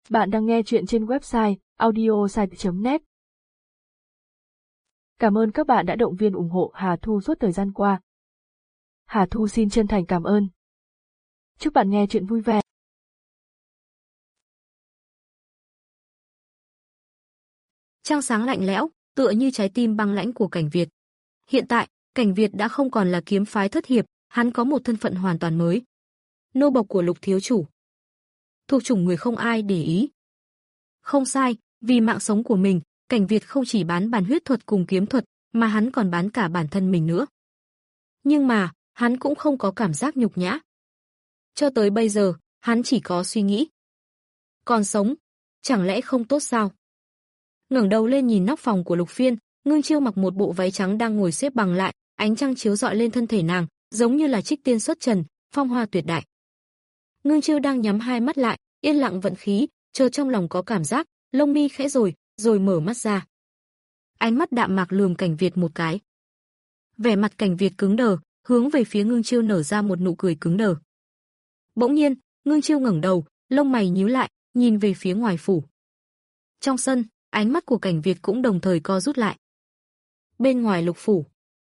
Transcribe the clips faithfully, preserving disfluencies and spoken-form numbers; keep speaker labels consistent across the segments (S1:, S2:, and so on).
S1: Bạn đang nghe chuyện trên website audiosite chấm net. Cảm ơn các bạn đã động viên ủng hộ Hà Thu suốt thời gian qua. Hà Thu xin chân thành cảm ơn. Chúc bạn nghe chuyện vui vẻ.
S2: Trăng sáng lạnh lẽo, tựa như trái tim băng lãnh của Cảnh Việt. Hiện tại, Cảnh Việt đã không còn là kiếm phái thất hiệp, hắn có một thân phận hoàn toàn mới. Nô bộc của Lục thiếu chủ. Thuộc chủng người không ai để ý. Không sai, vì mạng sống của mình, Cảnh Việt không chỉ bán bản huyết thuật cùng kiếm thuật, mà hắn còn bán cả bản thân mình nữa. Nhưng mà, hắn cũng không có cảm giác nhục nhã. Cho tới bây giờ, hắn chỉ có suy nghĩ. Còn sống, chẳng lẽ không tốt sao? Ngẩng đầu lên nhìn nóc phòng của Lục Phiên, Ngưng Chiêu mặc một bộ váy trắng đang ngồi xếp bằng lại, ánh trăng chiếu rọi lên thân thể nàng, giống như là trích tiên xuất trần, phong hoa tuyệt đại. Ngưng Chiêu đang nhắm hai mắt lại, yên lặng vận khí, chờ trong lòng có cảm giác, lông mi khẽ rồi, rồi mở mắt ra. Ánh mắt đạm mạc lườm Cảnh Việt một cái. Vẻ mặt Cảnh Việt cứng đờ, hướng về phía Ngưng Chiêu nở ra một nụ cười cứng đờ. Bỗng nhiên, Ngưng Chiêu ngẩng đầu, lông mày nhíu lại, nhìn về phía ngoài phủ. Trong sân, ánh mắt của Cảnh Việt cũng đồng thời co rút lại. Bên ngoài Lục phủ,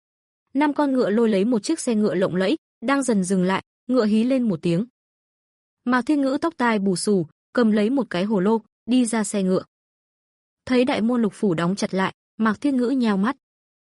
S2: năm con ngựa lôi lấy một chiếc xe ngựa lộng lẫy, đang dần dừng lại, ngựa hí lên một tiếng. Mạc Thiên Ngữ tóc tai bù xù, cầm lấy một cái hồ lô, đi ra xe ngựa. Thấy đại môn Lục phủ đóng chặt lại, Mạc Thiên Ngữ nheo mắt.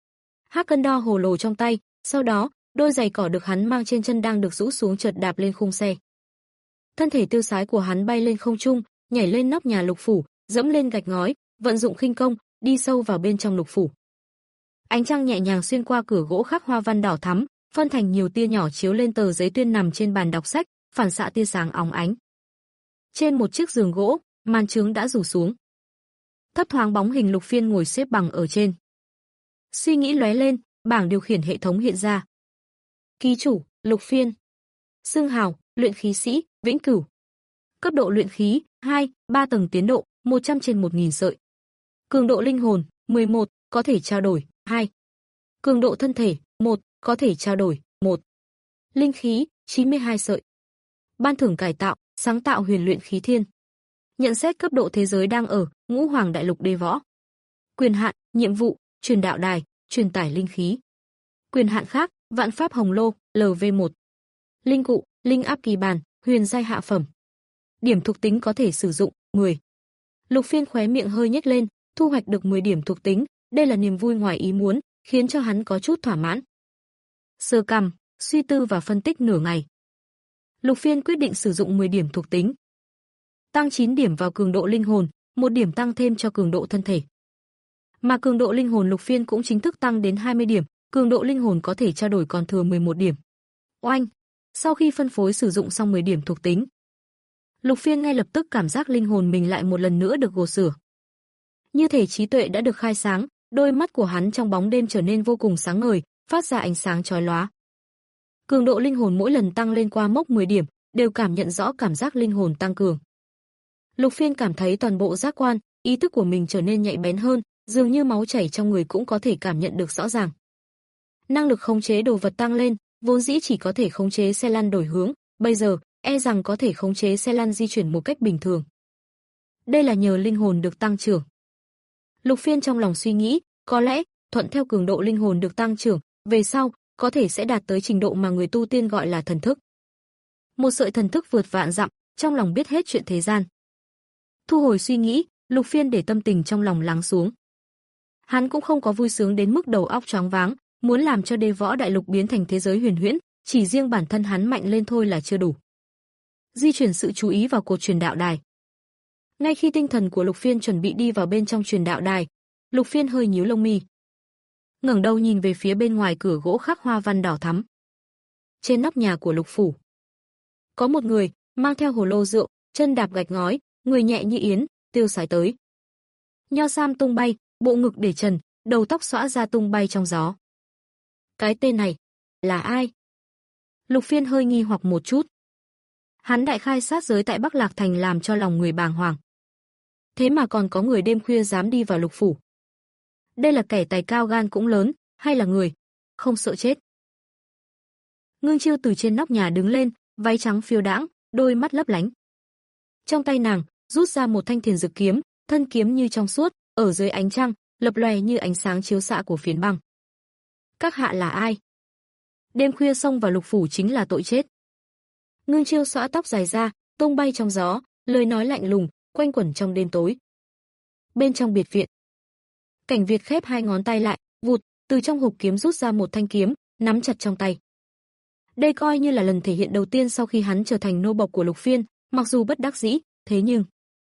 S2: Hắc cân đo hồ lô trong tay, sau đó, đôi giày cỏ được hắn mang trên chân đang được rũ xuống chợt đạp lên khung xe. Thân thể tiêu sái của hắn bay lên không trung, nhảy lên nóc nhà Lục phủ, dẫm lên gạch ngói, vận dụng khinh công, đi sâu vào bên trong Lục phủ. Ánh trăng nhẹ nhàng xuyên qua cửa gỗ khắc hoa văn đỏ thắm, phân thành nhiều tia nhỏ chiếu lên tờ giấy tuyên nằm trên bàn đọc sách, phản xạ tia sáng óng ánh. Trên một chiếc giường gỗ, màn trướng đã rủ xuống. Thấp thoáng bóng hình Lục Phiên ngồi xếp bằng ở trên. Suy nghĩ lóe lên, bảng điều khiển hệ thống hiện ra. Ký chủ, Lục Phiên. Xưng hào, luyện khí sĩ, vĩnh cửu. Cấp độ luyện khí, hai, ba tầng tiến độ, một trăm trên một nghìn sợi. Cường độ linh hồn, mười một, có thể trao đổi, hai. Cường độ thân thể, một, có thể trao đổi, một. Linh khí, chín mươi hai sợi. Ban thưởng cải tạo, sáng tạo huyền luyện khí thiên. Nhận xét cấp độ thế giới đang ở, Ngũ Hoàng Đại Lục đê võ. Quyền hạn, nhiệm vụ, truyền đạo đài, truyền tải linh khí. Quyền hạn khác, vạn pháp hồng lô, L V một. Linh cụ, linh áp kỳ bàn, huyền giai hạ phẩm. Điểm thuộc tính có thể sử dụng, mười. Lục Phiên khóe miệng hơi nhếch lên, thu hoạch được mười điểm thuộc tính, đây là niềm vui ngoài ý muốn, khiến cho hắn có chút thỏa mãn. Sơ cằm, suy tư và phân tích nửa ngày. Lục Phiên quyết định sử dụng mười điểm thuộc tính. Tăng chín điểm vào cường độ linh hồn, một điểm tăng thêm cho cường độ thân thể. Mà cường độ linh hồn Lục Phiên cũng chính thức tăng đến hai mươi điểm, cường độ linh hồn có thể trao đổi còn thừa mười một điểm. Oanh! Sau khi phân phối sử dụng xong mười điểm thuộc tính, Lục Phiên ngay lập tức cảm giác linh hồn mình lại một lần nữa được gột rửa. Như thể trí tuệ đã được khai sáng, đôi mắt của hắn trong bóng đêm trở nên vô cùng sáng ngời, phát ra ánh sáng chói lóa. Cường độ linh hồn mỗi lần tăng lên qua mốc mười điểm, đều cảm nhận rõ cảm giác linh hồn tăng cường. Lục Phiên cảm thấy toàn bộ giác quan, ý thức của mình trở nên nhạy bén hơn, dường như máu chảy trong người cũng có thể cảm nhận được rõ ràng. Năng lực khống chế đồ vật tăng lên, vốn dĩ chỉ có thể khống chế xe lăn đổi hướng, bây giờ e rằng có thể khống chế xe lăn di chuyển một cách bình thường. Đây là nhờ linh hồn được tăng trưởng. Lục Phiên trong lòng suy nghĩ, có lẽ thuận theo cường độ linh hồn được tăng trưởng, về sau có thể sẽ đạt tới trình độ mà người tu tiên gọi là thần thức. Một sợi thần thức vượt vạn dặm, trong lòng biết hết chuyện thế gian. Thu hồi suy nghĩ, Lục Phiên để tâm tình trong lòng lắng xuống. Hắn cũng không có vui sướng đến mức đầu óc choáng váng, muốn làm cho đê võ đại lục biến thành thế giới huyền huyễn, chỉ riêng bản thân hắn mạnh lên thôi là chưa đủ. Di chuyển sự chú ý vào cột truyền đạo đài. Ngay khi tinh thần của Lục Phiên chuẩn bị đi vào bên trong truyền đạo đài, Lục Phiên hơi nhíu lông mi. Ngẩng đầu nhìn về phía bên ngoài cửa gỗ khắc hoa văn đỏ thắm. Trên nóc nhà của Lục phủ, có một người mang theo hồ lô rượu, chân đạp gạch ngói, người nhẹ như yến, tiêu sái tới. Nho sam tung bay, bộ ngực để trần, đầu tóc xõa ra tung bay trong gió. Cái tên này là ai? Lục Phiên hơi nghi hoặc một chút. Hắn đại khai sát giới tại Bắc Lạc Thành làm cho lòng người bàng hoàng. Thế mà còn có người đêm khuya dám đi vào Lục phủ. Đây là kẻ tài cao gan cũng lớn, hay là người không sợ chết? Ngưng Chiêu từ trên nóc nhà đứng lên, váy trắng phiêu đãng, đôi mắt lấp lánh. Trong tay nàng, rút ra một thanh thiền dực kiếm, thân kiếm như trong suốt, ở dưới ánh trăng, lập lòe như ánh sáng chiếu xạ của phiến băng. Các hạ là ai? Đêm khuya xông vào lục phủ chính là tội chết. Ngưng Chiêu xõa tóc dài ra, tung bay trong gió, lời nói lạnh lùng, quanh quẩn trong đêm tối. Bên trong biệt viện, Cảnh Việt khép hai ngón tay lại, vụt, từ trong hộp kiếm rút ra một thanh kiếm, nắm chặt trong tay. Đây coi như là lần thể hiện đầu tiên sau khi hắn trở thành nô bộc của Lục Phiên, mặc dù bất đắc dĩ, thế nhưng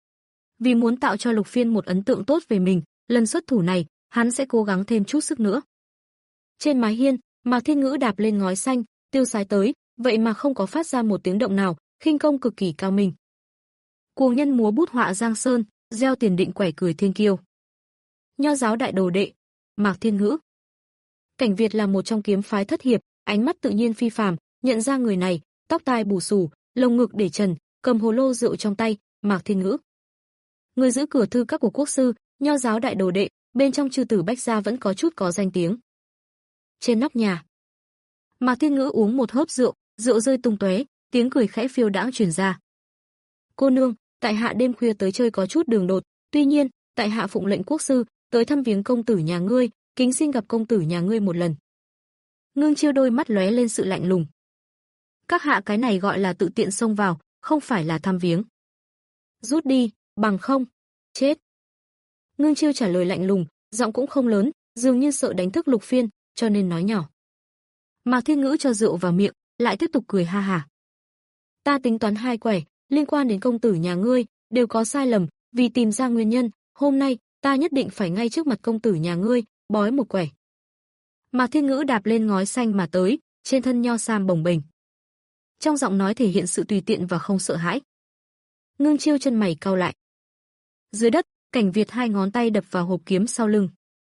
S2: vì muốn tạo cho Lục Phiên một ấn tượng tốt về mình, lần xuất thủ này, hắn sẽ cố gắng thêm chút sức nữa. Trên mái hiên, Mạc Thiên Ngữ đạp lên ngói xanh, tiêu sái tới, vậy mà không có phát ra một tiếng động nào, khinh công cực kỳ cao minh. Cuồng nhân múa bút họa Giang Sơn, gieo tiền định quẻ cười thiên kiêu. Nho giáo đại đồ đệ, Mạc Thiên Ngữ. Cảnh Việt là một trong kiếm phái thất hiệp, ánh mắt tự nhiên phi phàm, nhận ra người này, tóc tai bù xù, lồng ngực để trần, cầm hồ lô rượu trong tay, Mạc Thiên Ngữ. Người giữ cửa thư các của quốc sư, nho giáo đại đồ đệ, bên trong chư tử bách gia vẫn có chút có danh tiếng. Trên nóc nhà, Mạc Thiên Ngữ uống một hớp rượu, rượu rơi tung tóe, tiếng cười khẽ phiêu đãng truyền ra. Cô nương, tại hạ đêm khuya tới chơi có chút đường đột, tuy nhiên, tại hạ phụng lệnh quốc sư, tới thăm viếng công tử nhà ngươi, kính xin gặp công tử nhà ngươi một lần. Ngưng Chiêu đôi mắt lóe lên sự lạnh lùng. Các hạ cái này gọi là tự tiện xông vào, không phải là thăm viếng. Rút đi, bằng không, chết. Ngưng Chiêu trả lời lạnh lùng, giọng cũng không lớn, dường như sợ đánh thức Lục Phiên, cho nên nói nhỏ. Mạc Thiên Ngữ cho rượu vào miệng, lại tiếp tục cười ha hả. Ta tính toán hai quẻ, liên quan đến công tử nhà ngươi, đều có sai lầm, vì tìm ra nguyên nhân, hôm nay, ta nhất định phải ngay trước mặt công tử nhà ngươi, bói một quẻ. Mạc Thiên Ngữ đạp lên ngói xanh mà tới, trên thân nho sam bồng bềnh. Trong giọng nói thể hiện sự tùy tiện và không sợ hãi. Ngưng Chiêu chân mày cau lại. Dưới đất, Cảnh Việt hai ngón tay đập vào hộp kiếm sau lưng.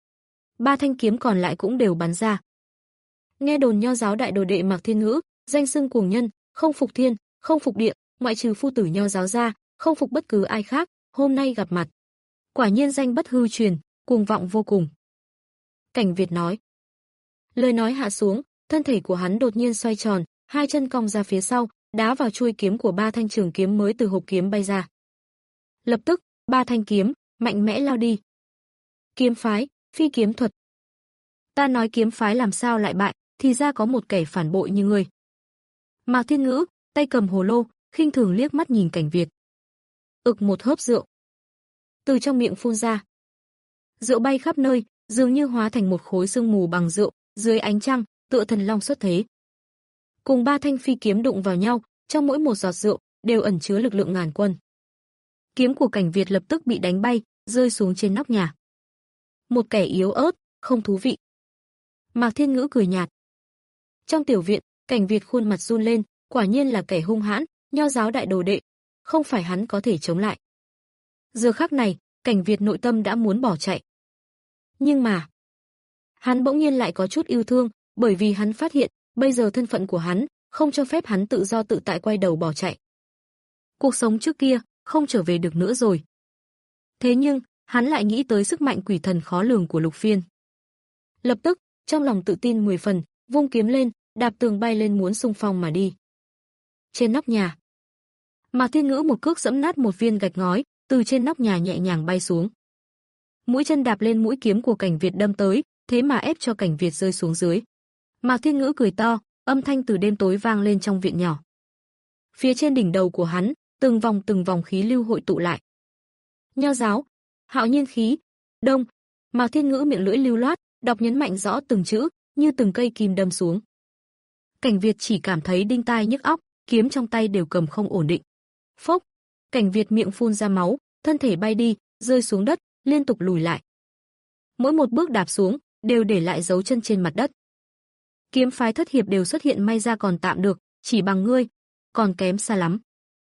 S2: Ba thanh kiếm còn lại cũng đều bắn ra. Nghe đồn nho giáo đại đồ đệ Mạc Thiên Ngữ, danh xưng cuồng nhân, không phục thiên, không phục địa, ngoại trừ phu tử nho giáo ra, không phục bất cứ ai khác, hôm nay gặp mặt. Quả nhiên danh bất hư truyền, cuồng vọng vô cùng. Cảnh Việt nói. Lời nói hạ xuống, thân thể của hắn đột nhiên xoay tròn, hai chân cong ra phía sau, đá vào chuôi kiếm của ba thanh trường kiếm mới từ hộp kiếm bay ra. Lập tức, ba thanh kiếm mạnh mẽ lao đi. Kiếm phái, phi kiếm thuật. Ta nói kiếm phái làm sao lại bại, thì ra có một kẻ phản bội như ngươi. Mạc Thiên Ngữ, tay cầm hồ lô, khinh thường liếc mắt nhìn Cảnh Việt. Ực một hớp rượu. Từ trong miệng phun ra. Rượu bay khắp nơi, dường như hóa thành một khối sương mù bằng rượu, dưới ánh trăng, tựa thần long xuất thế. Cùng ba thanh phi kiếm đụng vào nhau, trong mỗi một giọt rượu đều ẩn chứa lực lượng ngàn quân. Kiếm của Cảnh Việt lập tức bị đánh bay, rơi xuống trên nóc nhà. Một kẻ yếu ớt, không thú vị. Mạc Thiên Ngữ cười nhạt. Trong tiểu viện, Cảnh Việt khuôn mặt run lên, quả nhiên là kẻ hung hãn, nho giáo đại đồ đệ, không phải hắn có thể chống lại. Giờ khắc này, Cảnh Việt nội tâm đã muốn bỏ chạy. Nhưng mà, hắn bỗng nhiên lại có chút yêu thương, bởi vì hắn phát hiện, bây giờ thân phận của hắn không cho phép hắn tự do tự tại quay đầu bỏ chạy. Cuộc sống trước kia không trở về được nữa rồi. Thế nhưng, hắn lại nghĩ tới sức mạnh quỷ thần khó lường của Lục Phiên. Lập tức, trong lòng tự tin mười phần, vung kiếm lên, đạp tường bay lên muốn xung phong mà đi. Trên nóc nhà, Mạc Thiên Ngữ một cước giẫm nát một viên gạch ngói, từ trên nóc nhà nhẹ nhàng bay xuống. Mũi chân đạp lên mũi kiếm của Cảnh Việt đâm tới, thế mà ép cho Cảnh Việt rơi xuống dưới. Mạc Thiên Ngữ cười to, âm thanh từ đêm tối vang lên trong viện nhỏ. Phía trên đỉnh đầu của hắn, từng vòng từng vòng khí lưu hội tụ lại. Nho giáo, hạo nhiên khí, đông. Mạc Thiên Ngữ miệng lưỡi lưu loát, đọc nhấn mạnh rõ từng chữ, như từng cây kim đâm xuống. Cảnh Việt chỉ cảm thấy đinh tai nhức óc, kiếm trong tay đều cầm không ổn định. Phốc, Cảnh Việt miệng phun ra máu, thân thể bay đi, rơi xuống đất, liên tục lùi lại. Mỗi một bước đạp xuống, đều để lại dấu chân trên mặt đất. Kiếm phái thất hiệp đều xuất hiện may ra còn tạm được, chỉ bằng ngươi, còn kém xa lắm.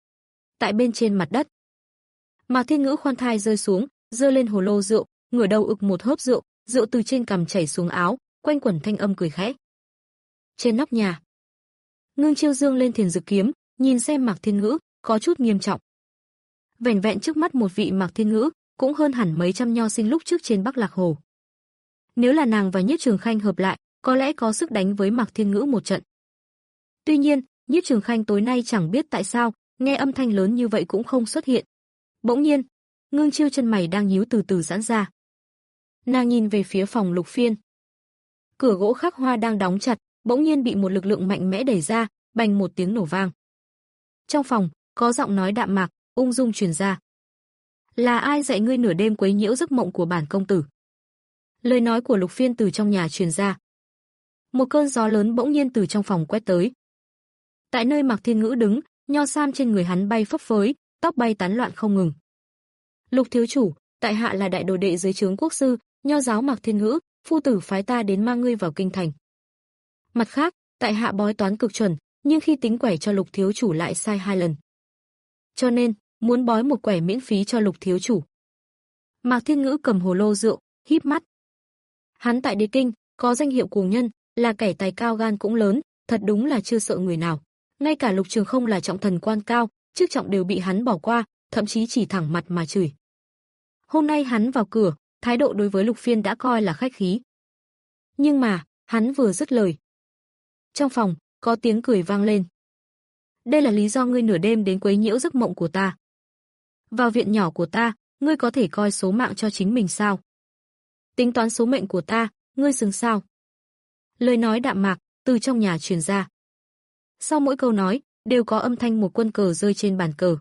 S2: Tại bên trên mặt đất, Mạc Thiên Ngữ khoan thai rơi xuống, giơ lên hồ lô rượu, ngửa đầu ực một hớp rượu, rượu từ trên cằm chảy xuống áo, quanh quẩn thanh âm cười khẽ. Trên nóc nhà, Ngưng Chiêu dương lên thiền dực kiếm, nhìn xem Mạc Thiên Ngữ, có chút nghiêm trọng. Vẻn vẹn trước mắt một vị Mạc Thiên Ngữ, cũng hơn hẳn mấy trăm nho sinh lúc trước trên Bắc Lạc Hồ. Nếu là nàng và Nhiếp Trường Khanh hợp lại, có lẽ có sức đánh với Mạc Thiên Ngữ một trận. Tuy nhiên, Nhiếp Trường Khanh tối nay chẳng biết tại sao, nghe âm thanh lớn như vậy cũng không xuất hiện. Bỗng nhiên, Ngưng Chiêu chân mày đang nhíu từ từ giãn ra. Nàng nhìn về phía phòng Lục Phiên. Cửa gỗ khắc hoa đang đóng chặt, bỗng nhiên bị một lực lượng mạnh mẽ đẩy ra, bành một tiếng nổ vang. Trong phòng, có giọng nói đạm mạc, ung dung truyền ra. Là ai dạy ngươi nửa đêm quấy nhiễu giấc mộng của bản công tử? Lời nói của Lục Phiên từ trong nhà truyền ra. Một cơn gió lớn bỗng nhiên từ trong phòng quét tới. Tại nơi Mạc Thiên Ngữ đứng, nho sam trên người hắn bay phấp phới, tóc bay tán loạn không ngừng. Lục thiếu chủ, tại hạ là đại đồ đệ dưới trướng quốc sư, nho giáo Mạc Thiên Ngữ, phu tử phái ta đến mang ngươi vào kinh thành. Mặt khác, tại hạ bói toán cực chuẩn, nhưng khi tính quẻ cho Lục thiếu chủ lại sai hai lần. Cho nên, muốn bói một quẻ miễn phí cho Lục thiếu chủ. Mạc Thiên Ngữ cầm hồ lô rượu, híp mắt. Hắn tại Đế Kinh, có danh hiệu cuồng nhân, là kẻ tài cao gan cũng lớn, thật đúng là chưa sợ người nào. Ngay cả Lục Trường Không là trọng thần quan cao, chức trọng đều bị hắn bỏ qua, thậm chí chỉ thẳng mặt mà chửi. Hôm nay hắn vào cửa, thái độ đối với Lục Phiên đã coi là khách khí. Nhưng mà, hắn vừa dứt lời. Trong phòng, có tiếng cười vang lên. Đây là lý do ngươi nửa đêm đến quấy nhiễu giấc mộng của ta. Vào viện nhỏ của ta, ngươi có thể coi số mạng cho chính mình sao? Tính toán số mệnh của ta, ngươi xứng sao? Lời nói đạm mạc, từ trong nhà truyền ra. Sau mỗi câu nói, đều có âm thanh một quân cờ rơi trên bàn cờ.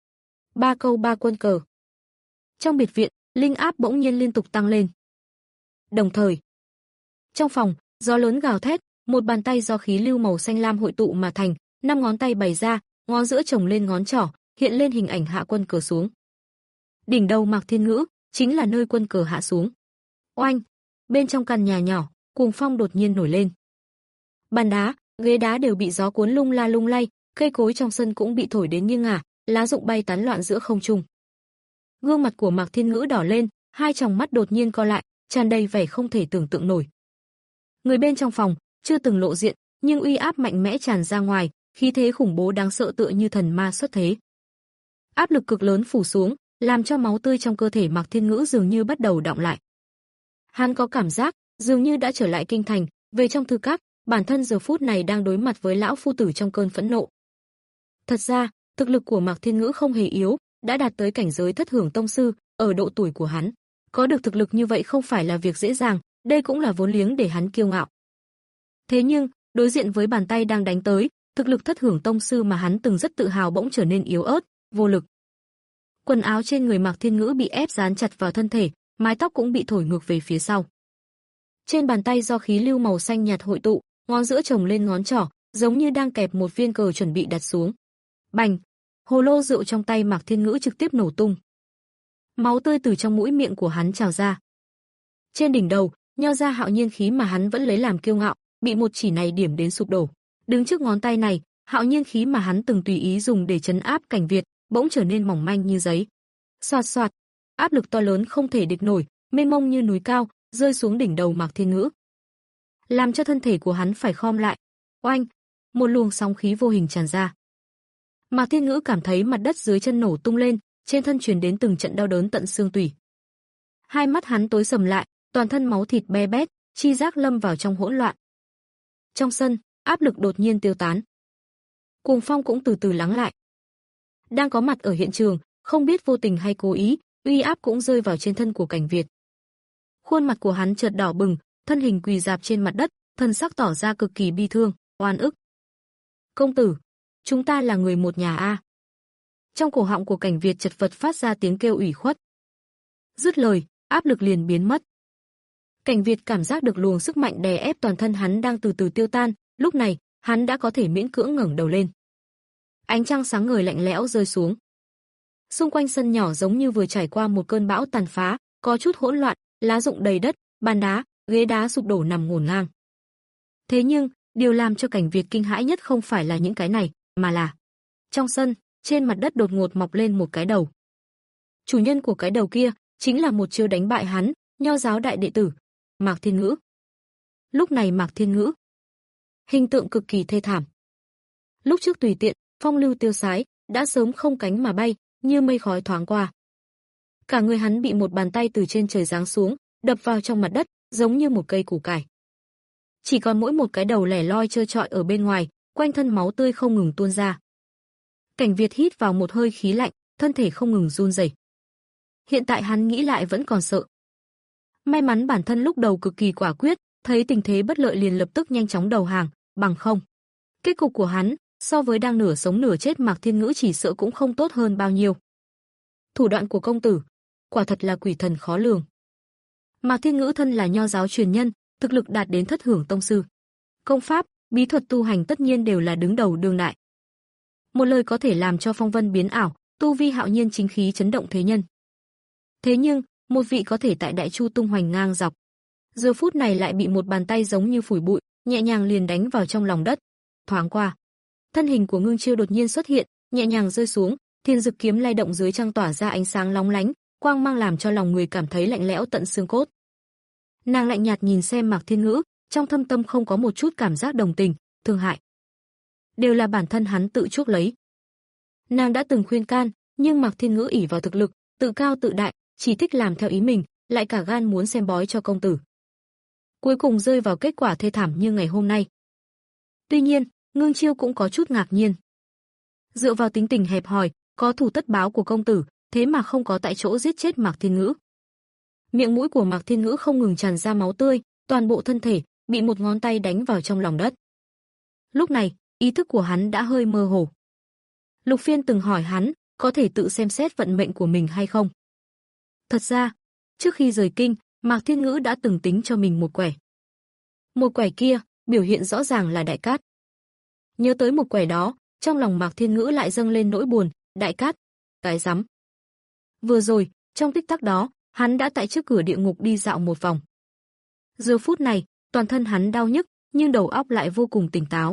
S2: Ba câu ba quân cờ. Trong biệt viện, linh áp bỗng nhiên liên tục tăng lên. Đồng thời, trong phòng, gió lớn gào thét, một bàn tay do khí lưu màu xanh lam hội tụ mà thành, năm ngón tay bày ra, ngón giữa chồng lên ngón trỏ, hiện lên hình ảnh hạ quân cờ xuống. Đỉnh đầu Mạc Thiên Ngữ, chính là nơi quân cờ hạ xuống. Oanh! Bên trong căn nhà nhỏ, cuồng phong đột nhiên nổi lên. Bàn đá, ghế đá đều bị gió cuốn lung la lung lay, cây cối trong sân cũng bị thổi đến nghiêng ngả, lá rụng bay tán loạn giữa không trung. Gương mặt của Mạc Thiên Ngữ đỏ lên, hai tròng mắt đột nhiên co lại, tràn đầy vẻ không thể tưởng tượng nổi. Người bên trong phòng chưa từng lộ diện, nhưng uy áp mạnh mẽ tràn ra ngoài, khí thế khủng bố đáng sợ tựa như thần ma xuất thế. Áp lực cực lớn phủ xuống, làm cho máu tươi trong cơ thể Mạc Thiên Ngữ dường như bắt đầu đọng lại. Hắn có cảm giác dường như đã trở lại kinh thành, về trong thư các, bản thân giờ phút này đang đối mặt với lão phu tử trong cơn phẫn nộ. Thật ra, thực lực của Mạc Thiên Ngữ không hề yếu, đã đạt tới cảnh giới thất hưởng tông sư, ở độ tuổi của hắn, có được thực lực như vậy không phải là việc dễ dàng, đây cũng là vốn liếng để hắn kiêu ngạo. Thế nhưng, đối diện với bàn tay đang đánh tới, thực lực thất hưởng tông sư mà hắn từng rất tự hào bỗng trở nên yếu ớt, vô lực. Quần áo trên người Mạc Thiên Ngữ bị ép dán chặt vào thân thể, mái tóc cũng bị thổi ngược về phía sau. Trên bàn tay do khí lưu màu xanh nhạt hội tụ, ngón giữa chồng lên ngón trỏ, giống như đang kẹp một viên cờ chuẩn bị đặt xuống. Bành! Hồ lô rượu trong tay Mạc Thiên Ngữ trực tiếp nổ tung. Máu tươi từ trong mũi miệng của hắn trào ra. Trên đỉnh đầu, nho ra hạo nhiên khí mà hắn vẫn lấy làm kiêu ngạo, bị một chỉ này điểm đến sụp đổ. Đứng trước ngón tay này, hạo nhiên khí mà hắn từng tùy ý dùng để trấn áp cảnh Việt, bỗng trở nên mỏng manh như giấy. Xoạt xoạt, áp lực to lớn không thể địch nổi, mênh mông như núi cao, rơi xuống đỉnh đầu Mạc Thiên Ngữ, làm cho thân thể của hắn phải khom lại. Oanh, một luồng sóng khí vô hình tràn ra. Mạc Thiên Ngữ cảm thấy mặt đất dưới chân nổ tung lên, trên thân truyền đến từng trận đau đớn tận xương tủy. Hai mắt hắn tối sầm lại, toàn thân máu thịt be bét, chi giác lâm vào trong hỗn loạn. Trong sân, áp lực đột nhiên tiêu tán. Cuồng phong cũng từ từ lắng lại. Đang có mặt ở hiện trường, không biết vô tình hay cố ý, uy áp cũng rơi vào trên thân của Cảnh Việt. Khuôn mặt của hắn chợt đỏ bừng, thân hình quỳ rạp trên mặt đất, thân sắc tỏ ra cực kỳ bi thương, oan ức. Công tử, chúng ta là người một nhà a. Trong cổ họng của Cảnh Việt chật vật phát ra tiếng kêu ủy khuất. Dứt lời, áp lực liền biến mất. Cảnh Việt cảm giác được luồng sức mạnh đè ép toàn thân hắn đang từ từ tiêu tan, lúc này, hắn đã có thể miễn cưỡng ngẩng đầu lên. Ánh trăng sáng ngời lạnh lẽo rơi xuống. Xung quanh sân nhỏ giống như vừa trải qua một cơn bão tàn phá, có chút hỗn loạn, lá rụng đầy đất, bàn đá, ghế đá sụp đổ nằm ngổn ngang. Thế nhưng, điều làm cho Cảnh Việt kinh hãi nhất không phải là những cái này, mà là trong sân, trên mặt đất đột ngột mọc lên một cái đầu. Chủ nhân của cái đầu kia chính là một chiêu đánh bại hắn, nho giáo đại đệ tử, Mạc Thiên Ngữ. Lúc này Mạc Thiên Ngữ, hình tượng cực kỳ thê thảm. Lúc trước tùy tiện, phong lưu tiêu sái, đã sớm không cánh mà bay, như mây khói thoáng qua. Cả người hắn bị một bàn tay từ trên trời giáng xuống, đập vào trong mặt đất, giống như một cây củ cải. Chỉ còn mỗi một cái đầu lẻ loi trơ trọi ở bên ngoài, quanh thân máu tươi không ngừng tuôn ra. Cảnh Việt hít vào một hơi khí lạnh, thân thể không ngừng run rẩy. Hiện tại hắn nghĩ lại vẫn còn sợ. May mắn bản thân lúc đầu cực kỳ quả quyết, thấy tình thế bất lợi liền lập tức nhanh chóng đầu hàng, bằng không. Kết cục của hắn, so với đang nửa sống nửa chết Mạc Thiên Ngữ chỉ sợ cũng không tốt hơn bao nhiêu. Thủ đoạn của công tử, quả thật là quỷ thần khó lường. Mạc Thiên Ngữ thân là nho giáo truyền nhân, thực lực đạt đến thất hưởng tông sư. Công pháp, bí thuật tu hành tất nhiên đều là đứng đầu đương đại. Một lời có thể làm cho phong vân biến ảo, tu vi hạo nhiên chính khí chấn động thế nhân. Thế nhưng, một vị có thể tại Đại Chu tung hoành ngang dọc, giờ phút này lại bị một bàn tay giống như phủi bụi, nhẹ nhàng liền đánh vào trong lòng đất. Thoáng qua, thân hình của Ngưng Chiêu đột nhiên xuất hiện, nhẹ nhàng rơi xuống, thiên dực kiếm lay động dưới trăng tỏa ra ánh sáng lóng lánh, quang mang làm cho lòng người cảm thấy lạnh lẽo tận xương cốt. Nàng lạnh nhạt nhìn xem Mạc Thiên Ngữ, trong thâm tâm không có một chút cảm giác đồng tình, thương hại. Đều là bản thân hắn tự chuốc lấy. Nàng đã từng khuyên can, nhưng Mạc Thiên Ngữ ỷ vào thực lực, tự cao tự đại, chỉ thích làm theo ý mình, lại cả gan muốn xem bói cho công tử. Cuối cùng rơi vào kết quả thê thảm như ngày hôm nay. Tuy nhiên, Ngưng Chiêu cũng có chút ngạc nhiên. Dựa vào tính tình hẹp hòi, có thủ tất báo của công tử, thế mà không có tại chỗ giết chết Mạc Thiên Ngữ. Miệng mũi của Mạc Thiên Ngữ không ngừng tràn ra máu tươi, toàn bộ thân thể bị một ngón tay đánh vào trong lòng đất. Lúc này, ý thức của hắn đã hơi mơ hồ. Lục Phiên từng hỏi hắn, có thể tự xem xét vận mệnh của mình hay không? Thật ra, trước khi rời kinh, Mạc Thiên Ngữ đã từng tính cho mình một quẻ. Một quẻ kia, biểu hiện rõ ràng là Đại Cát. Nhớ tới một quẻ đó, trong lòng Mạc Thiên Ngữ lại dâng lên nỗi buồn, Đại Cát, cái rắm. Vừa rồi, trong tích tắc đó, hắn đã tại trước cửa địa ngục đi dạo một vòng. Giờ phút này, toàn thân hắn đau nhức, nhưng đầu óc lại vô cùng tỉnh táo.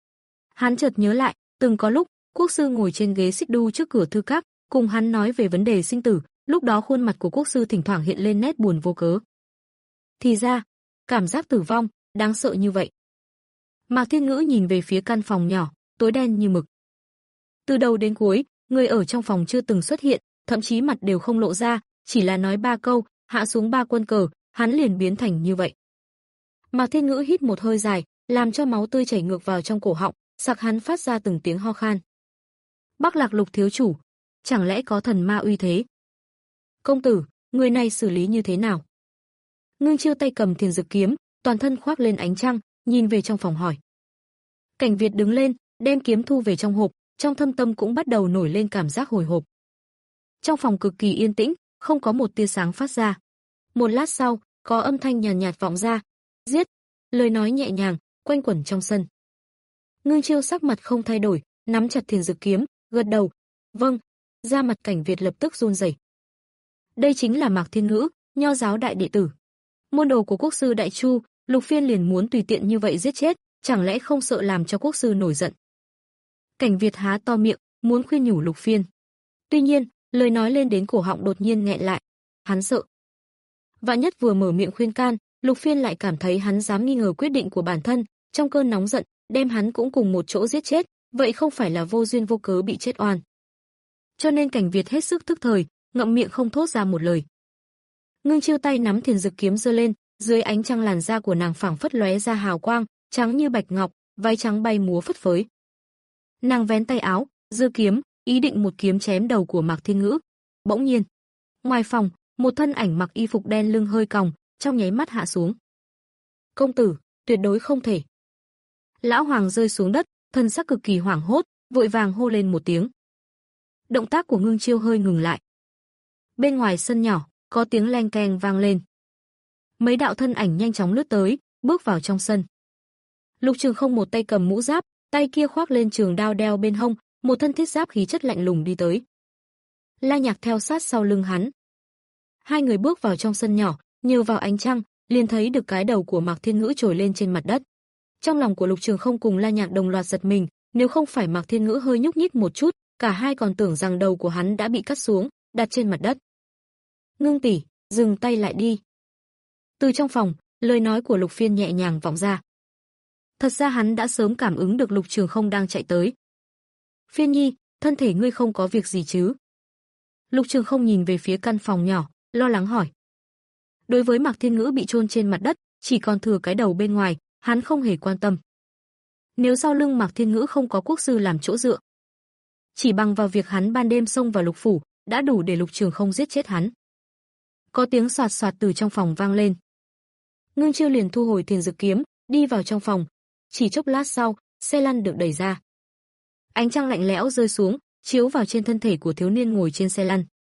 S2: Hắn chợt nhớ lại, từng có lúc, quốc sư ngồi trên ghế xích đu trước cửa thư các, cùng hắn nói về vấn đề sinh tử, lúc đó khuôn mặt của quốc sư thỉnh thoảng hiện lên nét buồn vô cớ. Thì ra, cảm giác tử vong, đáng sợ như vậy. Mạc Thiên Ngữ nhìn về phía căn phòng nhỏ, tối đen như mực. Từ đầu đến cuối, người ở trong phòng chưa từng xuất hiện, thậm chí mặt đều không lộ ra, chỉ là nói ba câu, hạ xuống ba quân cờ, hắn liền biến thành như vậy. Mạc Thiên Ngữ hít một hơi dài, làm cho máu tươi chảy ngược vào trong cổ họng, sặc hắn phát ra từng tiếng ho khan. Bắc Lạc Lục thiếu chủ, chẳng lẽ có thần ma uy thế? Công tử, người này xử lý như thế nào? Ngưng Chiêu tay cầm thiền dực kiếm, toàn thân khoác lên ánh trăng, nhìn về trong phòng hỏi. Cảnh Việt đứng lên, đem kiếm thu về trong hộp, trong thâm tâm cũng bắt đầu nổi lên cảm giác hồi hộp. Trong phòng cực kỳ yên tĩnh, không có một tia sáng phát ra. Một lát sau, có âm thanh nhàn nhạt, nhạt vọng ra. Giết! Lời nói nhẹ nhàng, quanh quẩn trong sân. Ngưng Chiêu sắc mặt không thay đổi, nắm chặt thiền dực kiếm, gật đầu. Vâng. Da mặt Cảnh Việt lập tức run rẩy. Đây chính là Mạc Thiên Ngữ, nho giáo đại đệ tử. Môn đồ của quốc sư Đại Chu, Lục Phiên liền muốn tùy tiện như vậy giết chết, chẳng lẽ không sợ làm cho quốc sư nổi giận. Cảnh Việt há to miệng, muốn khuyên nhủ Lục Phiên. Tuy nhiên, lời nói lên đến cổ họng đột nhiên nghẹn lại. Hắn sợ. Vạn nhất vừa mở miệng khuyên can, Lục Phiên lại cảm thấy hắn dám nghi ngờ quyết định của bản thân, trong cơn nóng giận, đem hắn cũng cùng một chỗ giết chết, vậy không phải là vô duyên vô cớ bị chết oan. Cho nên Cảnh Việt hết sức thức thời, ngậm miệng không thốt ra một lời. Ngưng Chiêu tay nắm thiền dực kiếm giơ lên, dưới ánh trăng làn da của nàng phảng phất lóe ra hào quang, trắng như bạch ngọc, váy trắng bay múa phất phới. Nàng vén tay áo, giơ kiếm, ý định một kiếm chém đầu của Mạc Thiên Ngữ. Bỗng nhiên, ngoài phòng, một thân ảnh mặc y phục đen lưng hơi còng, trong nháy mắt hạ xuống. Công tử, tuyệt đối không thể. Lão hoàng rơi xuống đất, thân sắc cực kỳ hoảng hốt, vội vàng hô lên một tiếng. Động tác của Ngưng Chiêu hơi ngừng lại. Bên ngoài sân nhỏ, có tiếng leng keng vang lên. Mấy đạo thân ảnh nhanh chóng lướt tới, bước vào trong sân. Lục Trường Không một tay cầm mũ giáp, tay kia khoác lên trường đao đeo bên hông, một thân thiết giáp khí chất lạnh lùng đi tới. La Nhạc theo sát sau lưng hắn. Hai người bước vào trong sân nhỏ, nhờ vào ánh trăng, liền thấy được cái đầu của Mạc Thiên Ngữ trồi lên trên mặt đất. Trong lòng của Lục Trường Không cùng La Nhạc đồng loạt giật mình, nếu không phải Mạc Thiên Ngữ hơi nhúc nhích một chút, cả hai còn tưởng rằng đầu của hắn đã bị cắt xuống, đặt trên mặt đất. Ngưng tỷ, dừng tay lại đi. Từ trong phòng, lời nói của Lục Phiên nhẹ nhàng vọng ra. Thật ra hắn đã sớm cảm ứng được Lục Trường Không đang chạy tới. Phiên nhi, thân thể ngươi không có việc gì chứ? Lục Trường Không nhìn về phía căn phòng nhỏ, lo lắng hỏi. Đối với Mạc Thiên Ngữ bị chôn trên mặt đất, chỉ còn thừa cái đầu bên ngoài, hắn không hề quan tâm. Nếu sau lưng Mạc Thiên Ngữ không có quốc sư làm chỗ dựa, Chỉ bằng vào việc hắn ban đêm xông vào Lục phủ, đã đủ để Lục Trường không giết chết hắn. Có tiếng soạt soạt từ trong phòng vang lên. Ngưng Chiêu liền thu hồi Thiền Dực kiếm, đi vào trong phòng. Chỉ chốc lát sau, xe lăn được đẩy ra. Ánh trăng lạnh lẽo rơi xuống, chiếu vào trên thân thể của thiếu niên ngồi trên xe lăn.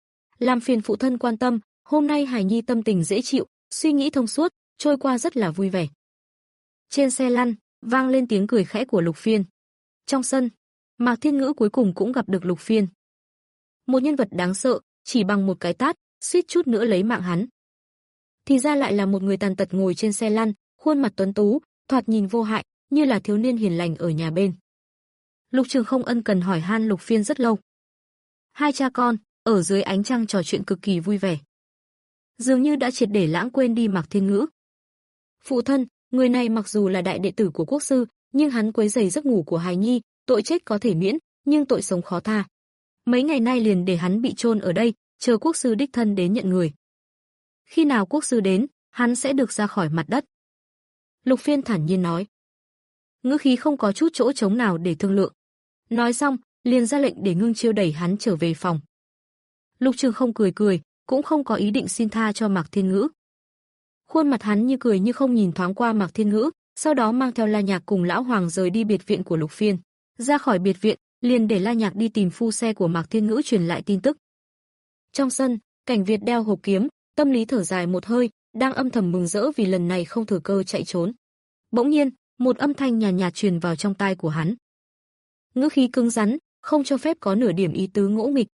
S2: Làm phiền phụ thân quan tâm, hôm nay Hải Nhi tâm tình dễ chịu, suy nghĩ thông suốt, trôi qua rất là vui vẻ. Trên xe lăn, vang lên tiếng cười khẽ của Lục Phiên. Trong sân, Mạc Thiên Ngữ cuối cùng cũng gặp được Lục Phiên. Một nhân vật đáng sợ, chỉ bằng một cái tát, suýt chút nữa lấy mạng hắn. Thì ra lại là một người tàn tật ngồi trên xe lăn, khuôn mặt tuấn tú, thoạt nhìn vô hại, như là thiếu niên hiền lành ở nhà bên. Lục Trường không ân cần hỏi han Lục Phiên rất lâu. Hai cha con, ở dưới ánh trăng trò chuyện cực kỳ vui vẻ. Dường như đã triệt để lãng quên đi Mạc Thiên Ngữ. Phụ thân, người này mặc dù là đại đệ tử của quốc sư, nhưng hắn quấy rầy giấc ngủ của hài nhi, tội chết có thể miễn, nhưng tội sống khó tha. Mấy ngày nay liền để hắn bị chôn ở đây, chờ quốc sư đích thân đến nhận người. Khi nào quốc sư đến, hắn sẽ được ra khỏi mặt đất. Lục Phiên thản nhiên nói. Ngữ khí không có chút chỗ trống nào để thương lượng. Nói xong, liền ra lệnh để Ngưng Chiêu đẩy hắn trở về phòng. Lục Trường không cười cười, cũng không có ý định xin tha cho Mạc Thiên Ngữ. Khuôn mặt hắn như cười như không nhìn thoáng qua Mạc Thiên Ngữ, sau đó mang theo La Nhạc cùng lão hoàng rời đi biệt viện của Lục Phiên. Ra khỏi biệt viện, liền để La Nhạc đi tìm phu xe của Mạc Thiên Ngữ truyền lại tin tức. Trong sân, Cảnh Việt đeo hộp kiếm, tâm lý thở dài một hơi, đang âm thầm mừng rỡ vì lần này không thừa cơ chạy trốn. Bỗng nhiên, một âm thanh nhàn nhạt, nhạt truyền vào trong tai của hắn. Ngữ khí cứng rắn, không cho phép có nửa điểm ý tứ ngỗ nghịch.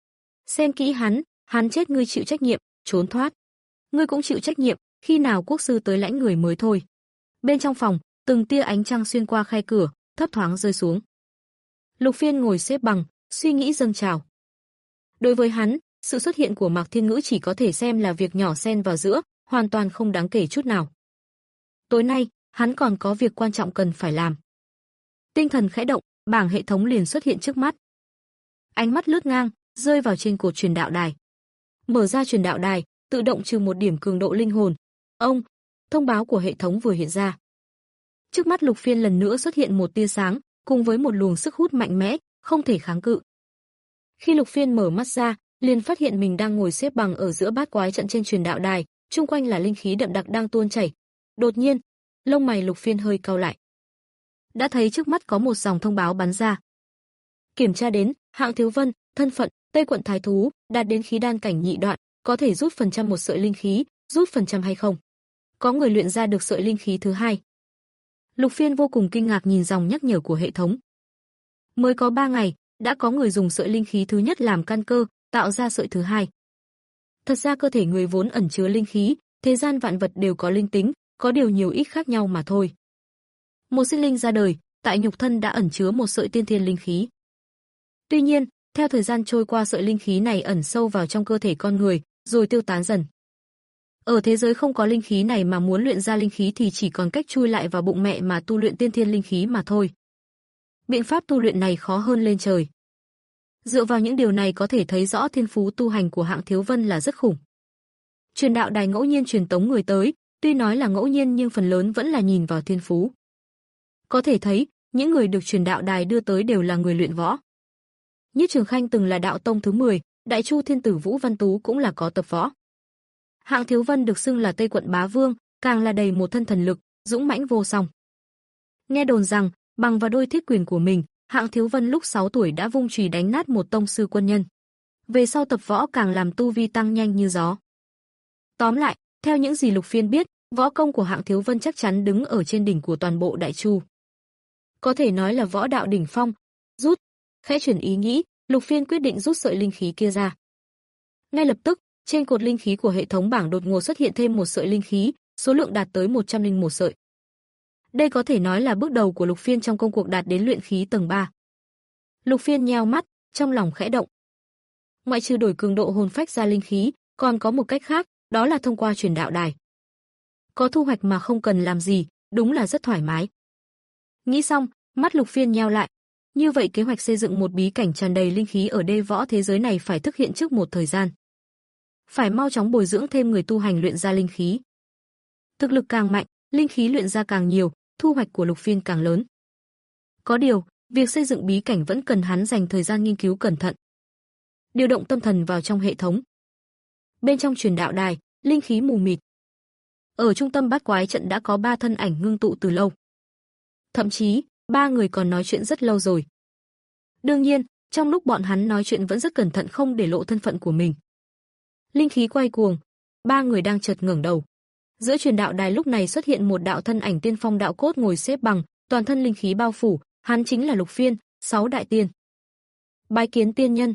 S2: Xem kỹ hắn, hắn chết ngươi chịu trách nhiệm, trốn thoát. Ngươi cũng chịu trách nhiệm, khi nào quốc sư tới lãnh người mới thôi. Bên trong phòng, từng tia ánh trăng xuyên qua khe cửa, thấp thoáng rơi xuống. Lục Phiên ngồi xếp bằng, suy nghĩ dâng trào. Đối với hắn, sự xuất hiện của Mạc Thiên Ngữ chỉ có thể xem là việc nhỏ xen vào giữa, hoàn toàn không đáng kể chút nào. Tối nay, hắn còn có việc quan trọng cần phải làm. Tinh thần khẽ động, bảng hệ thống liền xuất hiện trước mắt. Ánh mắt lướt ngang, rơi vào trên cột truyền đạo đài. Mở ra truyền đạo đài, tự động trừ một điểm cường độ linh hồn. Ông, thông báo của hệ thống vừa hiện ra. Trước mắt Lục Phiên lần nữa xuất hiện một tia sáng, cùng với một luồng sức hút mạnh mẽ, không thể kháng cự. Khi Lục Phiên mở mắt ra, liền phát hiện mình đang ngồi xếp bằng ở giữa bát quái trận trên truyền đạo đài, chung quanh là linh khí đậm đặc đang tuôn chảy. Đột nhiên, lông mày Lục Phiên hơi cau lại. Đã thấy trước mắt có một dòng thông báo bắn ra. Kiểm tra đến, Hạng Thiếu Vân, thân phận, Tây quận thái thú, đạt đến khí đan cảnh nhị đoạn, có thể rút phần trăm một sợi linh khí, rút phần trăm hay không? Có người luyện ra được sợi linh khí thứ hai. Lục Phiên vô cùng kinh ngạc nhìn dòng nhắc nhở của hệ thống. Mới có ba ngày, đã có người dùng sợi linh khí thứ nhất làm căn cơ, tạo ra sợi thứ hai. Thật ra cơ thể người vốn ẩn chứa linh khí, thế gian vạn vật đều có linh tính, có điều nhiều ít khác nhau mà thôi. Một sinh linh ra đời, tại nhục thân đã ẩn chứa một sợi tiên thiên linh khí. Tuy nhiên, theo thời gian trôi qua sợi linh khí này ẩn sâu vào trong cơ thể con người, rồi tiêu tán dần. Ở thế giới không có linh khí này mà muốn luyện ra linh khí thì chỉ còn cách chui lại vào bụng mẹ mà tu luyện tiên thiên linh khí mà thôi. Biện pháp tu luyện này khó hơn lên trời. Dựa vào những điều này có thể thấy rõ thiên phú tu hành của Hạng Thiếu Vân là rất khủng. Truyền đạo đài ngẫu nhiên truyền tống người tới, tuy nói là ngẫu nhiên nhưng phần lớn vẫn là nhìn vào thiên phú. Có thể thấy, những người được truyền đạo đài đưa tới đều là người luyện võ. Nhiếp Trường Khanh từng là đạo tông thứ mười, Đại Chu Thiên Tử Vũ Văn Tú cũng là có tập võ. Hạng Thiếu Vân được xưng là Tây quận bá vương, càng là đầy một thân thần lực, dũng mãnh vô song. Nghe đồn rằng, bằng vào đôi thiết quyền của mình, Hạng Thiếu Vân lúc sáu tuổi đã vung chùy đánh nát một tông sư quân nhân. Về sau tập võ càng làm tu vi tăng nhanh như gió. Tóm lại, theo những gì Lục Phiên biết, võ công của Hạng Thiếu Vân chắc chắn đứng ở trên đỉnh của toàn bộ Đại Chu. Có thể nói là võ đạo đỉnh phong. Rút, khẽ chuyển ý nghĩ, Lục Phiên quyết định rút sợi linh khí kia ra. Ngay lập tức, trên cột linh khí của hệ thống bảng đột ngột xuất hiện thêm một sợi linh khí, số lượng đạt tới một trăm lẻ một sợi. Đây có thể nói là bước đầu của Lục Phiên trong công cuộc đạt đến luyện khí tầng ba. Lục Phiên nheo mắt, trong lòng khẽ động. Ngoại trừ đổi cường độ hồn phách ra linh khí, còn có một cách khác, đó là thông qua truyền đạo đài. Có thu hoạch mà không cần làm gì, đúng là rất thoải mái. Nghĩ xong, mắt Lục Phiên nheo lại. Như vậy kế hoạch xây dựng một bí cảnh tràn đầy linh khí ở đê võ thế giới này phải thực hiện trước một thời gian. Phải mau chóng bồi dưỡng thêm người tu hành luyện ra linh khí. Thực lực càng mạnh, linh khí luyện ra càng nhiều, thu hoạch của Lục Phiên càng lớn. Có điều, Việc xây dựng bí cảnh vẫn cần hắn dành thời gian nghiên cứu cẩn thận. Điều động tâm thần vào trong hệ thống. Bên trong truyền đạo đài, linh khí mù mịt. Ở trung tâm bát quái trận đã có ba thân ảnh ngưng tụ từ lâu. Thậm chí, ba người còn nói chuyện rất lâu rồi. Đương nhiên, trong lúc bọn hắn nói chuyện vẫn rất cẩn thận không để lộ thân phận của mình. Linh khí quay cuồng, ba người đang chợt ngẩng đầu. Giữa truyền đạo đài lúc này xuất hiện một đạo thân ảnh tiên phong đạo cốt ngồi xếp bằng, toàn thân linh khí bao phủ, hắn chính là Lục Phiên, sáu đại tiên. Bái kiến tiên nhân.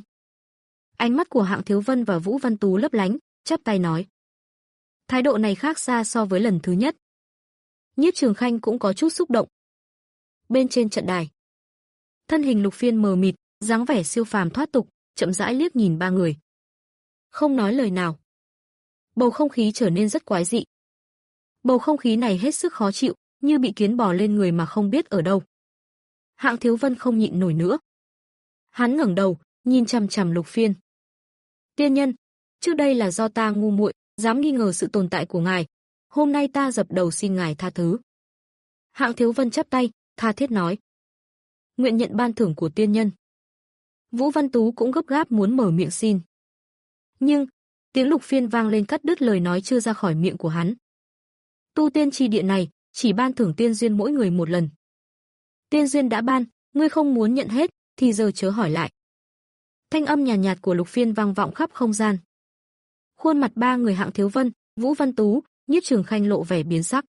S2: Ánh mắt của Hạng Thiếu Vân và Vũ Văn Tú lấp lánh, chắp tay nói. Thái độ này khác xa so với lần thứ nhất. Nhiếp Trường Khanh cũng có chút xúc động. Bên trên trận đài, thân hình Lục Phiên mờ mịt, dáng vẻ siêu phàm thoát tục, chậm rãi liếc nhìn ba người. Không nói lời nào. Bầu không khí trở nên rất quái dị. Bầu không khí này hết sức khó chịu, như bị kiến bò lên người mà không biết ở đâu. Hạng Thiếu Vân không nhịn nổi nữa. Hắn ngẩng đầu, nhìn chằm chằm Lục Phiên. Tiên nhân, trước đây là do ta ngu muội, dám nghi ngờ sự tồn tại của ngài. Hôm nay ta dập đầu xin ngài tha thứ. Hạng Thiếu Vân chắp tay, tha thiết nói. Nguyện nhận ban thưởng của tiên nhân. Vũ Văn Tú cũng gấp gáp muốn mở miệng xin. Nhưng, tiếng Lục Phiên vang lên cắt đứt lời nói chưa ra khỏi miệng của hắn. Tu tiên chi địa này, chỉ ban thưởng tiên duyên mỗi người một lần. Tiên duyên đã ban, ngươi không muốn nhận hết, thì giờ chớ hỏi lại. Thanh âm nhàn nhạt, nhạt của Lục Phiên vang vọng khắp không gian. Khuôn mặt ba người Hạng Thiếu Vân, Vũ Văn Tú, Nhiếp Trường Khanh lộ vẻ biến sắc.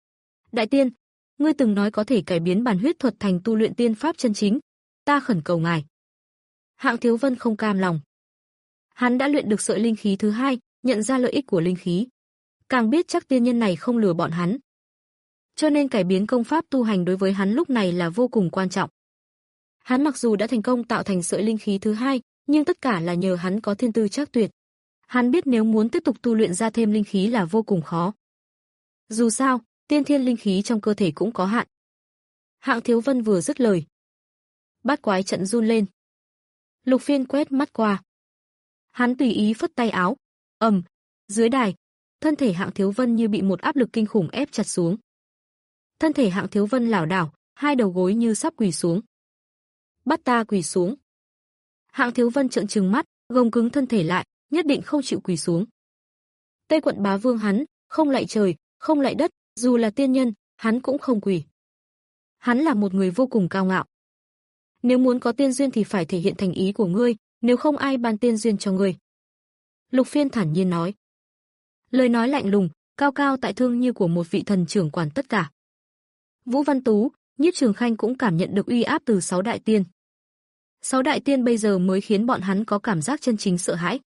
S2: Đại tiên, ngươi từng nói có thể cải biến bản huyết thuật thành tu luyện tiên pháp chân chính, ta khẩn cầu ngài. Hạng Thiếu Vân không cam lòng. Hắn đã luyện được sợi linh khí thứ hai, nhận ra lợi ích của linh khí. Càng biết chắc tiên nhân này không lừa bọn hắn. Cho nên cải biến công pháp tu hành đối với hắn lúc này là vô cùng quan trọng. Hắn mặc dù đã thành công tạo thành sợi linh khí thứ hai, nhưng tất cả là nhờ hắn có thiên tư trác tuyệt. Hắn biết nếu muốn tiếp tục tu luyện ra thêm linh khí là vô cùng khó. Dù sao, tiên thiên linh khí trong cơ thể cũng có hạn. Hạng Thiếu Vân vừa dứt lời, bát quái trận run lên. Lục Phiên quét mắt qua. Hắn tùy ý phất tay áo. Ầm, dưới đài, thân thể Hạng Thiếu Vân như bị một áp lực kinh khủng ép chặt xuống. Thân thể Hạng Thiếu Vân lảo đảo, hai đầu gối như sắp quỳ xuống. Bắt ta quỳ xuống. Hạng Thiếu Vân trợn trừng mắt, gồng cứng thân thể lại, nhất định không chịu quỳ xuống. Tây Quận Bá Vương hắn, không lạy trời, không lạy đất, dù là tiên nhân, hắn cũng không quỳ. Hắn là một người vô cùng cao ngạo. Nếu muốn có tiên duyên thì phải thể hiện thành ý của ngươi, nếu không ai ban tiên duyên cho ngươi. Lục Phiên thản nhiên nói. Lời nói lạnh lùng, cao cao tại thượng như của một vị thần trưởng quản tất cả. Vũ Văn Tú, Nhiếp Trường Khanh cũng cảm nhận được uy áp từ sáu đại tiên. Sáu đại tiên bây giờ mới khiến bọn hắn có cảm giác chân chính sợ hãi.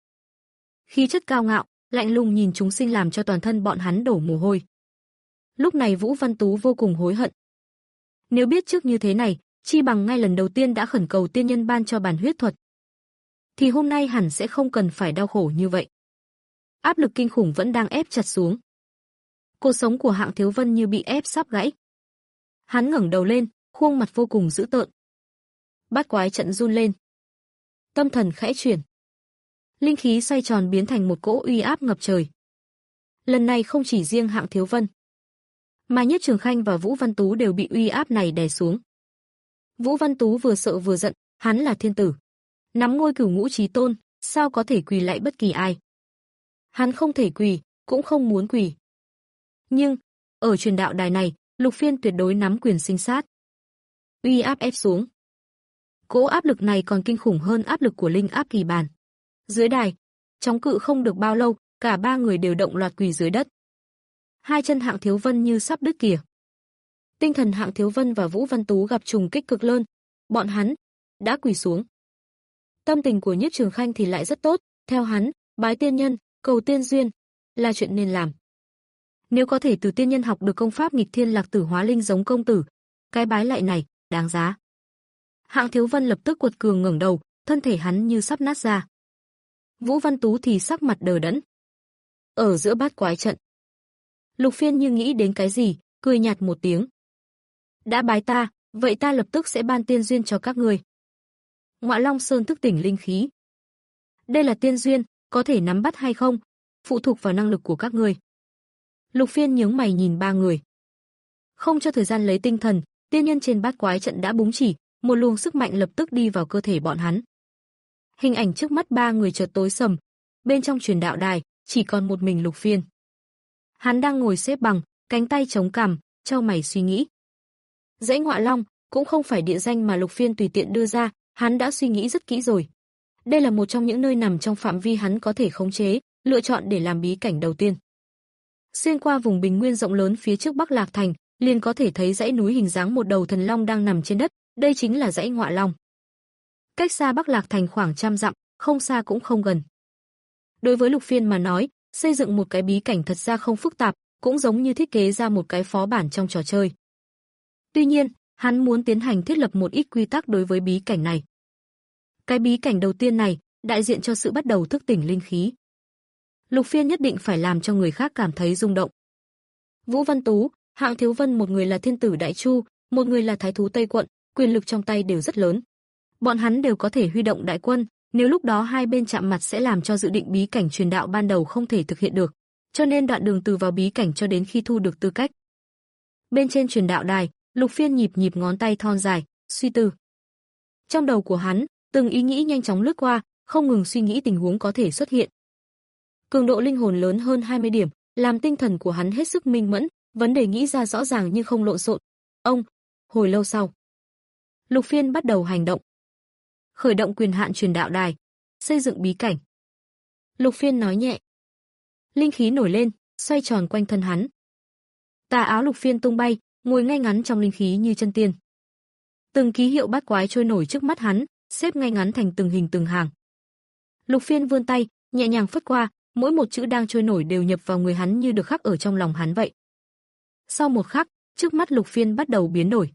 S2: Khí chất cao ngạo, lạnh lùng nhìn chúng sinh làm cho toàn thân bọn hắn đổ mồ hôi. Lúc này Vũ Văn Tú vô cùng hối hận. Nếu biết trước như thế này, chi bằng ngay lần đầu tiên đã khẩn cầu tiên nhân ban cho bản huyết thuật, thì hôm nay hẳn sẽ không cần phải đau khổ như vậy. Áp lực kinh khủng vẫn đang ép chặt xuống. Cuộc sống của Hạng Thiếu Vân như bị ép sắp gãy. Hắn ngẩng đầu lên, khuôn mặt vô cùng dữ tợn. Bát quái trận run lên. Tâm thần khẽ chuyển. Linh khí xoay tròn biến thành một cỗ uy áp ngập trời. Lần này không chỉ riêng Hạng Thiếu Vân, mà Nhiếp Trường Khanh và Vũ Văn Tú đều bị uy áp này đè xuống. Vũ Văn Tú vừa sợ vừa giận, hắn là thiên tử, nắm ngôi cửu ngũ chí tôn, sao có thể quỳ lạy bất kỳ ai. Hắn không thể quỳ, cũng không muốn quỳ. Nhưng, ở truyền đạo đài này, Lục Phiên tuyệt đối nắm quyền sinh sát. Uy áp ép xuống. Cỗ áp lực này còn kinh khủng hơn áp lực của linh áp kỳ bàn. Dưới đài, chống cự không được bao lâu, cả ba người đều động loạt quỳ dưới đất. Hai chân Hạng Thiếu Vân như sắp đứt kìa. Tinh thần Hạng Thiếu Vân và Vũ Văn Tú gặp trùng kích cực lớn, bọn hắn đã quỳ xuống. Tâm tình của Nhiếp Trường Khanh thì lại rất tốt, theo hắn, bái tiên nhân, cầu tiên duyên là chuyện nên làm. Nếu có thể từ tiên nhân học được công pháp nghịch thiên lạc tử hóa linh giống công tử, cái bái lạy này đáng giá. Hạng Thiếu Vân lập tức cuột cường ngẩng đầu, thân thể hắn như sắp nát ra. Vũ Văn Tú thì sắc mặt đờ đẫn. Ở giữa bát quái trận, Lục Phiên như nghĩ đến cái gì, cười nhạt một tiếng. Đã bái ta, vậy ta lập tức sẽ ban tiên duyên cho các ngươi. Ngọa Long Sơn thức tỉnh linh khí. Đây là tiên duyên, có thể nắm bắt hay không, phụ thuộc vào năng lực của các ngươi. Lục Phiên nhướng mày nhìn ba người. Không cho thời gian lấy tinh thần, tiên nhân trên bát quái trận đã búng chỉ, một luồng sức mạnh lập tức đi vào cơ thể bọn hắn. Hình ảnh trước mắt ba người chợt tối sầm, bên trong truyền đạo đài chỉ còn một mình Lục Phiên. Hắn đang ngồi xếp bằng, cánh tay chống cằm, chau mày suy nghĩ. Dãy Ngọa Long cũng không phải địa danh mà Lục Phiên tùy tiện đưa ra, hắn đã suy nghĩ rất kỹ rồi. Đây là một trong những nơi nằm trong phạm vi hắn có thể khống chế, lựa chọn để làm bí cảnh đầu tiên. Xuyên qua vùng bình nguyên rộng lớn phía trước Bắc Lạc Thành, liền có thể thấy dãy núi hình dáng một đầu thần long đang nằm trên đất, đây chính là dãy Ngọa Long. Cách xa Bắc Lạc Thành khoảng trăm dặm, không xa cũng không gần. Đối với Lục Phiên mà nói, xây dựng một cái bí cảnh thật ra không phức tạp, cũng giống như thiết kế ra một cái phó bản trong trò chơi. Tuy nhiên, hắn muốn tiến hành thiết lập một ít quy tắc đối với bí cảnh này. Cái bí cảnh đầu tiên này, đại diện cho sự bắt đầu thức tỉnh linh khí. Lục Phiên nhất định phải làm cho người khác cảm thấy rung động. Vũ Văn Tú, Hạng Thiếu Vân, một người là thiên tử Đại Chu, một người là thái thú Tây Quận, quyền lực trong tay đều rất lớn. Bọn hắn đều có thể huy động đại quân, nếu lúc đó hai bên chạm mặt sẽ làm cho dự định bí cảnh truyền đạo ban đầu không thể thực hiện được, cho nên đoạn đường từ vào bí cảnh cho đến khi thu được tư cách. Bên trên truyền đạo đài, Lục Phiên nhịp nhịp ngón tay thon dài, suy tư. Trong đầu của hắn, từng ý nghĩ nhanh chóng lướt qua, không ngừng suy nghĩ tình huống có thể xuất hiện. Cường độ linh hồn lớn hơn hai mươi điểm, làm tinh thần của hắn hết sức minh mẫn, vấn đề nghĩ ra rõ ràng nhưng không lộn xộn. Ông, hồi lâu sau, Lục Phiên bắt đầu hành động. Khởi động quyền hạn truyền đạo đài, xây dựng bí cảnh. Lục Phiên nói nhẹ. Linh khí nổi lên, xoay tròn quanh thân hắn. Tà áo Lục Phiên tung bay, ngồi ngay ngắn trong linh khí như chân tiên. Từng ký hiệu bát quái trôi nổi trước mắt hắn, xếp ngay ngắn thành từng hình từng hàng. Lục Phiên vươn tay, nhẹ nhàng phất qua, mỗi một chữ đang trôi nổi đều nhập vào người hắn như được khắc ở trong lòng hắn vậy. Sau một khắc, trước mắt Lục Phiên bắt đầu biến đổi.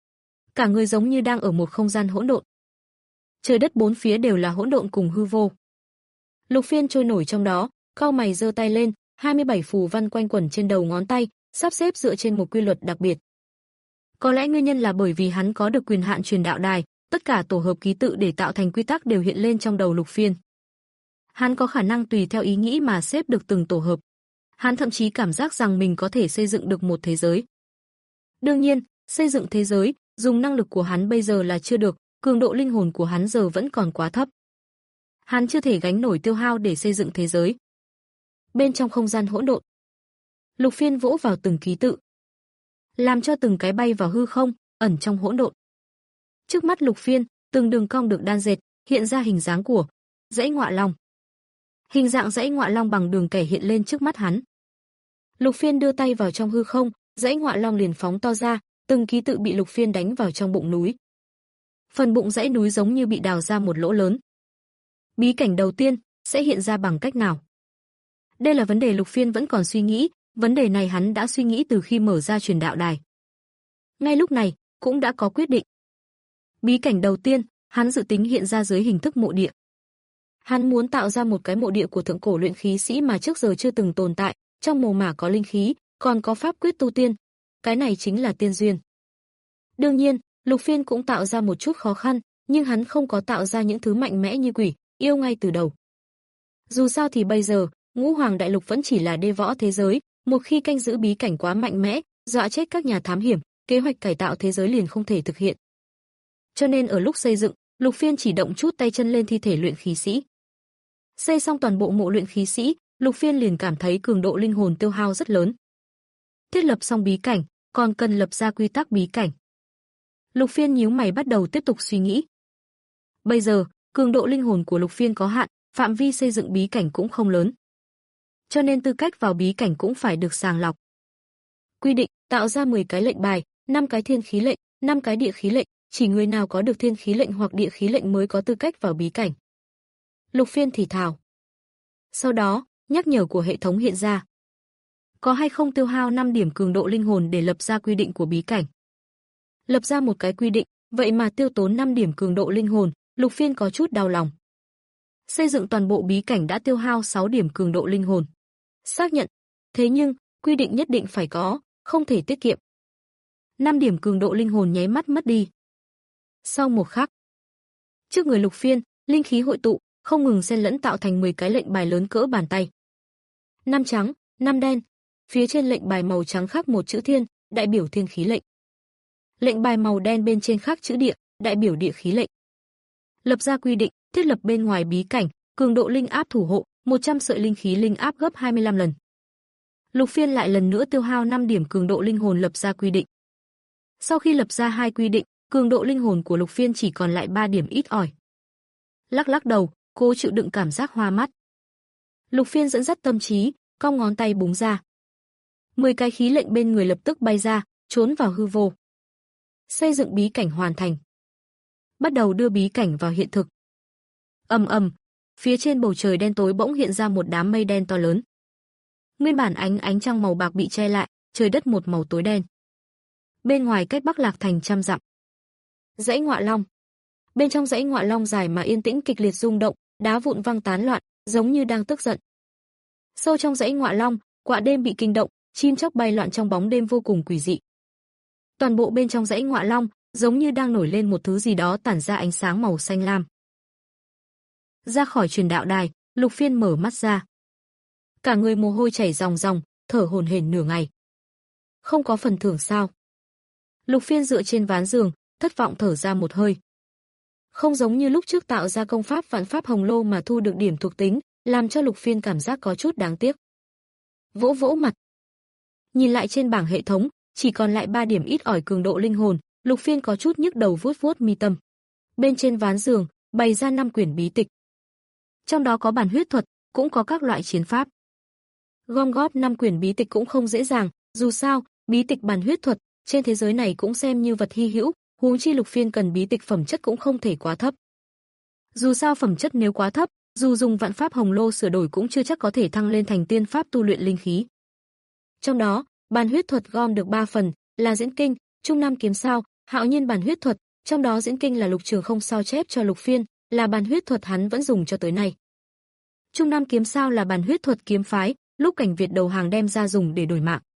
S2: Cả người giống như đang ở một không gian hỗn độn. Trời đất bốn phía đều là hỗn độn cùng hư vô. Lục Phiên trôi nổi trong đó, cau mày giơ tay lên, hai mươi bảy phù văn quanh quẩn trên đầu ngón tay, sắp xếp dựa trên một quy luật đặc biệt. Có lẽ nguyên nhân là bởi vì hắn có được quyền hạn truyền đạo đài, tất cả tổ hợp ký tự để tạo thành quy tắc đều hiện lên trong đầu Lục Phiên. Hắn có khả năng tùy theo ý nghĩ mà xếp được từng tổ hợp. Hắn thậm chí cảm giác rằng mình có thể xây dựng được một thế giới. Đương nhiên, xây dựng thế giới, dùng năng lực của hắn bây giờ là chưa được, cường độ linh hồn của hắn giờ vẫn còn quá thấp. Hắn chưa thể gánh nổi tiêu hao để xây dựng thế giới. Bên trong không gian hỗn độn, Lục Phiên vỗ vào từng ký tự, làm cho từng cái bay vào hư không, ẩn trong hỗn độn. Trước mắt Lục Phiên, từng đường cong được đan dệt, hiện ra hình dáng của dãy Ngọa Long. Hình dạng dãy Ngọa Long bằng đường kẻ hiện lên trước mắt hắn. Lục Phiên đưa tay vào trong hư không, dãy Ngọa Long liền phóng to ra, từng ký tự bị Lục Phiên đánh vào trong bụng núi. Phần bụng dãy núi giống như bị đào ra một lỗ lớn. Bí cảnh đầu tiên sẽ hiện ra bằng cách nào? Đây là vấn đề Lục Phiên vẫn còn suy nghĩ, vấn đề này hắn đã suy nghĩ từ khi mở ra truyền đạo đài. Ngay lúc này, cũng đã có quyết định. Bí cảnh đầu tiên, hắn dự tính hiện ra dưới hình thức mộ địa. Hắn muốn tạo ra một cái mộ địa của thượng cổ luyện khí sĩ mà trước giờ chưa từng tồn tại, trong mồ mả có linh khí, còn có pháp quyết tu tiên. Cái này chính là tiên duyên. Đương nhiên, Lục Phiên cũng tạo ra một chút khó khăn, nhưng hắn không có tạo ra những thứ mạnh mẽ như quỷ, yêu ngay từ đầu. Dù sao thì bây giờ, Ngũ Hoàng Đại Lục vẫn chỉ là đê võ thế giới, một khi canh giữ bí cảnh quá mạnh mẽ, dọa chết các nhà thám hiểm, kế hoạch cải tạo thế giới liền không thể thực hiện. Cho nên ở lúc xây dựng, Lục Phiên chỉ động chút tay chân lên thi thể luyện khí sĩ. Xây xong toàn bộ mộ luyện khí sĩ, Lục Phiên liền cảm thấy cường độ linh hồn tiêu hao rất lớn. Thiết lập xong bí cảnh, còn cần lập ra quy tắc bí cảnh. Lục Phiên nhíu mày bắt đầu tiếp tục suy nghĩ. Bây giờ, cường độ linh hồn của Lục Phiên có hạn, phạm vi xây dựng bí cảnh cũng không lớn. Cho nên tư cách vào bí cảnh cũng phải được sàng lọc. Quy định, tạo ra mười cái lệnh bài, năm cái thiên khí lệnh, năm cái địa khí lệnh, chỉ người nào có được thiên khí lệnh hoặc địa khí lệnh mới có tư cách vào bí cảnh. Lục Phiên thì thào. Sau đó, nhắc nhở của hệ thống hiện ra. Có hay không tiêu hao năm điểm cường độ linh hồn để lập ra quy định của bí cảnh. Lập ra một cái quy định, vậy mà tiêu tốn năm điểm cường độ linh hồn, Lục Phiên có chút đau lòng. Xây dựng toàn bộ bí cảnh đã tiêu hao sáu điểm cường độ linh hồn. Xác nhận, thế nhưng, quy định nhất định phải có, không thể tiết kiệm. năm điểm cường độ linh hồn nháy mắt mất đi. Sau một khắc, trước người Lục Phiên, linh khí hội tụ, không ngừng xen lẫn tạo thành mười cái lệnh bài lớn cỡ bàn tay. Năm trắng, năm đen, phía trên lệnh bài màu trắng khắc một chữ thiên, đại biểu thiên khí lệnh. Lệnh bài màu đen bên trên khắc chữ địa, đại biểu địa khí lệnh. Lập ra quy định, thiết lập bên ngoài bí cảnh, cường độ linh áp thủ hộ, một trăm sợi linh khí linh áp gấp hai mươi lăm lần. Lục Phiên lại lần nữa tiêu hao năm điểm cường độ linh hồn lập ra quy định. Sau khi lập ra hai quy định, cường độ linh hồn của Lục Phiên chỉ còn lại ba điểm ít ỏi. Lắc lắc đầu, cô chịu đựng cảm giác hoa mắt. Lục Phiên dẫn dắt tâm trí, cong ngón tay búng ra. Mười cái khí lệnh bên người lập tức bay ra, trốn vào hư vô. Xây dựng bí cảnh hoàn thành. Bắt đầu đưa bí cảnh vào hiện thực. Ầm ầm, phía trên bầu trời đen tối bỗng hiện ra một đám mây đen to lớn. Nguyên bản ánh ánh trăng màu bạc bị che lại, trời đất một màu tối đen. Bên ngoài cách Bắc Lạc Thành trăm dặm. Dãy Ngọa Long. Bên trong dãy Ngọa Long dài mà yên tĩnh kịch liệt rung động, đá vụn văng tán loạn, giống như đang tức giận. Sâu trong dãy Ngọa Long, quạ đêm bị kinh động, chim chóc bay loạn trong bóng đêm vô cùng quỷ dị. Toàn bộ bên trong dãy Ngọa Long, giống như đang nổi lên một thứ gì đó tản ra ánh sáng màu xanh lam. Ra khỏi truyền đạo đài, Lục Phiên mở mắt ra. Cả người mồ hôi chảy ròng ròng, thở hổn hển nửa ngày. Không có phần thưởng sao? Lục Phiên dựa trên ván giường, thất vọng thở ra một hơi. Không giống như lúc trước tạo ra công pháp Vạn Pháp Hồng Lô mà thu được điểm thuộc tính, làm cho Lục Phiên cảm giác có chút đáng tiếc. Vỗ vỗ mặt. Nhìn lại trên bảng hệ thống, chỉ còn lại ba điểm ít ỏi cường độ linh hồn, Lục Phiên có chút nhức đầu vuốt vuốt mi tâm. Bên trên ván giường, bày ra năm quyển bí tịch. Trong đó có bản huyết thuật, cũng có các loại chiến pháp. Gom góp năm quyển bí tịch cũng không dễ dàng, dù sao, bí tịch bản huyết thuật trên thế giới này cũng xem như vật hy hữu, huống chi Lục Phiên cần bí tịch phẩm chất cũng không thể quá thấp. Dù sao phẩm chất nếu quá thấp, dù dùng Vạn Pháp Hồng Lô sửa đổi cũng chưa chắc có thể thăng lên thành tiên pháp tu luyện linh khí. Trong đó, bản huyết thuật gom được ba phần, là diễn kinh, trung nam kiếm sao, hạo nhiên bản huyết thuật, trong đó diễn kinh là Lục Trường Không sao chép cho Lục Phiên, là bản huyết thuật hắn vẫn dùng cho tới nay. Trung nam kiếm sao là bản huyết thuật kiếm phái, lúc Cảnh Việt đầu hàng đem ra dùng để đổi mạng.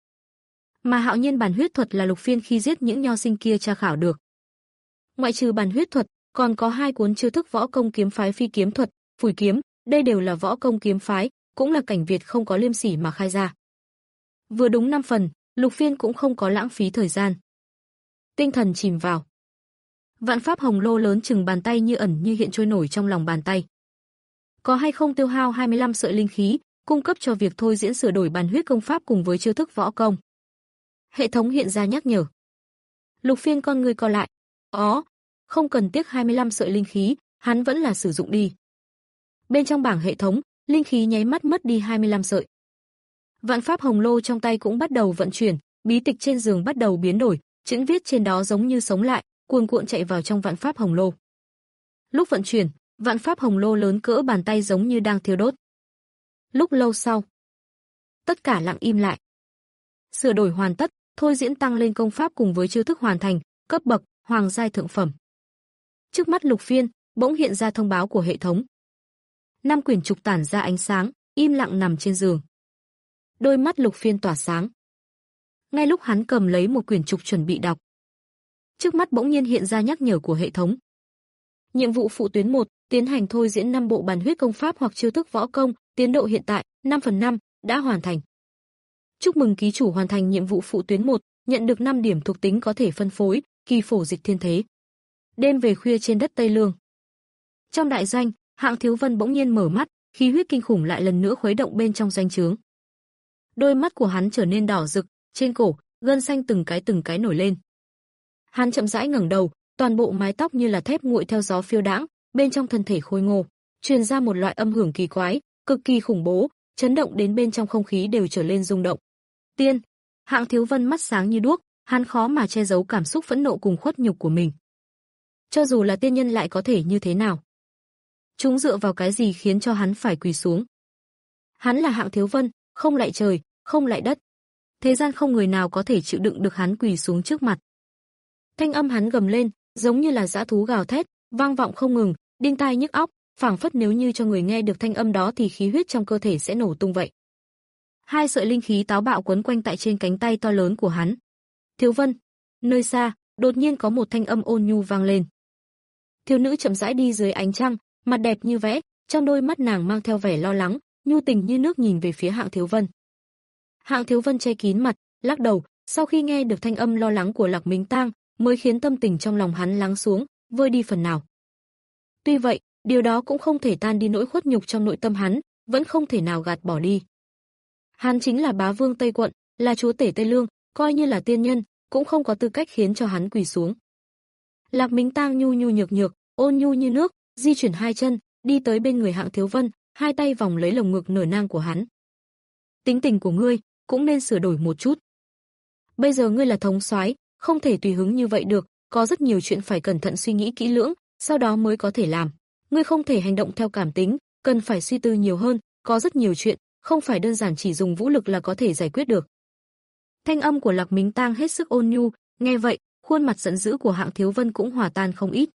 S2: Mà hạo nhiên bản huyết thuật là Lục Phiên khi giết những nho sinh kia tra khảo được. Ngoại trừ bản huyết thuật, còn có hai cuốn chiêu thức võ công kiếm phái phi kiếm thuật, phủi kiếm, đây đều là võ công kiếm phái, cũng là Cảnh Việt không có liêm sỉ mà khai ra. Vừa đúng năm phần, Lục Phiên cũng không có lãng phí thời gian. Tinh thần chìm vào. Vạn Pháp Hồng Lô lớn chừng bàn tay như ẩn như hiện trôi nổi trong lòng bàn tay. Có hay không tiêu hao hai mươi lăm sợi linh khí, cung cấp cho việc thôi diễn sửa đổi bản huyết công pháp cùng với chiêu thức võ công. Hệ thống hiện ra nhắc nhở. Lục Phiên con người co lại. Ó, không cần tiếc hai mươi lăm sợi linh khí, hắn vẫn là sử dụng đi. Bên trong bảng hệ thống, linh khí nháy mắt mất đi hai mươi lăm sợi. Vạn Pháp Hồng Lô trong tay cũng bắt đầu vận chuyển, bí tịch trên giường bắt đầu biến đổi, chữ viết trên đó giống như sống lại, cuồn cuộn chạy vào trong Vạn Pháp Hồng Lô. Lúc vận chuyển, Vạn Pháp Hồng Lô lớn cỡ bàn tay giống như đang thiêu đốt. Lúc lâu sau, tất cả lặng im lại. Sửa đổi hoàn tất, thôi diễn tăng lên công pháp cùng với chiêu thức hoàn thành, cấp bậc hoàng giai thượng phẩm. Trước mắt Lục Phiên, bỗng hiện ra thông báo của hệ thống. Năm quyển trục tản ra ánh sáng, im lặng nằm trên giường. Đôi mắt Lục Phiên tỏa sáng. Ngay lúc hắn cầm lấy một quyển trục chuẩn bị đọc, trước mắt bỗng nhiên hiện ra nhắc nhở của hệ thống. Nhiệm vụ phụ tuyến một, tiến hành thôi diễn năm bộ bản huyết công pháp hoặc chiêu thức võ công, tiến độ hiện tại năm phần năm, đã hoàn thành. Chúc mừng ký chủ hoàn thành nhiệm vụ phụ tuyến một, nhận được năm điểm thuộc tính có thể phân phối, kỳ phổ dịch thiên thế. Đêm về khuya trên đất Tây Lương. Trong đại doanh, Hạng Thiếu Vân bỗng nhiên mở mắt, khí huyết kinh khủng lại lần nữa khuấy động bên trong doanh trướng. Đôi mắt của hắn trở nên đỏ rực, trên cổ, gân xanh từng cái từng cái nổi lên. Hắn chậm rãi ngẩng đầu, toàn bộ mái tóc như là thép nguội theo gió phiêu đãng, bên trong thân thể khôi ngô, truyền ra một loại âm hưởng kỳ quái, cực kỳ khủng bố, chấn động đến bên trong không khí đều trở lên rung động. Tiên, Hạng Thiếu Vân mắt sáng như đuốc, hắn khó mà che giấu cảm xúc phẫn nộ cùng khuất nhục của mình. Cho dù là tiên nhân lại có thể như thế nào? Chúng dựa vào cái gì khiến cho hắn phải quỳ xuống? Hắn là Hạng Thiếu Vân, không lạy trời, không lạy đất. Thế gian không người nào có thể chịu đựng được hắn quỳ xuống trước mặt. Thanh âm hắn gầm lên, giống như là dã thú gào thét, vang vọng không ngừng, đinh tai nhức óc, phảng phất nếu như cho người nghe được thanh âm đó thì khí huyết trong cơ thể sẽ nổ tung vậy. Hai sợi linh khí táo bạo quấn quanh tại trên cánh tay to lớn của hắn. Thiếu Vân, nơi xa, đột nhiên có một thanh âm ôn nhu vang lên. Thiếu nữ chậm rãi đi dưới ánh trăng, mặt đẹp như vẽ, trong đôi mắt nàng mang theo vẻ lo lắng, nhu tình như nước nhìn về phía Hạng Thiếu Vân. Hạng Thiếu Vân che kín mặt, lắc đầu, sau khi nghe được thanh âm lo lắng của Lạc Minh Tang, mới khiến tâm tình trong lòng hắn lắng xuống, vơi đi phần nào. Tuy vậy, điều đó cũng không thể tan đi nỗi khuất nhục trong nội tâm hắn, vẫn không thể nào gạt bỏ đi. Hắn chính là bá vương Tây quận, là chúa tể Tây Lương, coi như là tiên nhân, cũng không có tư cách khiến cho hắn quỳ xuống. Lạc Mính Tang nhu nhu nhược nhược, ôn nhu như nước, di chuyển hai chân, đi tới bên người Hạng Thiếu Vân, hai tay vòng lấy lồng ngực nở nang của hắn. Tính tình của ngươi cũng nên sửa đổi một chút. Bây giờ ngươi là thống soái, không thể tùy hứng như vậy được, có rất nhiều chuyện phải cẩn thận suy nghĩ kỹ lưỡng, sau đó mới có thể làm. Ngươi không thể hành động theo cảm tính, cần phải suy tư nhiều hơn, có rất nhiều chuyện, không phải đơn giản chỉ dùng vũ lực là có thể giải quyết được. Thanh âm của Lạc Mính Tang hết sức ôn nhu, nghe vậy, khuôn mặt giận dữ của Hạng Thiếu Vân cũng hòa tan không ít.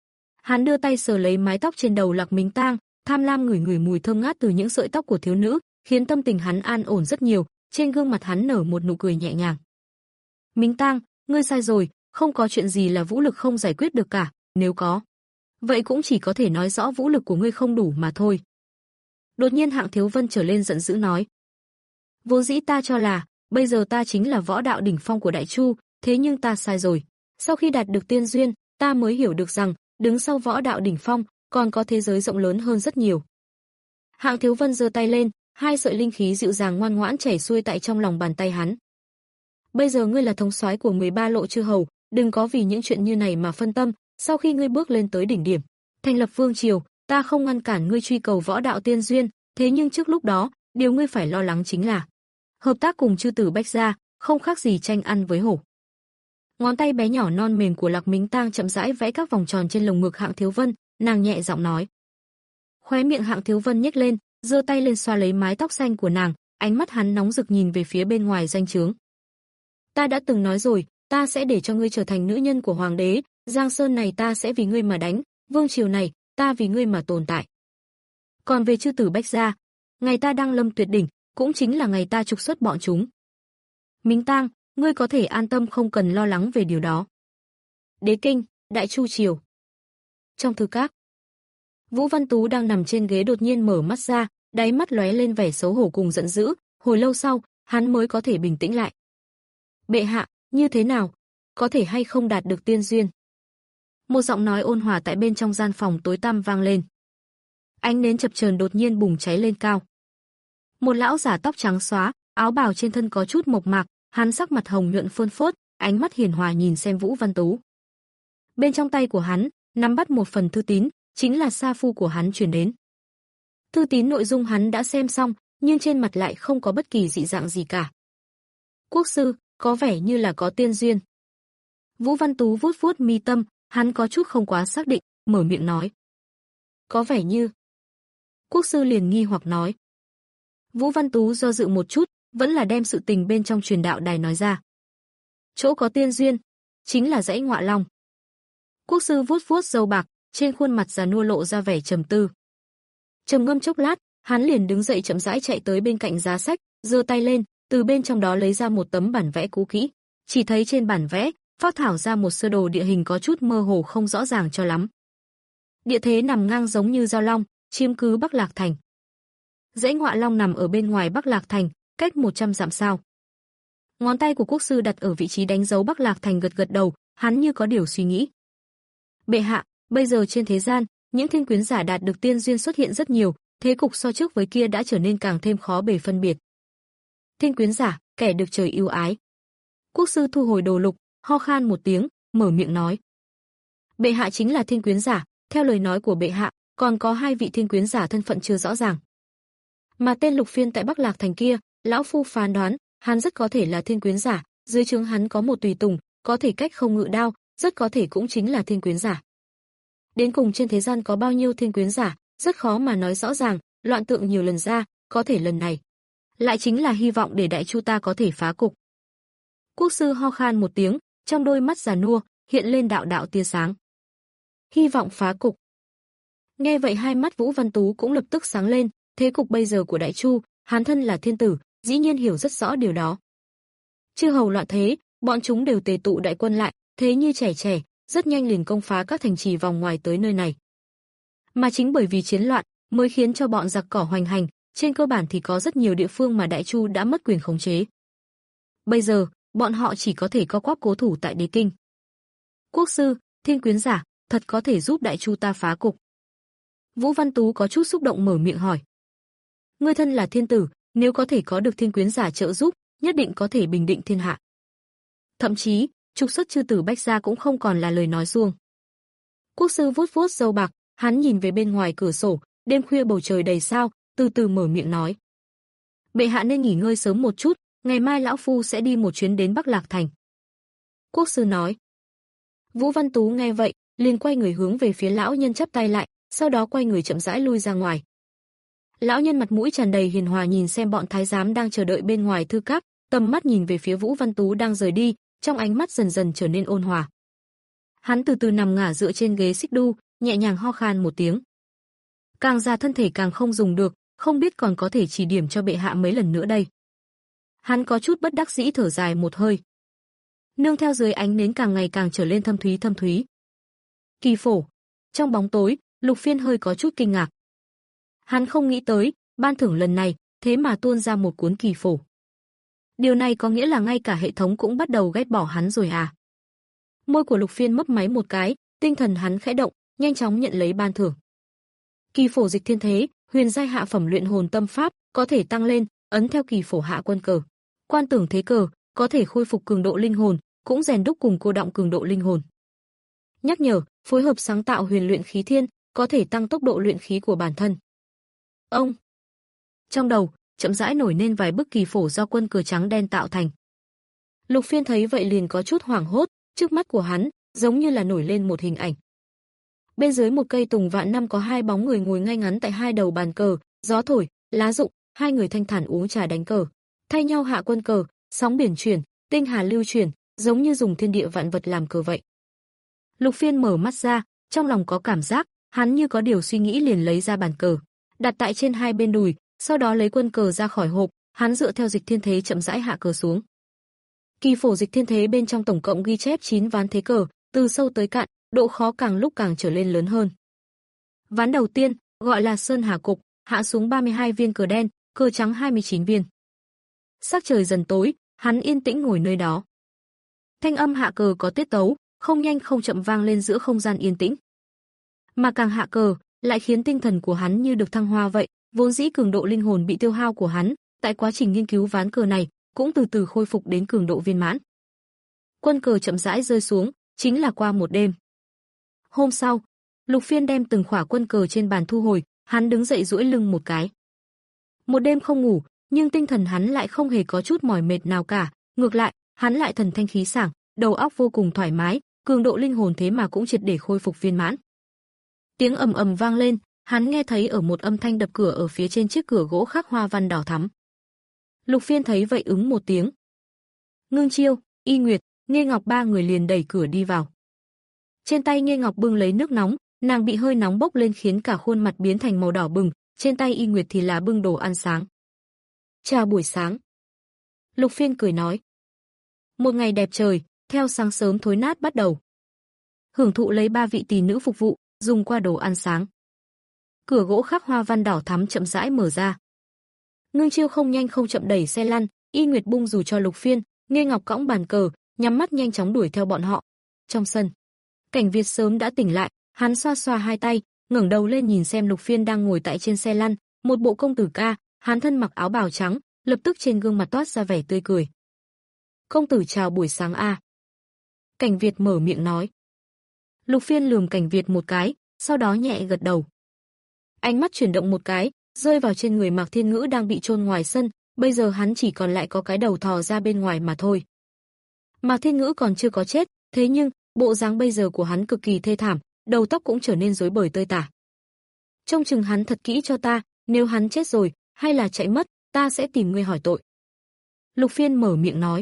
S2: Hắn đưa tay sờ lấy mái tóc trên đầu Lạc Mính Tang, tham lam ngửi ngửi mùi thơm ngát từ những sợi tóc của thiếu nữ, khiến tâm tình hắn an ổn rất nhiều, trên gương mặt hắn nở một nụ cười nhẹ nhàng. Mính Tang, ngươi sai rồi, không có chuyện gì là vũ lực không giải quyết được cả, nếu có, vậy cũng chỉ có thể nói rõ vũ lực của ngươi không đủ mà thôi. Đột nhiên Hạng Thiếu Vân trở lên giận dữ nói. Vốn dĩ ta cho là, bây giờ ta chính là võ đạo đỉnh phong của Đại Chu, thế nhưng ta sai rồi. Sau khi đạt được tiên duyên, ta mới hiểu được rằng, đứng sau võ đạo đỉnh phong, còn có thế giới rộng lớn hơn rất nhiều. Hạng Thiếu Vân giơ tay lên, hai sợi linh khí dịu dàng ngoan ngoãn chảy xuôi tại trong lòng bàn tay hắn. Bây giờ ngươi là thống soái của mười ba lộ chư hầu, đừng có vì những chuyện như này mà phân tâm, sau khi ngươi bước lên tới đỉnh điểm, thành lập vương triều, ta không ngăn cản ngươi truy cầu võ đạo tiên duyên, thế nhưng trước lúc đó, điều ngươi phải lo lắng chính là hợp tác cùng chư tử Bách gia, không khác gì tranh ăn với hổ. Ngón tay bé nhỏ non mềm của Lạc Mính Tang chậm rãi vẽ các vòng tròn trên lồng ngực Hạng Thiếu Vân, nàng nhẹ giọng nói. Khóe miệng Hạng Thiếu Vân nhếch lên, giơ tay lên xoa lấy mái tóc xanh của nàng, ánh mắt hắn nóng rực nhìn về phía bên ngoài doanh trướng. Ta đã từng nói rồi, ta sẽ để cho ngươi trở thành nữ nhân của hoàng đế, Giang Sơn này ta sẽ vì ngươi mà đánh, vương triều này, ta vì ngươi mà tồn tại. Còn về chư tử Bách gia, ngày ta đăng lâm tuyệt đỉnh, cũng chính là ngày ta trục xuất bọn chúng. Mính Tang, ngươi có thể an tâm không cần lo lắng về điều đó. Đế kinh, Đại Chu triều. Trong thư các, Vũ Văn Tú đang nằm trên ghế đột nhiên mở mắt ra, đáy mắt lóe lên vẻ xấu hổ cùng giận dữ, hồi lâu sau, hắn mới có thể bình tĩnh lại. Bệ hạ, như thế nào? Có thể hay không đạt được tiên duyên? Một giọng nói ôn hòa tại bên trong gian phòng tối tăm vang lên. Ánh nến chập chờn đột nhiên bùng cháy lên cao. Một lão giả tóc trắng xóa, áo bào trên thân có chút mộc mạc, hắn sắc mặt hồng nhuận phơn phớt, ánh mắt hiền hòa nhìn xem Vũ Văn Tú. Bên trong tay của hắn, nắm bắt một phần thư tín, chính là sa phu của hắn truyền đến. Thư tín nội dung hắn đã xem xong, nhưng trên mặt lại không có bất kỳ dị dạng gì cả. Quốc sư, có vẻ như là có tiên duyên. Vũ Văn Tú vuốt vuốt mi tâm, hắn có chút không quá xác định, mở miệng nói. Có vẻ như. Quốc sư liền nghi hoặc nói. Vũ Văn Tú do dự một chút, vẫn là đem sự tình bên trong truyền đạo đài nói ra. Chỗ có tiên duyên, chính là dãy Ngọa Long. Quốc sư vuốt vuốt râu bạc, trên khuôn mặt già nua lộ ra vẻ trầm tư. Trầm ngâm chốc lát, hắn liền đứng dậy chậm rãi chạy tới bên cạnh giá sách, giơ tay lên, từ bên trong đó lấy ra một tấm bản vẽ cũ kỹ. Chỉ thấy trên bản vẽ, phác thảo ra một sơ đồ địa hình có chút mơ hồ không rõ ràng cho lắm. Địa thế nằm ngang giống như giao long, chiếm cứ Bắc Lạc Thành. Dãy Ngọa Long nằm ở bên ngoài Bắc Lạc Thành, cách một trăm dặm sao. Ngón tay của quốc sư đặt ở vị trí đánh dấu Bắc Lạc Thành gật gật đầu, hắn như có điều suy nghĩ. Bệ hạ, bây giờ trên thế gian, những thiên quyến giả đạt được tiên duyên xuất hiện rất nhiều, thế cục so trước với kia đã trở nên càng thêm khó bề phân biệt. Thiên quyến giả, kẻ được trời ưu ái. Quốc sư thu hồi đồ lục, ho khan một tiếng, mở miệng nói. Bệ hạ chính là thiên quyến giả, theo lời nói của bệ hạ, còn có hai vị thiên quyến giả thân phận chưa rõ ràng. Mà tên Lục Phiên tại Bắc Lạc Thành kia, lão phu phán đoán, hắn rất có thể là thiên quyến giả, dưới trướng hắn có một tùy tùng, có thể cách không ngự đao, rất có thể cũng chính là thiên quyến giả. Đến cùng trên thế gian có bao nhiêu thiên quyến giả, rất khó mà nói rõ ràng, loạn tượng nhiều lần ra, có thể lần này lại chính là hy vọng để Đại Chu ta có thể phá cục. Quốc sư ho khan một tiếng, trong đôi mắt già nua hiện lên đạo đạo tia sáng. Hy vọng phá cục. Nghe vậy hai mắt Vũ Văn Tú cũng lập tức sáng lên, thế cục bây giờ của Đại Chu, hắn thân là thiên tử, dĩ nhiên hiểu rất rõ điều đó. Chư hầu loạn thế, bọn chúng đều tề tụ đại quân lại, thế như trẻ trẻ, rất nhanh liền công phá các thành trì vòng ngoài tới nơi này. Mà chính bởi vì chiến loạn, mới khiến cho bọn giặc cỏ hoành hành, trên cơ bản thì có rất nhiều địa phương mà Đại Chu đã mất quyền khống chế. Bây giờ, bọn họ chỉ có thể co quắp cố thủ tại Đế kinh. Quốc sư, thiên quyến giả, thật có thể giúp Đại Chu ta phá cục. Vũ Văn Tú có chút xúc động mở miệng hỏi. Ngươi thân là thiên tử, nếu có thể có được thiên quyến giả trợ giúp, nhất định có thể bình định thiên hạ. Thậm chí, trục xuất chư tử Bách gia cũng không còn là lời nói suông. Quốc sư vuốt vuốt râu bạc, hắn nhìn về bên ngoài cửa sổ, đêm khuya bầu trời đầy sao, từ từ mở miệng nói. Bệ hạ nên nghỉ ngơi sớm một chút, ngày mai lão phu sẽ đi một chuyến đến Bắc Lạc Thành. Quốc sư nói. Vũ Văn Tú nghe vậy, liền quay người hướng về phía lão nhân chắp tay lại, sau đó quay người chậm rãi lui ra ngoài. Lão nhân mặt mũi tràn đầy hiền hòa nhìn xem bọn thái giám đang chờ đợi bên ngoài thư các, tầm mắt nhìn về phía Vũ Văn Tú đang rời đi, trong ánh mắt dần dần trở nên ôn hòa. Hắn từ từ nằm ngả dựa trên ghế xích đu, nhẹ nhàng ho khan một tiếng. Càng già thân thể càng không dùng được, không biết còn có thể chỉ điểm cho bệ hạ mấy lần nữa đây. Hắn có chút bất đắc dĩ thở dài một hơi. Nương theo dưới ánh nến càng ngày càng trở lên thâm thúy thâm thúy. Kỳ phổ. Trong bóng tối, Lục Phiên hơi có chút kinh ngạc. Hắn không nghĩ tới, ban thưởng lần này, thế mà tuôn ra một cuốn kỳ phổ. Điều này có nghĩa là ngay cả hệ thống cũng bắt đầu ghét bỏ hắn rồi à? Môi của Lục Phiên mấp máy một cái, tinh thần hắn khẽ động, nhanh chóng nhận lấy ban thưởng. Kỳ phổ dịch thiên thế, huyền giai hạ phẩm luyện hồn tâm pháp, có thể tăng lên, ấn theo kỳ phổ hạ quân cờ. Quan tưởng thế cờ, có thể khôi phục cường độ linh hồn, cũng rèn đúc cùng cô động cường độ linh hồn. Nhắc nhở, phối hợp sáng tạo huyền luyện khí thiên, có thể tăng tốc độ luyện khí của bản thân. Ông. Trong đầu, chậm rãi nổi lên vài bức kỳ phổ do quân cờ trắng đen tạo thành. Lục Phiên thấy vậy liền có chút hoảng hốt, trước mắt của hắn giống như là nổi lên một hình ảnh. Bên dưới một cây tùng vạn năm có hai bóng người ngồi ngay ngắn tại hai đầu bàn cờ, gió thổi, lá rụng, hai người thanh thản uống trà đánh cờ, thay nhau hạ quân cờ, sóng biển chuyển, tinh hà lưu chuyển, giống như dùng thiên địa vạn vật làm cờ vậy. Lục Phiên mở mắt ra, trong lòng có cảm giác, hắn như có điều suy nghĩ liền lấy ra bàn cờ, đặt tại trên hai bên đùi, sau đó lấy quân cờ ra khỏi hộp, hắn dựa theo dịch thiên thế chậm rãi hạ cờ xuống. Kỳ phổ dịch thiên thế bên trong tổng cộng ghi chép chín ván thế cờ, từ sâu tới cạn, độ khó càng lúc càng trở lên lớn hơn. Ván đầu tiên, gọi là Sơn Hà cục, hạ xuống ba mươi hai viên cờ đen, cờ trắng hai mươi chín viên. Sắc trời dần tối, hắn yên tĩnh ngồi nơi đó. Thanh âm hạ cờ có tiết tấu, không nhanh không chậm vang lên giữa không gian yên tĩnh. Mà càng hạ cờ, lại khiến tinh thần của hắn như được thăng hoa vậy, vốn dĩ cường độ linh hồn bị tiêu hao của hắn, tại quá trình nghiên cứu ván cờ này, cũng từ từ khôi phục đến cường độ viên mãn. Quân cờ chậm rãi rơi xuống, chính là qua một đêm. Hôm sau, Lục Phiên đem từng khỏa quân cờ trên bàn thu hồi, hắn đứng dậy duỗi lưng một cái. Một đêm không ngủ, nhưng tinh thần hắn lại không hề có chút mỏi mệt nào cả, ngược lại, hắn lại thần thanh khí sảng, đầu óc vô cùng thoải mái, cường độ linh hồn thế mà cũng triệt để khôi phục viên mãn. Tiếng ầm ầm vang lên, hắn nghe thấy ở một âm thanh đập cửa ở phía trên chiếc cửa gỗ khắc hoa văn đỏ thắm. Lục Phiên thấy vậy ứng một tiếng. Ngưng Chiêu, Y Nguyệt, Nghê Ngọc ba người liền đẩy cửa đi vào. Trên tay Nghê Ngọc bưng lấy nước nóng, nàng bị hơi nóng bốc lên khiến cả khuôn mặt biến thành màu đỏ bừng, trên tay Y Nguyệt thì là bưng đồ ăn sáng. Chào buổi sáng. Lục Phiên cười nói. Một ngày đẹp trời, theo sáng sớm thối nát bắt đầu. Hưởng thụ lấy ba vị tỷ nữ phục vụ, dùng qua đồ ăn sáng. Cửa gỗ khắc hoa văn đỏ thắm chậm rãi mở ra. Ngưng Chiêu không nhanh không chậm đẩy xe lăn, Y Nguyệt bung dù cho Lục Phiên, Nghê Ngọc cõng bàn cờ, nhắm mắt nhanh chóng đuổi theo bọn họ. Trong sân, Cảnh Việt sớm đã tỉnh lại, hắn xoa xoa hai tay, ngẩng đầu lên nhìn xem Lục Phiên đang ngồi tại trên xe lăn, một bộ công tử ca, hắn thân mặc áo bào trắng, lập tức trên gương mặt toát ra vẻ tươi cười. Công tử chào buổi sáng a. Cảnh Việt mở miệng nói. Lục Phiên lườm Cảnh Việt một cái, sau đó nhẹ gật đầu. Ánh mắt chuyển động một cái, rơi vào trên người Mạc Thiên Ngữ đang bị chôn ngoài sân, bây giờ hắn chỉ còn lại có cái đầu thò ra bên ngoài mà thôi. Mạc Thiên Ngữ còn chưa có chết, thế nhưng, bộ dáng bây giờ của hắn cực kỳ thê thảm, đầu tóc cũng trở nên rối bời tơi tả. Trông chừng hắn thật kỹ cho ta, nếu hắn chết rồi, hay là chạy mất, ta sẽ tìm ngươi hỏi tội. Lục Phiên mở miệng nói.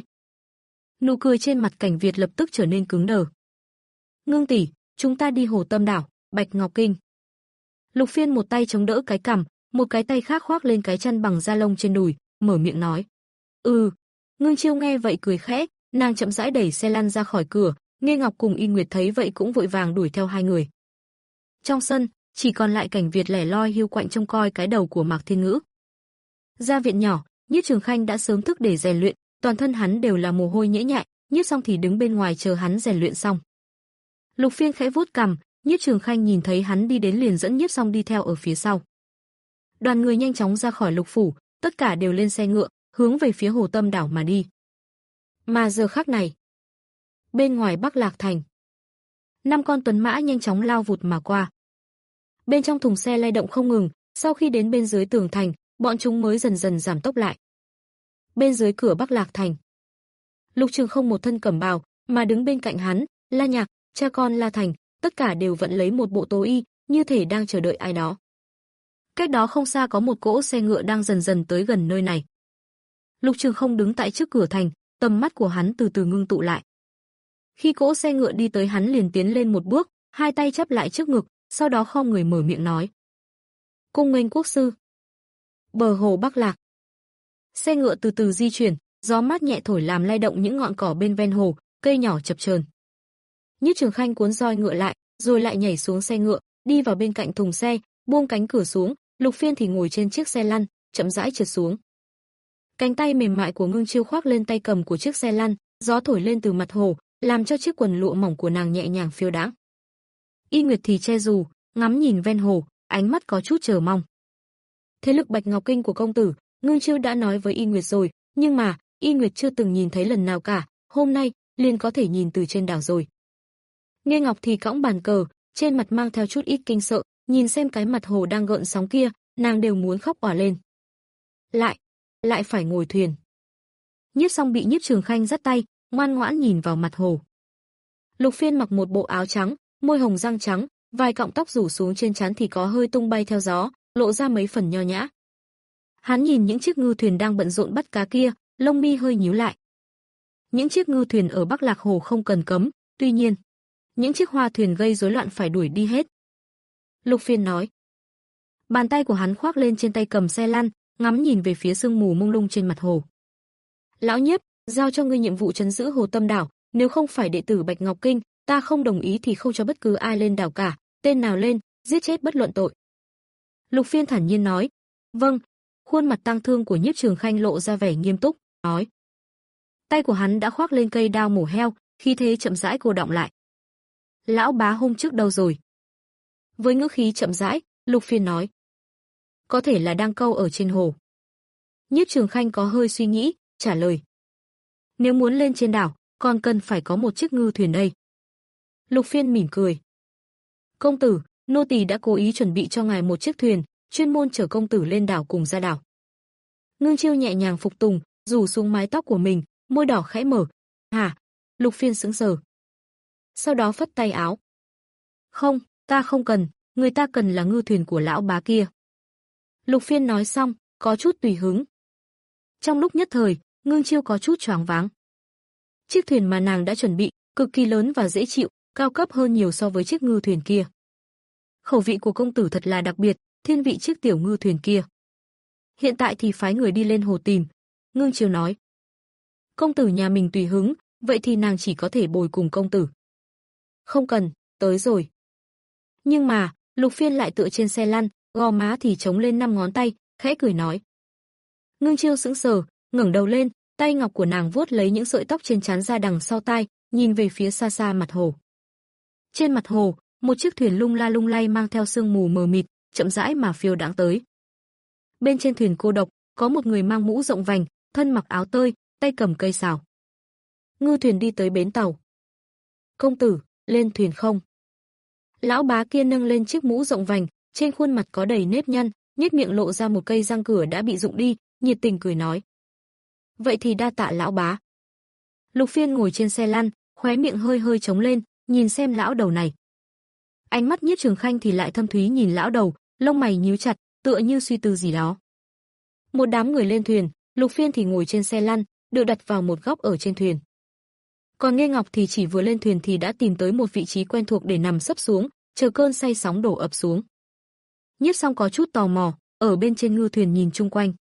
S2: Nụ cười trên mặt Cảnh Việt lập tức trở nên cứng đờ. Ngưng tỷ, chúng ta đi Hồ Tâm Đảo, Bạch Ngọc Kinh. Lục Phiên một tay chống đỡ cái cằm, một cái tay khác khoác lên cái chăn bằng da lông trên đùi, mở miệng nói. Ừ. Ngưng Chiêu nghe vậy cười khẽ, nàng chậm rãi đẩy xe lăn ra khỏi cửa, Nghê Ngọc cùng Y Nguyệt thấy vậy cũng vội vàng đuổi theo hai người. Trong sân, chỉ còn lại Cảnh Việt lẻ loi hiu quạnh trông coi cái đầu của Mạc Thiên Ngữ. Ra viện nhỏ, Nhiếp Trường Khanh đã sớm thức để rèn luyện, toàn thân hắn đều là mồ hôi nhễ nhại, Nhiếp Song thì đứng bên ngoài chờ hắn rèn luyện xong. Lục Phiên khẽ vuốt cằm, Nhiếp Trường Khanh nhìn thấy hắn đi đến liền dẫn Nhiếp Song đi theo ở phía sau. Đoàn người nhanh chóng ra khỏi Lục phủ, tất cả đều lên xe ngựa, hướng về phía Hồ Tâm đảo mà đi. Mà giờ khắc này, bên ngoài Bắc Lạc thành, năm con tuấn mã nhanh chóng lao vụt mà qua. Bên trong thùng xe lay động không ngừng, sau khi đến bên dưới tường thành, bọn chúng mới dần dần giảm tốc lại. Bên dưới cửa Bắc Lạc thành, Lục Trường Không một thân cẩm bào, mà đứng bên cạnh hắn, La Nhạc, cha con La Thành, tất cả đều vẫn lấy một bộ tố y, như thể đang chờ đợi ai đó. Cách đó không xa có một cỗ xe ngựa đang dần dần tới gần nơi này. Lục Trường Không đứng tại trước cửa thành, tầm mắt của hắn từ từ ngưng tụ lại. Khi cỗ xe ngựa đi tới hắn liền tiến lên một bước, hai tay chắp lại trước ngực, sau đó khom người mở miệng nói: "Cung nghênh quốc sư." Bờ hồ Bắc Lạc. Xe ngựa từ từ di chuyển, gió mát nhẹ thổi làm lay động những ngọn cỏ bên ven hồ, cây nhỏ chập chờn. Nhiếp Trường Khanh cuốn roi ngựa lại, rồi lại nhảy xuống xe ngựa, đi vào bên cạnh thùng xe, buông cánh cửa xuống, Lục Phiên thì ngồi trên chiếc xe lăn, chậm rãi trượt xuống. Cánh tay mềm mại của Ngưng Chiêu khoác lên tay cầm của chiếc xe lăn, gió thổi lên từ mặt hồ, làm cho chiếc quần lụa mỏng của nàng nhẹ nhàng phiêu đãng. Y Nguyệt thì che dù, ngắm nhìn ven hồ, ánh mắt có chút chờ mong. Thế lực Bạch Ngọc Kinh của công tử, Ngưng Chiêu đã nói với Y Nguyệt rồi, nhưng mà Y Nguyệt chưa từng nhìn thấy lần nào cả, hôm nay liền có thể nhìn từ trên đảo rồi. Nghe Ngọc thì cõng bàn cờ, trên mặt mang theo chút ít kinh sợ, nhìn xem cái mặt hồ đang gợn sóng kia, nàng đều muốn khóc òa lên. Lại, lại phải ngồi thuyền. Nhiếp Song bị Nhiếp Trường Khanh dắt tay, ngoan ngoãn nhìn vào mặt hồ. Lục Phiên mặc một bộ áo trắng, môi hồng răng trắng, vài cọng tóc rủ xuống trên trán thì có hơi tung bay theo gió, lộ ra mấy phần nho nhã. Hắn nhìn những chiếc ngư thuyền đang bận rộn bắt cá kia, lông mi hơi nhíu lại. Những chiếc ngư thuyền ở Bắc Lạc Hồ không cần cấm, tuy nhiên, những chiếc hoa thuyền gây rối loạn phải đuổi đi hết. Lục Phiên nói. Bàn tay của hắn khoác lên trên tay cầm xe lăn, ngắm nhìn về phía sương mù mông lung trên mặt hồ. Lão Nhiếp, giao cho ngươi nhiệm vụ trấn giữ Hồ Tâm đảo, nếu không phải đệ tử Bạch Ngọc Kinh, ta không đồng ý thì không cho bất cứ ai lên đảo cả, tên nào lên, giết chết bất luận tội. Lục Phiên thản nhiên nói. Vâng. Khuôn mặt tang thương của Nhiếp Trường Khanh lộ ra vẻ nghiêm túc, nói. Tay của hắn đã khoác lên cây đao mổ heo, khí thế chậm rãi cô đọng lại. Lão bá hôm trước đâu rồi? Với ngữ khí chậm rãi, Lục Phiên nói. Có thể là đang câu ở trên hồ. Nhiếp Trường Khanh có hơi suy nghĩ, trả lời. Nếu muốn lên trên đảo, còn cần phải có một chiếc ngư thuyền đây. Lục Phiên mỉm cười. Công tử, nô tỳ đã cố ý chuẩn bị cho ngài một chiếc thuyền, chuyên môn chở công tử lên đảo cùng ra đảo. Ngưng Chiêu nhẹ nhàng phục tùng, rủ xuống mái tóc của mình, môi đỏ khẽ mở. Hả? Lục Phiên sững sờ. Sau đó phất tay áo. Không, ta không cần, người ta cần là ngư thuyền của lão bá kia. Lục Phiên nói xong, có chút tùy hứng. Trong lúc nhất thời, Ngưng Chiêu có chút choáng váng. Chiếc thuyền mà nàng đã chuẩn bị, cực kỳ lớn và dễ chịu, cao cấp hơn nhiều so với chiếc ngư thuyền kia. Khẩu vị của công tử thật là đặc biệt, thiên vị chiếc tiểu ngư thuyền kia. Hiện tại thì phái người đi lên hồ tìm. Ngưng Chiêu nói. Công tử nhà mình tùy hứng, vậy thì nàng chỉ có thể bồi cùng công tử. Không cần, tới rồi. Nhưng mà, Lục Phiên lại tựa trên xe lăn, gò má thì chống lên năm ngón tay, khẽ cười nói. Ngưng Chiêu sững sờ, ngẩng đầu lên, tay ngọc của nàng vuốt lấy những sợi tóc trên trán ra đằng sau tai, nhìn về phía xa xa mặt hồ. Trên mặt hồ, một chiếc thuyền lung la lung lay mang theo sương mù mờ mịt, chậm rãi mà phiêu đãng tới. Bên trên thuyền cô độc, có một người mang mũ rộng vành, thân mặc áo tơi, tay cầm cây sào. Ngư thuyền đi tới bến tàu. Công tử, lên thuyền không? Lão bá kia nâng lên chiếc mũ rộng vành, trên khuôn mặt có đầy nếp nhăn, nhếch miệng lộ ra một cây răng cửa đã bị rụng đi, nhiệt tình cười nói. Vậy thì đa tạ lão bá. Lục Phiên ngồi trên xe lăn, khóe miệng hơi hơi trống lên, nhìn xem lão đầu này. Ánh mắt Nhiếp Trường Khanh thì lại thâm thúy nhìn lão đầu, lông mày nhíu chặt, tựa như suy tư gì đó. Một đám người lên thuyền, Lục Phiên thì ngồi trên xe lăn, được đặt vào một góc ở trên thuyền. Còn Nghê Ngọc thì chỉ vừa lên thuyền thì đã tìm tới một vị trí quen thuộc để nằm sấp xuống, chờ cơn say sóng đổ ập xuống. Nhiếp Song có chút tò mò, ở bên trên ngư thuyền nhìn chung quanh.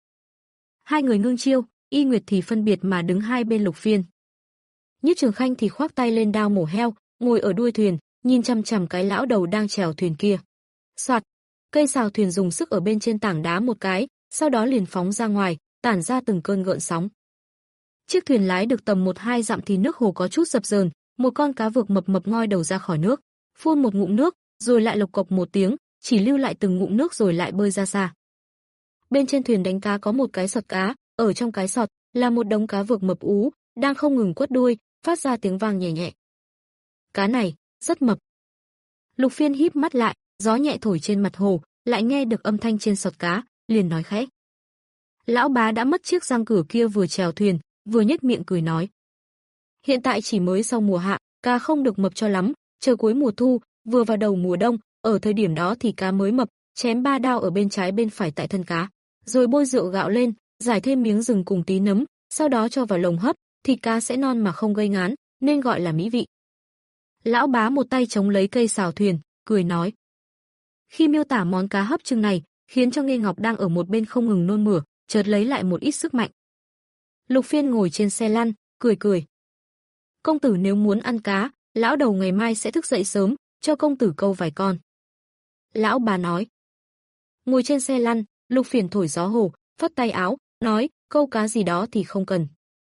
S2: Hai người Ngưng Chiêu, Y Nguyệt thì phân biệt mà đứng hai bên Lục Phiên. Nhiếp Trường Khanh thì khoác tay lên đao mổ heo, ngồi ở đuôi thuyền, nhìn chằm chằm cái lão đầu đang chèo thuyền kia. Soạt, cây sào thuyền dùng sức ở bên trên tảng đá một cái, sau đó liền phóng ra ngoài, tản ra từng cơn gợn sóng. Chiếc thuyền lái được tầm một hai dặm thì nước hồ có chút dập dờn, một con cá vực mập mập ngoi đầu ra khỏi nước, phun một ngụm nước, rồi lại lộc cộc một tiếng, chỉ lưu lại từng ngụm nước rồi lại bơi ra xa. Bên trên thuyền đánh cá có một cái sọt cá, ở trong cái sọt là một đống cá vược mập ú, đang không ngừng quất đuôi, phát ra tiếng vang nhẹ nhẹ. Cá này rất mập. Lục Phiên híp mắt lại, gió nhẹ thổi trên mặt hồ, lại nghe được âm thanh trên sọt cá, liền nói khẽ. Lão Bá đã mất chiếc răng cửa kia vừa chèo thuyền, vừa nhếch miệng cười nói. Hiện tại chỉ mới sau mùa hạ, cá không được mập cho lắm, chờ cuối mùa thu, vừa vào đầu mùa đông, ở thời điểm đó thì cá mới mập, chém ba đao ở bên trái bên phải tại thân cá, rồi bôi rượu gạo lên, rải thêm miếng rừng cùng tí nấm, sau đó cho vào lồng hấp, thịt cá sẽ non mà không gây ngán, nên gọi là mỹ vị. Lão Bá một tay chống lấy cây sào thuyền, cười nói. Khi miêu tả món cá hấp trưng này, khiến cho Nghê Ngọc đang ở một bên không ngừng nôn mửa, chợt lấy lại một ít sức mạnh. Lục Phiên ngồi trên xe lăn, cười cười. Công tử nếu muốn ăn cá, lão đầu ngày mai sẽ thức dậy sớm, cho công tử câu vài con. Lão Bá nói. Ngồi trên xe lăn, Lục Phiên thổi gió hồ, phất tay áo, nói, câu cá gì đó thì không cần.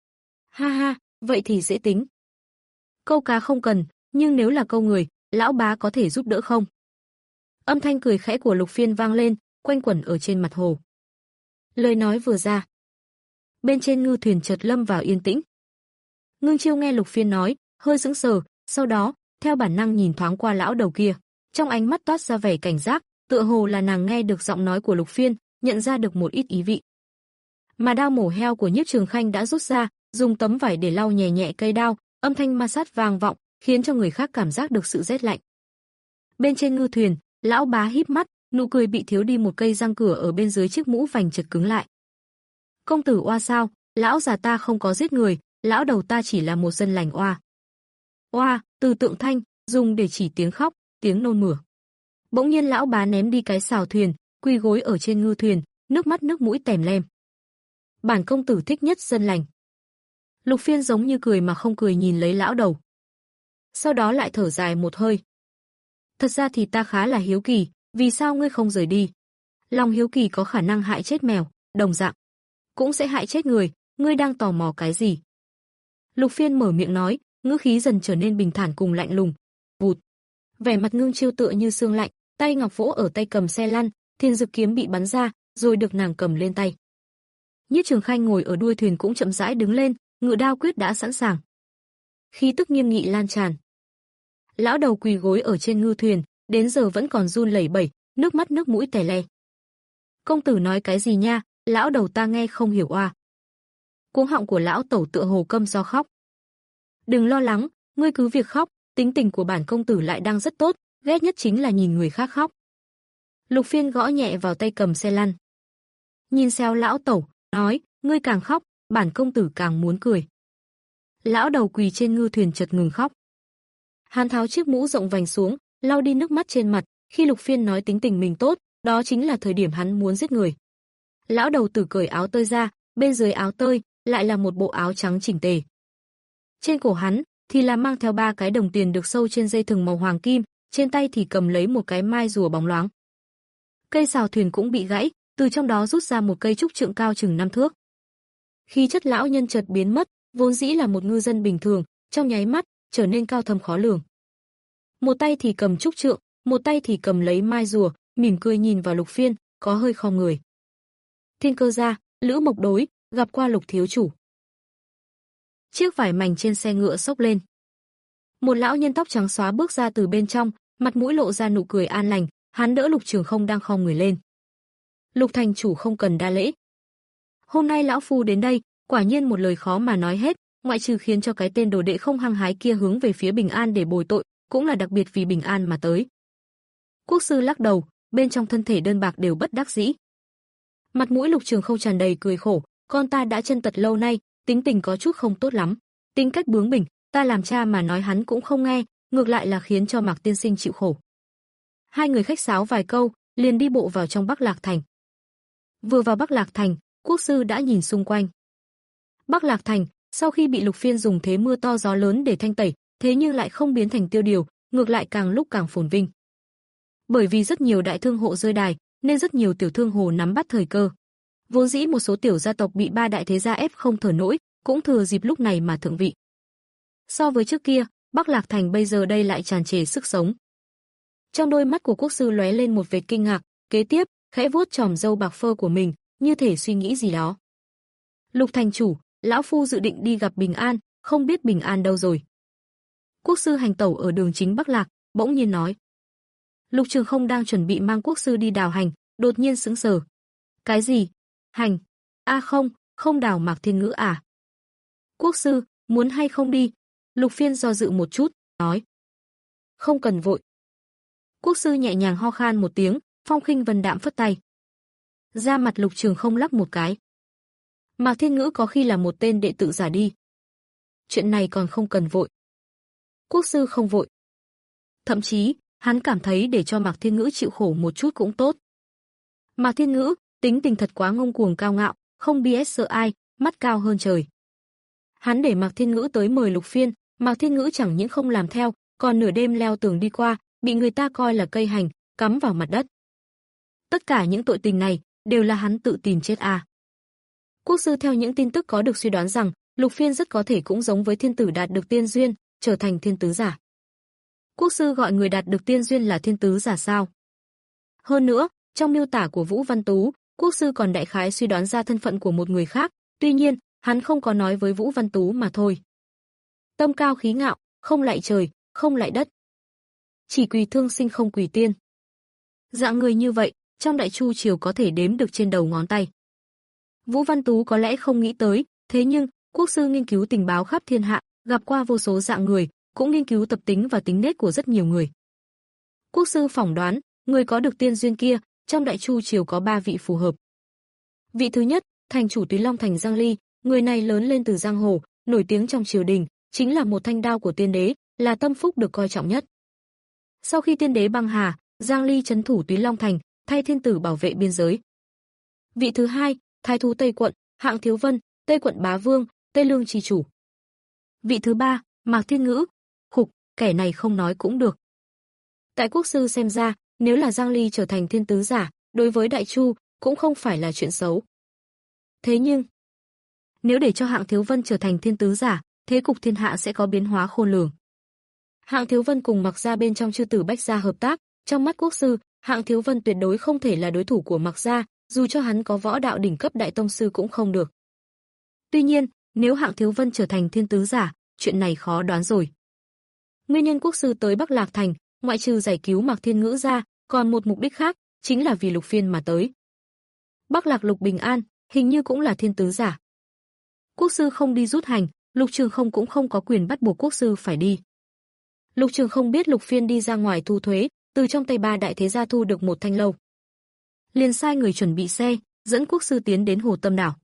S2: Ha ha, vậy thì dễ tính. Câu cá không cần, nhưng nếu là câu người, lão Bá có thể giúp đỡ không? Âm thanh cười khẽ của Lục Phiên vang lên, quanh quẩn ở trên mặt hồ. Lời nói vừa ra, bên trên ngư thuyền chợt lâm vào yên tĩnh. Ngưng Chiêu nghe Lục Phiên nói, hơi sững sờ, sau đó, theo bản năng nhìn thoáng qua lão đầu kia, trong ánh mắt toát ra vẻ cảnh giác, tựa hồ là nàng nghe được giọng nói của Lục Phiên, nhận ra được một ít ý vị. Mà đao mổ heo của Nhiếp Trường Khanh đã rút ra, dùng tấm vải để lau nhẹ nhẹ cây đao, âm thanh ma sát vang vọng, khiến cho người khác cảm giác được sự rét lạnh. Bên trên ngư thuyền, lão Bá híp mắt, nụ cười bị thiếu đi một cây răng cửa ở bên dưới chiếc mũ vành chợt cứng lại. Công tử oa sao, lão già ta không có giết người, lão đầu ta chỉ là một dân lành oa. Oa, từ tượng thanh, dùng để chỉ tiếng khóc, tiếng nôn mửa. Bỗng nhiên lão Bá ném đi cái sào thuyền, quỳ gối ở trên ngư thuyền, nước mắt nước mũi tèm lem. Bản công tử thích nhất dân lành. Lục Phiên giống như cười mà không cười nhìn lấy lão đầu. Sau đó lại thở dài một hơi. Thật ra thì ta khá là hiếu kỳ, vì sao ngươi không rời đi? Lòng hiếu kỳ có khả năng hại chết mèo, đồng dạng cũng sẽ hại chết người, ngươi đang tò mò cái gì? Lục Phiên mở miệng nói, ngữ khí dần trở nên bình thản cùng lạnh lùng. Vụt. Vẻ mặt Ngưng Chiêu tựa như xương lạnh, tay ngọc vỗ ở tay cầm xe lăn, thiên dực kiếm bị bắn ra, rồi được nàng cầm lên tay. Nhiếp Trường Khanh ngồi ở đuôi thuyền cũng chậm rãi đứng lên, ngự đao quyết đã sẵn sàng. Khí tức nghiêm nghị lan tràn. Lão đầu quỳ gối ở trên ngư thuyền, đến giờ vẫn còn run lẩy bẩy, nước mắt nước mũi tè le. Công tử nói cái gì nha, lão đầu ta nghe không hiểu oa. Cuống họng của lão tẩu tựa hồ câm do khóc. Đừng lo lắng, ngươi cứ việc khóc, tính tình của bản công tử lại đang rất tốt, ghét nhất chính là nhìn người khác khóc. Lục Phiên gõ nhẹ vào tay cầm xe lăn. Nhìn xéo lão tẩu, nói, ngươi càng khóc, bản công tử càng muốn cười. Lão đầu quỳ trên ngư thuyền chợt ngừng khóc. Hắn tháo chiếc mũ rộng vành xuống, lau đi nước mắt trên mặt, khi Lục Phiên nói tính tình mình tốt, đó chính là thời điểm hắn muốn giết người. Lão đầu tử cởi áo tơi ra, bên dưới áo tơi lại là một bộ áo trắng chỉnh tề. Trên cổ hắn thì là mang theo ba cái đồng tiền được sâu trên dây thừng màu hoàng kim, trên tay thì cầm lấy một cái mai rùa bóng loáng. Cây sào thuyền cũng bị gãy, từ trong đó rút ra một cây trúc trượng cao chừng năm thước. Khí chất lão nhân chợt biến mất, vốn dĩ là một ngư dân bình thường, trong nháy mắt trở nên cao thâm khó lường. Một tay thì cầm trúc trượng, một tay thì cầm lấy mai rùa, mỉm cười nhìn vào Lục Phiên, có hơi khom người. Thiên Cơ gia, Lữ Mộc Đối, gặp qua Lục thiếu chủ. Chiếc vải mảnh trên xe ngựa xốc lên. Một lão nhân tóc trắng xóa bước ra từ bên trong, mặt mũi lộ ra nụ cười an lành, hắn đỡ Lục Trường Không đang khom người lên. Lục thành chủ không cần đa lễ. Hôm nay lão phu đến đây, quả nhiên một lời khó mà nói hết, ngoại trừ khiến cho cái tên đồ đệ không hăng hái kia hướng về phía Bình An để bồi tội, cũng là đặc biệt vì Bình An mà tới. Quốc sư lắc đầu, bên trong thân thể đơn bạc đều bất đắc dĩ. Mặt mũi Lục Trường Không tràn đầy cười khổ, con ta đã chân tật lâu nay, tính tình có chút không tốt lắm, tính cách bướng bỉnh, ta làm cha mà nói hắn cũng không nghe, ngược lại là khiến cho Mạc tiên sinh chịu khổ. Hai người khách sáo vài câu, liền đi bộ vào trong Bắc Lạc Thành. Vừa vào Bắc Lạc Thành, quốc sư đã nhìn xung quanh. Bắc Lạc Thành, sau khi bị Lục Phiên dùng thế mưa to gió lớn để thanh tẩy, thế nhưng lại không biến thành tiêu điều, ngược lại càng lúc càng phồn vinh. Bởi vì rất nhiều đại thương hộ rơi đài, nên rất nhiều tiểu thương hồ nắm bắt thời cơ. Vốn dĩ một số tiểu gia tộc bị ba đại thế gia ép không thở nổi, cũng thừa dịp lúc này mà thượng vị. So với trước kia, Bắc Lạc Thành bây giờ đây lại tràn trề sức sống. Trong đôi mắt của quốc sư lóe lên một vệt kinh ngạc, kế tiếp, khẽ vuốt chòm râu bạc phơ của mình, như thể suy nghĩ gì đó. Lục thành chủ, lão phu dự định đi gặp Bình An, không biết Bình An đâu rồi. Quốc sư hành tẩu ở đường chính Bắc Lạc, bỗng nhiên nói. Lục Trường Không đang chuẩn bị mang quốc sư đi đào hành, đột nhiên sững sờ. Cái gì? Hành? A không, không đào Mạc Thiên Ngữ à? Quốc sư, muốn hay không đi? Lục Phiên do dự một chút, nói. Không cần vội. Quốc sư nhẹ nhàng ho khan một tiếng, phong khinh vân đạm phất tay. Da mặt Lục Trường Không lắc một cái. Mạc Thiên Ngữ có khi là một tên đệ tử giả đi. Chuyện này còn không cần vội. Quốc sư không vội. Thậm chí, hắn cảm thấy để cho Mạc Thiên Ngữ chịu khổ một chút cũng tốt. Mạc Thiên Ngữ, tính tình thật quá ngông cuồng cao ngạo, không biết sợ ai, mắt cao hơn trời. Hắn để Mạc Thiên Ngữ tới mời Lục Phiên, Mạc Thiên Ngữ chẳng những không làm theo, còn nửa đêm leo tường đi qua, bị người ta coi là cây hành, cắm vào mặt đất. Tất cả những tội tình này đều là hắn tự tìm chết à. Quốc sư theo những tin tức có được suy đoán rằng Lục Phiên rất có thể cũng giống với thiên tử đạt được tiên duyên, trở thành thiên tứ giả. Quốc sư gọi người đạt được tiên duyên là thiên tứ giả sao? Hơn nữa, trong miêu tả của Vũ Văn Tú, quốc sư còn đại khái suy đoán ra thân phận của một người khác, tuy nhiên, hắn không có nói với Vũ Văn Tú mà thôi. Tâm cao khí ngạo, không lạy trời, không lạy đất. Chỉ quỳ thương sinh không quỳ tiên. Dạng người như vậy, trong Đại Chu triều có thể đếm được trên đầu ngón tay. Vũ Văn Tú có lẽ không nghĩ tới, thế nhưng, quốc sư nghiên cứu tình báo khắp thiên hạ, gặp qua vô số dạng người, cũng nghiên cứu tập tính và tính nết của rất nhiều người. Quốc sư phỏng đoán, người có được tiên duyên kia, trong Đại Chu triều có ba vị phù hợp. Vị thứ nhất, thành chủ Túy Long Thành Giang Ly, người này lớn lên từ giang hồ, nổi tiếng trong triều đình, chính là một thanh đao của tiên đế, là tâm phúc được coi trọng nhất. Sau khi tiên đế băng hà, Giang Ly trấn thủ Túy Long Thành, thay thiên tử bảo vệ biên giới. Vị thứ hai, thái thú Tây quận, Hạng Thiếu Vân, Tây quận bá vương, Tây lương chi chủ. Vị thứ ba, Mạc Thiên Ngữ. Khục, kẻ này không nói cũng được. Tại quốc sư xem ra, nếu là Giang Ly trở thành thiên tứ giả, đối với Đại Chu cũng không phải là chuyện xấu. Thế nhưng, nếu để cho Hạng Thiếu Vân trở thành thiên tứ giả, thế cục thiên hạ sẽ có biến hóa khôn lường. Hạng Thiếu Vân cùng Mạc gia bên trong chư tử Bách gia hợp tác, trong mắt quốc sư, Hạng Thiếu Vân tuyệt đối không thể là đối thủ của Mạc gia, dù cho hắn có võ đạo đỉnh cấp đại tông sư cũng không được. Tuy nhiên, nếu Hạng Thiếu Vân trở thành thiên tứ giả, chuyện này khó đoán rồi. Nguyên nhân quốc sư tới Bắc Lạc Thành, ngoại trừ giải cứu Mạc Thiên Ngữ ra, còn một mục đích khác, chính là vì Lục Phiên mà tới. Bắc Lạc Lục Bình An, hình như cũng là thiên tứ giả. Quốc sư không đi rút hành, Lục Trường Không cũng không có quyền bắt buộc quốc sư phải đi. Lục Trường Không biết Lục Phiên đi ra ngoài thu thuế, từ trong tay ba đại thế gia thu được một thanh lâu. Liền sai người chuẩn bị xe, dẫn quốc sư tiến đến Hồ Tâm Đảo.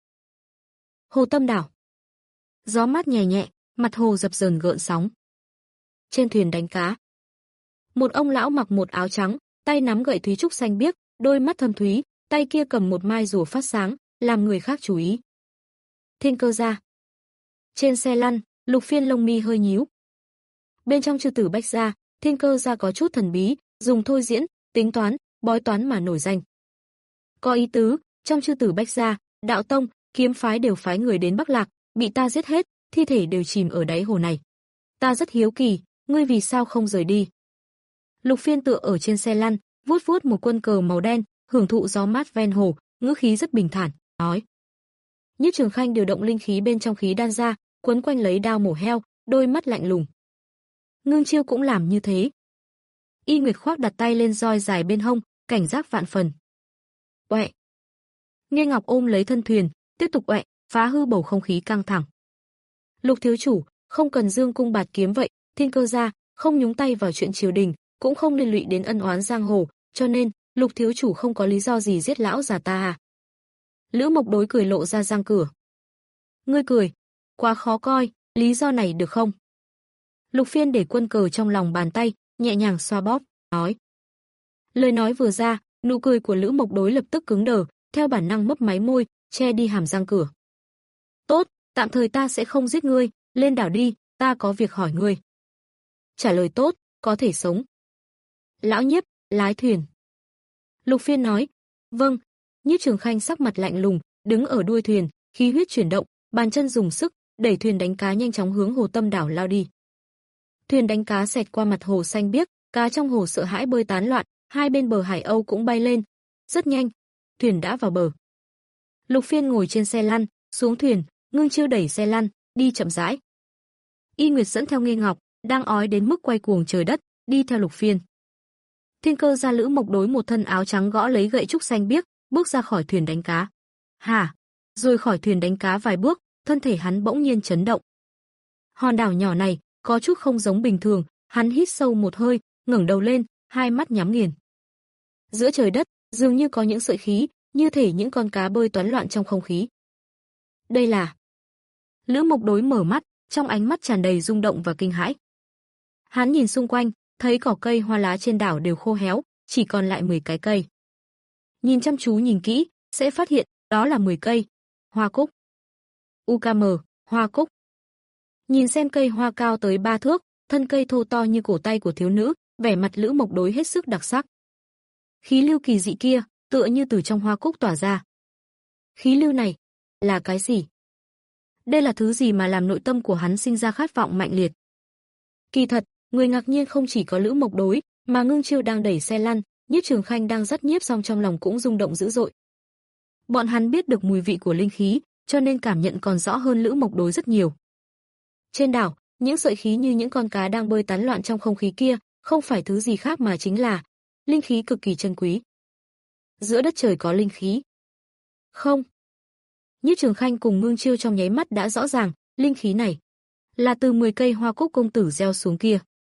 S2: Hồ Tâm Đảo. Gió mát nhẹ nhẹ, mặt hồ dập dờn gợn sóng. Trên thuyền đánh cá. Một ông lão mặc một áo trắng, tay nắm gậy thúy trúc xanh biếc, đôi mắt thâm thúy, tay kia cầm một mai rùa phát sáng, làm người khác chú ý. Thiên Cơ gia. Trên xe lăn, Lục Phiên lông mi hơi nhíu. Bên trong chư tử Bách gia, Thiên Cơ gia có chút thần bí, dùng thôi diễn, tính toán, bói toán mà nổi danh. Có ý tứ, trong chư tử Bách gia, đạo tông, kiếm phái đều phái người đến Bắc Lạc, bị ta giết hết, thi thể đều chìm ở đáy hồ này. Ta rất hiếu kỳ, ngươi vì sao không rời đi? Lục Phiên tựa ở trên xe lăn, vuốt vuốt một quân cờ màu đen, hưởng thụ gió mát ven hồ, ngữ khí rất bình thản, nói. Nhất Trường Khanh điều động linh khí bên trong khí đan ra, quấn quanh lấy đao mổ heo, đôi mắt lạnh lùng. Ngưng Chiêu cũng làm như thế. Y Nguyệt Khoác đặt tay lên roi dài bên hông, cảnh giác vạn phần. Oẹ. Nghe Ngọc ôm lấy thân thuyền, tiếp tục oẹ, phá hư bầu không khí căng thẳng. Lục thiếu chủ, không cần dương cung bạt kiếm vậy, Thiên Cơ gia không nhúng tay vào chuyện triều đình, cũng không liên lụy đến ân oán giang hồ, cho nên Lục thiếu chủ không có lý do gì giết lão già ta à? Lữ Mộc Đối cười lộ ra răng cửa. Ngươi cười, quá khó coi, lý do này được không? Lục Phiên để quân cờ trong lòng bàn tay, nhẹ nhàng xoa bóp, nói. Lời nói vừa ra, nụ cười của Lữ Mộc Đối lập tức cứng đờ, theo bản năng mấp máy môi, che đi hàm răng cửa. Tốt, tạm thời ta sẽ không giết ngươi, lên đảo đi, ta có việc hỏi ngươi. Trả lời tốt, có thể sống. Lão Nhiếp, lái thuyền. Lục Phiên nói, vâng. Nhiếp Trường Khanh sắc mặt lạnh lùng, đứng ở đuôi thuyền, khí huyết chuyển động, bàn chân dùng sức, đẩy thuyền đánh cá nhanh chóng hướng Hồ Tâm Đảo lao đi. Thuyền đánh cá xẹt qua mặt hồ xanh biếc, cá trong hồ sợ hãi bơi tán loạn, hai bên bờ Hải Âu cũng bay lên. Rất nhanh, thuyền đã vào bờ. Lục Phiên ngồi trên xe lăn, xuống thuyền, Ngưng Chiêu đẩy xe lăn, đi chậm rãi. Y Nguyệt dẫn theo Nghê Ngọc, đang ói đến mức quay cuồng trời đất, đi theo Lục Phiên. Thiên Cơ gia Lữ Mộc Đối một thân áo trắng gõ lấy gậy trúc xanh biếc, bước ra khỏi thuyền đánh cá. Hả? Rồi khỏi thuyền đánh cá vài bước, thân thể hắn bỗng nhiên chấn động. Hòn đảo nhỏ này có chút không giống bình thường, hắn hít sâu một hơi, ngẩng đầu lên, hai mắt nhắm nghiền. Giữa trời đất, dường như có những sợi khí, như thể những con cá bơi toán loạn trong không khí. Đây là... Lữ Mộc Đối mở mắt, trong ánh mắt tràn đầy rung động và kinh hãi. Hắn nhìn xung quanh, thấy cỏ cây hoa lá trên đảo đều khô héo, chỉ còn lại mười cái cây. Nhìn chăm chú nhìn kỹ, sẽ phát hiện đó là mười cây hoa cúc. u ca em, hoa cúc. Nhìn xem cây hoa cao tới ba thước, thân cây thô to như cổ tay của thiếu nữ, vẻ mặt Lữ Mộc Đối hết sức đặc sắc. Khí lưu kỳ dị kia, tựa như từ trong hoa cúc tỏa ra. Khí lưu này là cái gì? Đây là thứ gì mà làm nội tâm của hắn sinh ra khát vọng mạnh liệt? Kỳ thật, người ngạc nhiên không chỉ có Lữ Mộc Đối, mà Ngưng Chiêu đang đẩy xe lăn, Nhiếp Trường Khanh đang dắt Nhiếp Song trong lòng cũng rung động dữ dội. Bọn hắn biết được mùi vị của linh khí, cho nên cảm nhận còn rõ hơn Lữ Mộc Đối rất nhiều. Trên đảo, những sợi khí như những con cá đang bơi tán loạn trong không khí kia, không phải thứ gì khác mà chính là linh khí cực kỳ chân quý. Giữa đất trời có linh khí. Không. Nhiếp Trường Khanh cùng Ngưng Chiêu trong nháy mắt đã rõ ràng, linh khí này là từ mười cây hoa cúc công tử gieo xuống kia.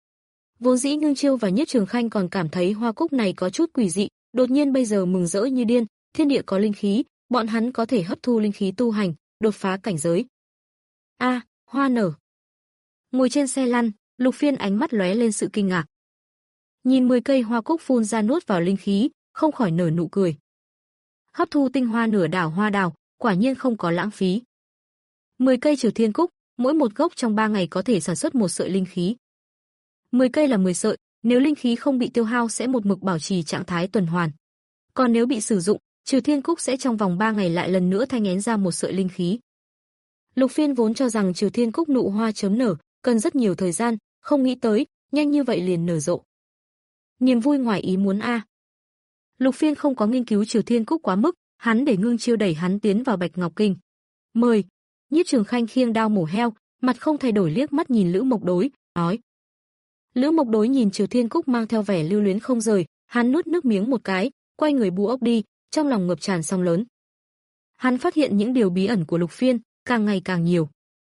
S2: Vốn dĩ Ngưng Chiêu và Nhiếp Trường Khanh còn cảm thấy hoa cúc này có chút quỷ dị, đột nhiên bây giờ mừng rỡ như điên, thiên địa có linh khí, bọn hắn có thể hấp thu linh khí tu hành, đột phá cảnh giới. A, à, hoa nở. Ngồi trên xe lăn, Lục Phiên ánh mắt lóe lên sự kinh ngạc. Nhìn mười cây hoa cúc phun ra nuốt vào linh khí, không khỏi nở nụ cười. Hấp thu tinh hoa nửa đảo hoa đào, quả nhiên không có lãng phí. mười cây Triều Thiên Cúc, mỗi một gốc trong ba ngày có thể sản xuất một sợi linh khí. mười cây là mười sợi, nếu linh khí không bị tiêu hao sẽ một mực bảo trì trạng thái tuần hoàn. Còn nếu bị sử dụng, Triều Thiên Cúc sẽ trong vòng ba ngày lại lần nữa thanh én ra một sợi linh khí. Lục Phiên vốn cho rằng Triều Thiên Cúc nụ hoa chớm nở, cần rất nhiều thời gian, không nghĩ tới, nhanh như vậy liền nở rộ. Niềm vui ngoài ý muốn a. À. Lục Phiên không có nghiên cứu Triều Thiên Cúc quá mức, hắn để Ngưng Chiêu đẩy hắn tiến vào Bạch Ngọc Kinh. Mời. Nhiếp Trường Khanh khiêng đao mổ heo, mặt không thay đổi liếc mắt nhìn Lữ Mộc Đối, nói. Lữ Mộc Đối nhìn Triều Thiên Cúc mang theo vẻ lưu luyến không rời, hắn nuốt nước miếng một cái, quay người bu ốc đi, trong lòng ngập tràn sóng lớn. Hắn phát hiện những điều bí ẩn của Lục Phiên càng ngày càng nhiều.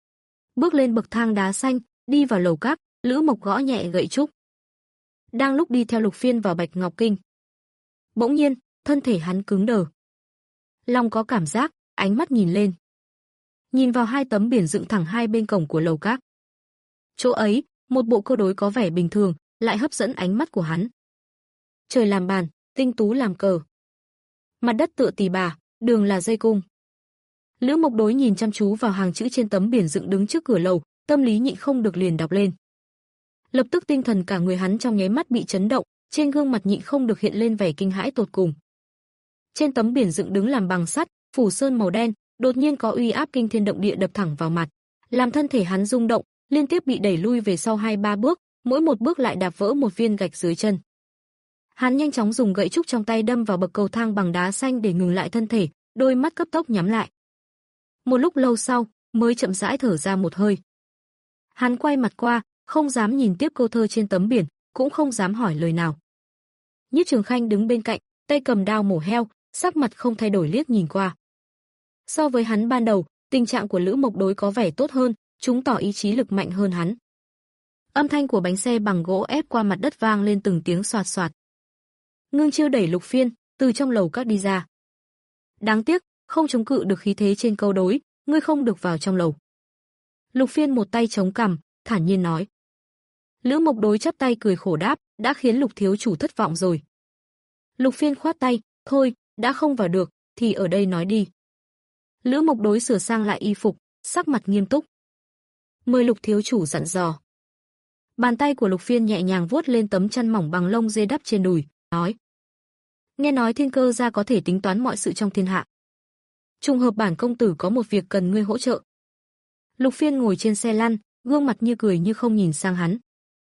S2: Bước lên bậc thang đá xanh, đi vào lầu các, Lữ Mộc gõ nhẹ gậy trúc. Đang lúc đi theo Lục Phiên vào Bạch Ngọc Kinh, bỗng nhiên, thân thể hắn cứng đờ. Lòng có cảm giác, ánh mắt nhìn lên. Nhìn vào hai tấm biển dựng thẳng hai bên cổng của lầu các. Chỗ ấy, một bộ câu đối có vẻ bình thường, lại hấp dẫn ánh mắt của hắn. Trời làm bàn, tinh tú làm cờ. Mặt đất tựa tỳ bà, đường là dây cung. Lữ Mộc Đối nhìn chăm chú vào hàng chữ trên tấm biển dựng đứng trước cửa lầu, tâm lý nhịn không được liền đọc lên. Lập tức tinh thần cả người hắn trong nháy mắt bị chấn động, trên gương mặt nhịn không được hiện lên vẻ kinh hãi tột cùng. Trên tấm biển dựng đứng làm bằng sắt, phủ sơn màu đen, đột nhiên có uy áp kinh thiên động địa đập thẳng vào mặt, làm thân thể hắn rung động, liên tiếp bị đẩy lui về sau hai ba bước, mỗi một bước lại đạp vỡ một viên gạch dưới chân. Hắn nhanh chóng dùng gậy trúc trong tay đâm vào bậc cầu thang bằng đá xanh để ngừng lại thân thể, đôi mắt cấp tốc nhắm lại. Một lúc lâu sau, mới chậm rãi thở ra một hơi. Hắn quay mặt qua, không dám nhìn tiếp câu thơ trên tấm biển, cũng không dám hỏi lời nào. Nhiếp Trường Khanh đứng bên cạnh, tay cầm đao mổ heo, sắc mặt không thay đổi liếc nhìn qua. So với hắn ban đầu, tình trạng của Lữ Mộc Đối có vẻ tốt hơn, chứng tỏ ý chí lực mạnh hơn hắn. Âm thanh của bánh xe bằng gỗ ép qua mặt đất vang lên từng tiếng xoạt xoạt. Ngưng Chiêu đẩy Lục Phiên từ trong lầu các đi ra. Đáng tiếc, không chống cự được khí thế trên câu đối, ngươi không được vào trong lầu. Lục Phiên một tay chống cằm, thản nhiên nói. Lữ Mộc Đối chắp tay cười khổ đáp, đã khiến Lục thiếu chủ thất vọng rồi. Lục Phiên khoát tay, thôi, đã không vào được, thì ở đây nói đi. Lữ Mộc Đối sửa sang lại y phục, sắc mặt nghiêm túc. Mời Lục thiếu chủ dặn dò. Bàn tay của Lục Phiên nhẹ nhàng vuốt lên tấm chăn mỏng bằng lông dê đắp trên đùi, nói. Nghe nói Thiên Cơ gia có thể tính toán mọi sự trong thiên hạ. Trùng hợp bản công tử có một việc cần ngươi hỗ trợ. Lục Phiên ngồi trên xe lăn, gương mặt như cười như không nhìn sang hắn.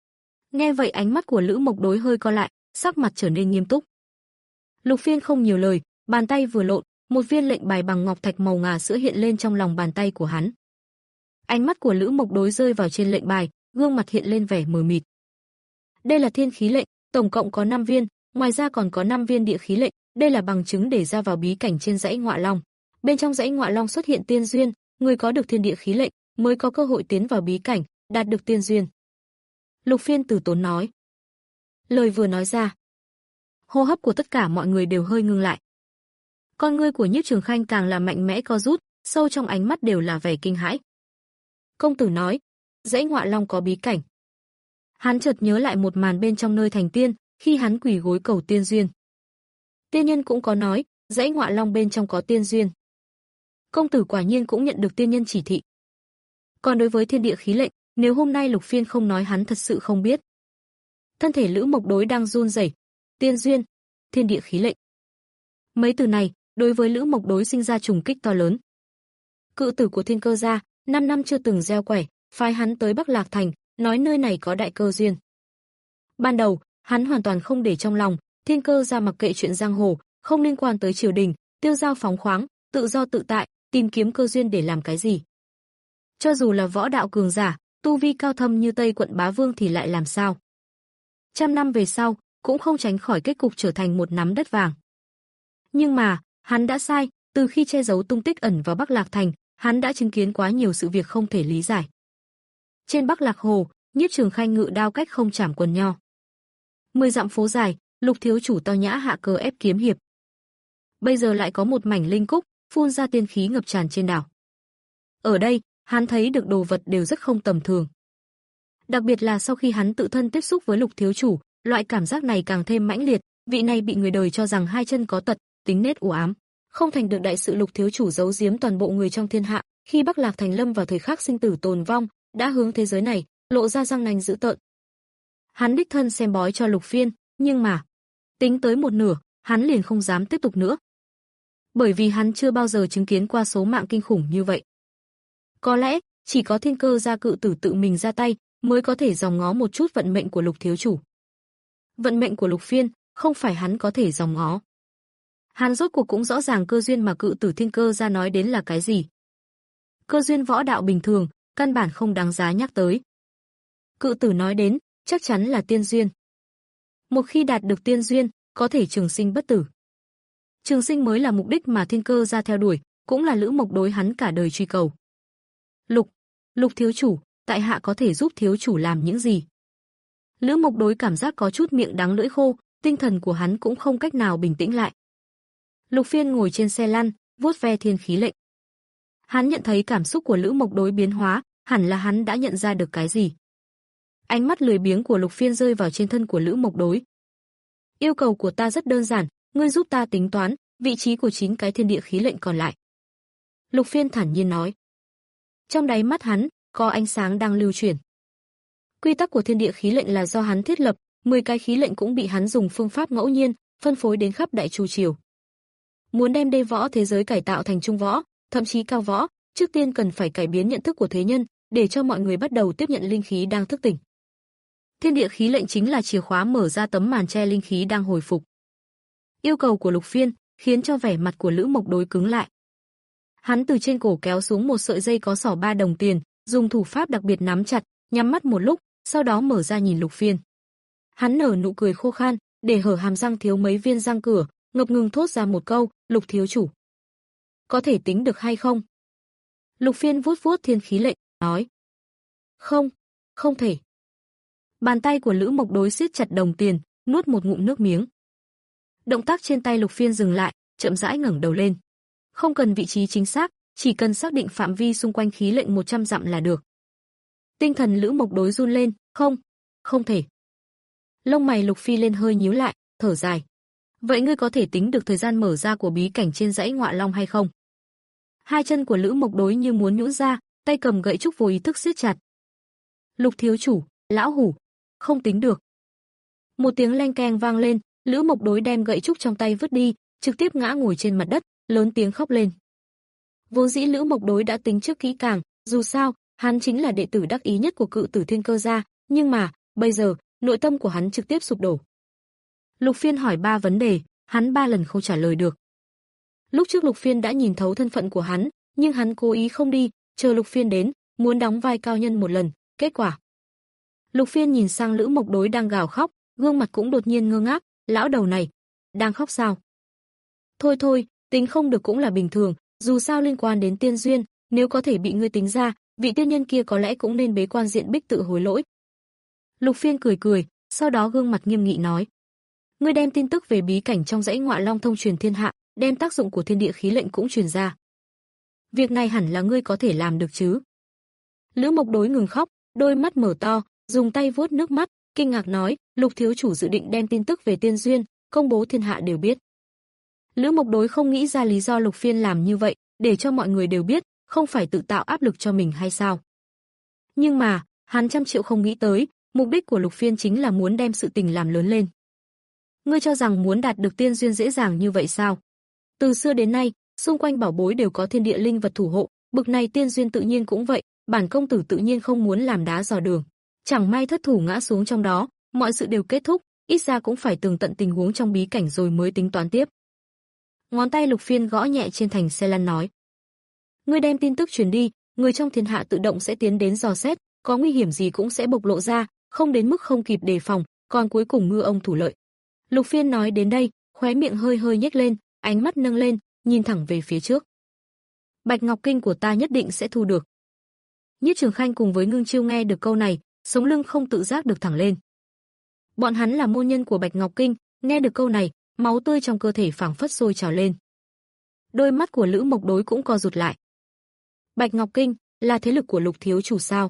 S2: Nghe vậy ánh mắt của Lữ Mộc Đối hơi co lại, sắc mặt trở nên nghiêm túc. Lục Phiên không nhiều lời, bàn tay vừa lộn, một viên lệnh bài bằng ngọc thạch màu ngà sữa hiện lên trong lòng bàn tay của hắn. Ánh mắt của Lữ Mộc Đối rơi vào trên lệnh bài, gương mặt hiện lên vẻ mờ mịt. Đây là thiên khí lệnh, tổng cộng có năm viên, ngoài ra còn có năm viên địa khí lệnh, đây là bằng chứng để ra vào bí cảnh trên dãy Ngọa Long. Bên trong dãy Ngọa Long xuất hiện tiên duyên, người có được thiên địa khí lệnh mới có cơ hội tiến vào bí cảnh, đạt được tiên duyên. Lục Phiên từ tốn nói. Lời vừa nói ra, hô hấp của tất cả mọi người đều hơi ngưng lại. Con ngươi của Nhiếp Trường Khanh càng là mạnh mẽ co rút, sâu trong ánh mắt đều là vẻ kinh hãi. Công tử nói, dãy Ngọa Long có bí cảnh. Hắn chợt nhớ lại một màn bên trong nơi thành tiên, khi hắn quỳ gối cầu tiên duyên. Tiên nhân cũng có nói, dãy Ngọa Long bên trong có tiên duyên. Công tử quả nhiên cũng nhận được tiên nhân chỉ thị. Còn đối với thiên địa khí lệnh, nếu hôm nay Lục Phiên không nói hắn thật sự không biết. Thân thể Lữ Mộc Đối đang run rẩy. Tiên duyên, thiên địa khí lệnh. Mấy từ này, đối với Lữ Mộc Đối sinh ra trùng kích to lớn. Cự tử của Thiên Cơ gia, năm năm chưa từng gieo quẻ, phái hắn tới Bắc Lạc Thành, nói nơi này có đại cơ duyên. Ban đầu, hắn hoàn toàn không để trong lòng, Thiên Cơ gia mặc kệ chuyện giang hồ, không liên quan tới triều đình, tiêu dao phóng khoáng, tự do tự tại, tìm kiếm cơ duyên để làm cái gì? Cho dù là võ đạo cường giả, tu vi cao thâm như Tây Quận Bá Vương thì lại làm sao? Trăm năm về sau, cũng không tránh khỏi kết cục trở thành một nắm đất vàng. Nhưng mà, hắn đã sai, từ khi che giấu tung tích ẩn vào Bắc Lạc Thành, hắn đã chứng kiến quá nhiều sự việc không thể lý giải. Trên Bắc Lạc Hồ, Nhiếp Trường Khanh ngự đao cách không chảm quần nho. Mười dặm phố dài, Lục thiếu chủ tao nhã hạ cờ ép kiếm hiệp. Bây giờ lại có một mảnh linh cúc, phun ra tiên khí ngập tràn trên đảo. Ở đây, hắn thấy được đồ vật đều rất không tầm thường. Đặc biệt là sau khi hắn tự thân tiếp xúc với Lục thiếu chủ, loại cảm giác này càng thêm mãnh liệt, vị này bị người đời cho rằng hai chân có tật, tính nết u ám, không thành được đại sự. Lục thiếu chủ giấu giếm toàn bộ người trong thiên hạ, khi Bắc Lạc Thành lâm vào thời khắc sinh tử tồn vong, đã hướng thế giới này lộ ra răng nanh dữ tợn. Hắn đích thân xem bói cho Lục Phiên, nhưng mà tính tới một nửa, hắn liền không dám tiếp tục nữa. Bởi vì hắn chưa bao giờ chứng kiến qua số mạng kinh khủng như vậy. Có lẽ, chỉ có Thiên Cơ gia cự tử tự mình ra tay, mới có thể dòm ngó một chút vận mệnh của Lục thiếu chủ. Vận mệnh của Lục Phiên, không phải hắn có thể dòm ngó. Hắn rốt cuộc cũng rõ ràng cơ duyên mà cự tử Thiên Cơ gia nói đến là cái gì. Cơ duyên võ đạo bình thường, căn bản không đáng giá nhắc tới. Cự tử nói đến, chắc chắn là tiên duyên. Một khi đạt được tiên duyên, có thể trường sinh bất tử. Trường sinh mới là mục đích mà Thiên Cơ gia theo đuổi, cũng là Lữ Mộc Đối hắn cả đời truy cầu. Lục, Lục thiếu chủ, tại hạ có thể giúp thiếu chủ làm những gì? Lữ Mộc Đối cảm giác có chút miệng đắng lưỡi khô, tinh thần của hắn cũng không cách nào bình tĩnh lại. Lục Phiên ngồi trên xe lăn, vuốt ve thiên khí lệnh. Hắn nhận thấy cảm xúc của Lữ Mộc Đối biến hóa, hẳn là hắn đã nhận ra được cái gì. Ánh mắt lười biếng của Lục Phiên rơi vào trên thân của Lữ Mộc Đối. Yêu cầu của ta rất đơn giản, ngươi giúp ta tính toán vị trí của chín cái thiên địa khí lệnh còn lại. Lục Phiên thản nhiên nói. Trong đáy mắt hắn có ánh sáng đang lưu chuyển. Quy tắc của thiên địa khí lệnh là do hắn thiết lập, mười cái khí lệnh cũng bị hắn dùng phương pháp ngẫu nhiên phân phối đến khắp Đại Chu triều. Muốn đem đê võ thế giới cải tạo thành trung võ, thậm chí cao võ, trước tiên cần phải cải biến nhận thức của thế nhân, để cho mọi người bắt đầu tiếp nhận linh khí đang thức tỉnh. Thiên địa khí lệnh chính là chìa khóa mở ra tấm màn che linh khí đang hồi phục. Yêu cầu của Lục Phiên khiến cho vẻ mặt của Lữ Mộc Đối cứng lại. Hắn từ trên cổ kéo xuống một sợi dây có xỏ ba đồng tiền, dùng thủ pháp đặc biệt nắm chặt, nhắm mắt một lúc, sau đó mở ra nhìn Lục Phiên. Hắn nở nụ cười khô khan, để hở hàm răng thiếu mấy viên răng cửa, ngập ngừng thốt ra một câu, Lục thiếu chủ. Có thể tính được hay không? Lục Phiên vuốt vuốt thiên khí lệnh, nói. Không, không thể. Bàn tay của Lữ Mộc Đối siết chặt đồng tiền, nuốt một ngụm nước miếng. Động tác trên tay Lục Phiên dừng lại, chậm rãi ngẩng đầu lên. Không cần vị trí chính xác, chỉ cần xác định phạm vi xung quanh khí lệnh một trăm dặm là được. Tinh thần Lữ Mộc Đối run lên, không, không thể. Lông mày Lục Phi lên hơi nhíu lại, thở dài. Vậy ngươi có thể tính được thời gian mở ra của bí cảnh trên dãy Ngọa Long hay không? Hai chân của Lữ Mộc Đối như muốn nhũn ra, tay cầm gậy trúc vô ý thức siết chặt. Lục thiếu chủ, lão hủ, không tính được. Một tiếng leng keng vang lên, Lữ Mộc Đối đem gậy trúc trong tay vứt đi, trực tiếp ngã ngồi trên mặt đất, lớn tiếng khóc lên. Vốn dĩ Lữ Mộc Đối đã tính trước kỹ càng, dù sao, hắn chính là đệ tử đắc ý nhất của cự tử Thiên Cơ gia, nhưng mà, bây giờ, nội tâm của hắn trực tiếp sụp đổ. Lục Phiên hỏi ba vấn đề, hắn ba lần không trả lời được. Lúc trước Lục Phiên đã nhìn thấu thân phận của hắn, nhưng hắn cố ý không đi, chờ Lục Phiên đến, muốn đóng vai cao nhân một lần, kết quả. Lục Phiên nhìn sang Lữ Mộc Đối đang gào khóc, gương mặt cũng đột nhiên ngơ ngác, lão đầu này, đang khóc sao? Thôi thôi, tính không được cũng là bình thường, dù sao liên quan đến tiên duyên, nếu có thể bị ngươi tính ra, vị tiên nhân kia có lẽ cũng nên bế quan diện bích tự hối lỗi. Lục Phiên cười cười, sau đó gương mặt nghiêm nghị nói: ngươi đem tin tức về bí cảnh trong dãy Ngọa Long thông truyền thiên hạ, đem tác dụng của thiên địa khí lệnh cũng truyền ra. Việc này hẳn là ngươi có thể làm được chứ? Lữ Mộc Đối ngừng khóc, đôi mắt mở to, dùng tay vuốt nước mắt, kinh ngạc nói: Lục thiếu chủ dự định đem tin tức về tiên duyên công bố thiên hạ đều biết. Lữ Mộc Đối không nghĩ ra lý do Lục Phiên làm như vậy, để cho mọi người đều biết, không phải tự tạo áp lực cho mình hay sao? Nhưng mà, hắn trăm triệu không nghĩ tới, mục đích của Lục Phiên chính là muốn đem sự tình làm lớn lên. Ngươi cho rằng muốn đạt được tiên duyên dễ dàng như vậy sao? Từ xưa đến nay, xung quanh bảo bối đều có thiên địa linh vật thủ hộ, bực này tiên duyên tự nhiên cũng vậy, bản công tử tự nhiên không muốn làm đá dò đường. Chẳng may thất thủ ngã xuống trong đó, mọi sự đều kết thúc, ít ra cũng phải tường tận tình huống trong bí cảnh rồi mới tính toán tiếp. Ngón tay Lục Phiên gõ nhẹ trên thành xe lăn nói: ngươi đem tin tức truyền đi, người trong thiên hạ tự động sẽ tiến đến dò xét, có nguy hiểm gì cũng sẽ bộc lộ ra, không đến mức không kịp đề phòng, còn cuối cùng ngư ông thủ lợi. Lục Phiên nói đến đây, khóe miệng hơi hơi nhếch lên, ánh mắt nâng lên, nhìn thẳng về phía trước. Bạch Ngọc Kinh của ta nhất định sẽ thu được. Nhiếp Trường Khanh cùng với Ngưng Chiêu nghe được câu này, sống lưng không tự giác được thẳng lên. Bọn hắn là môn nhân của Bạch Ngọc Kinh, nghe được câu này, máu tươi trong cơ thể phảng phất sôi trào lên. Đôi mắt của Lữ Mộc Đối cũng co rụt lại. Bạch Ngọc Kinh là thế lực của Lục thiếu chủ sao?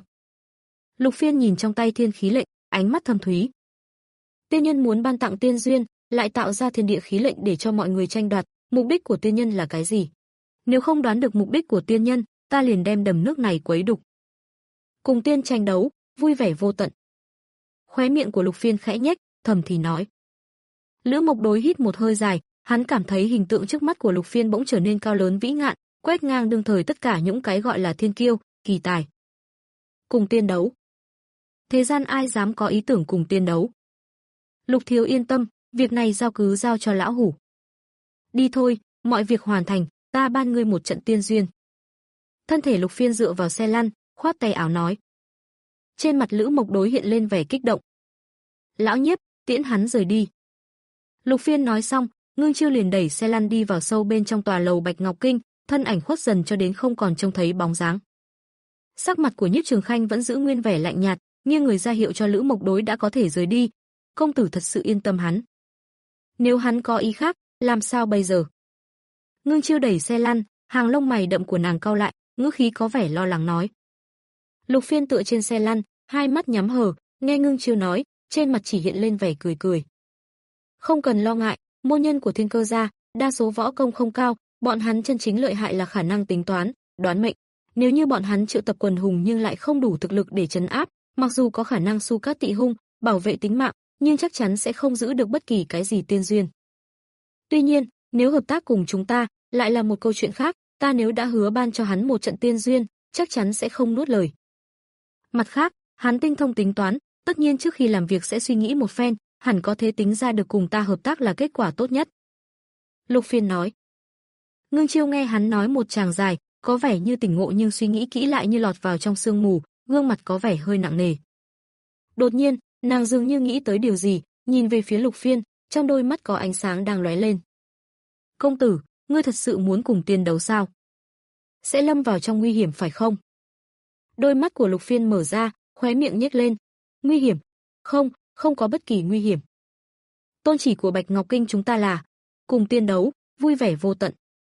S2: Lục Phiên nhìn trong tay thiên khí lệnh, ánh mắt thâm thúy. Tiên nhân muốn ban tặng tiên duyên, lại tạo ra thiên địa khí lệnh để cho mọi người tranh đoạt, mục đích của tiên nhân là cái gì? Nếu không đoán được mục đích của tiên nhân, ta liền đem đầm nước này quấy đục. Cùng tiên tranh đấu, vui vẻ vô tận. Khóe miệng của Lục Phiên khẽ nhếch, thầm thì nói. Lữ Mộc Đối hít một hơi dài, hắn cảm thấy hình tượng trước mắt của Lục Phiên bỗng trở nên cao lớn vĩ ngạn, quét ngang đương thời tất cả những cái gọi là thiên kiêu, kỳ tài. Cùng tiên đấu. Thế gian ai dám có ý tưởng cùng tiên đấu? Lục thiếu yên tâm, việc này giao cứ giao cho lão hủ. Đi thôi, mọi việc hoàn thành, ta ban ngươi một trận tiên duyên. Thân thể Lục Phiên dựa vào xe lăn, khoát tay áo nói. Trên mặt Lữ Mộc Đối hiện lên vẻ kích động. Lão Nhiếp, tiễn hắn rời đi. Lục Phiên nói xong, Ngưng Chiêu liền đẩy xe lăn đi vào sâu bên trong tòa lầu Bạch Ngọc Kinh, thân ảnh khuất dần cho đến không còn trông thấy bóng dáng. Sắc mặt của Nhiếp Trường Khanh vẫn giữ nguyên vẻ lạnh nhạt, nghiêng người ra hiệu cho Lữ Mộc Đối đã có thể rời đi. Công tử thật sự yên tâm hắn. Nếu hắn có ý khác, làm sao bây giờ? Ngưng Chiêu đẩy xe lăn, hàng lông mày đậm của nàng cau lại, ngữ khí có vẻ lo lắng nói. Lục Phiên tựa trên xe lăn, hai mắt nhắm hờ, nghe Ngưng Chiêu nói, trên mặt chỉ hiện lên vẻ cười cười. Không cần lo ngại, môn nhân của Thiên Cơ gia, đa số võ công không cao, bọn hắn chân chính lợi hại là khả năng tính toán, đoán mệnh. Nếu như bọn hắn triệu tập quần hùng nhưng lại không đủ thực lực để trấn áp, mặc dù có khả năng su cát tị hung, bảo vệ tính mạng, nhưng chắc chắn sẽ không giữ được bất kỳ cái gì tiên duyên. Tuy nhiên, nếu hợp tác cùng chúng ta, lại là một câu chuyện khác, ta nếu đã hứa ban cho hắn một trận tiên duyên, chắc chắn sẽ không nuốt lời. Mặt khác, hắn tinh thông tính toán, tất nhiên trước khi làm việc sẽ suy nghĩ một phen, hẳn có thể tính ra được cùng ta hợp tác là kết quả tốt nhất. Lục Phiên nói. Ngưng Chiêu nghe hắn nói một tràng dài, có vẻ như tỉnh ngộ nhưng suy nghĩ kỹ lại như lọt vào trong sương mù, gương mặt có vẻ hơi nặng nề. Đột nhiên, nàng dường như nghĩ tới điều gì, nhìn về phía Lục Phiên, trong đôi mắt có ánh sáng đang lóe lên. Công tử, ngươi thật sự muốn cùng tiên đấu sao? Sẽ lâm vào trong nguy hiểm phải không? Đôi mắt của Lục Phiên mở ra, khóe miệng nhếch lên. Nguy hiểm? Không, không có bất kỳ nguy hiểm. Tôn chỉ của Bạch Ngọc Kinh chúng ta là cùng tiên đấu, vui vẻ vô tận.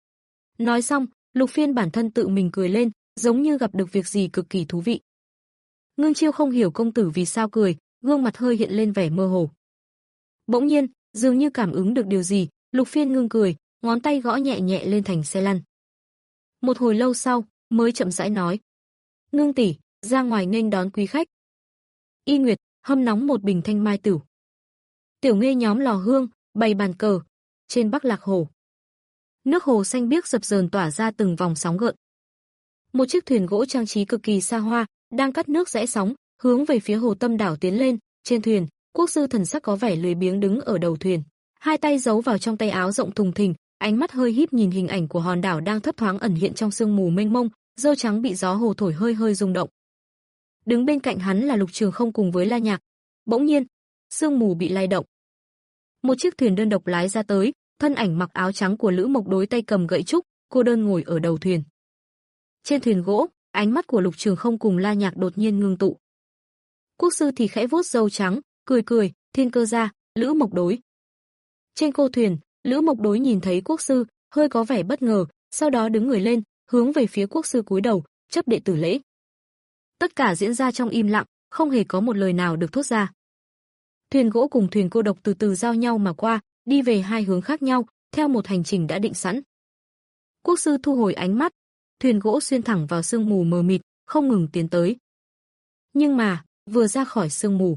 S2: Nói xong, Lục Phiên bản thân tự mình cười lên, giống như gặp được việc gì cực kỳ thú vị. Ngưng Chiêu không hiểu công tử vì sao cười, gương mặt hơi hiện lên vẻ mơ hồ. Bỗng nhiên, dường như cảm ứng được điều gì, Lục Phiên ngưng cười, ngón tay gõ nhẹ nhẹ lên thành xe lăn. Một hồi lâu sau, mới chậm rãi nói: Ngưng tỷ, ra ngoài nghênh đón quý khách. Y Nguyệt, hâm nóng một bình thanh mai tửu. Tiểu Nghê nhóm lò hương, bày bàn cờ. Trên Bắc Lạc Hồ, nước hồ xanh biếc dập dờn tỏa ra từng vòng sóng gợn. Một chiếc thuyền gỗ trang trí cực kỳ xa hoa, đang cắt nước rẽ sóng, hướng về phía hồ Tâm đảo tiến lên. Trên thuyền, Quốc sư thần sắc có vẻ lười biếng đứng ở đầu thuyền, hai tay giấu vào trong tay áo rộng thùng thình, ánh mắt hơi híp nhìn hình ảnh của hòn đảo đang thấp thoáng ẩn hiện trong sương mù mênh mông, râu trắng bị gió hồ thổi hơi hơi rung động. Đứng bên cạnh hắn là Lục Trường Không cùng với La Nhạc. Bỗng nhiên, sương mù bị lay động. Một chiếc thuyền đơn độc lái ra tới, thân ảnh mặc áo trắng của Lữ Mộc Đối tay cầm gậy trúc, cô đơn ngồi ở đầu thuyền. Trên thuyền gỗ, ánh mắt của Lục Trường Không cùng La Nhạc đột nhiên ngưng tụ. Quốc sư thì khẽ vuốt râu trắng, cười cười, Thiên Cơ gia, Lữ Mộc Đối. Trên cô thuyền, Lữ Mộc Đối nhìn thấy quốc sư, hơi có vẻ bất ngờ, sau đó đứng người lên, hướng về phía quốc sư cúi đầu, chấp đệ tử lễ. Tất cả diễn ra trong im lặng, không hề có một lời nào được thốt ra. Thuyền gỗ cùng thuyền cô độc từ từ giao nhau mà qua, đi về hai hướng khác nhau, theo một hành trình đã định sẵn. Quốc sư thu hồi ánh mắt, thuyền gỗ xuyên thẳng vào sương mù mờ mịt, không ngừng tiến tới. Nhưng mà, vừa ra khỏi sương mù,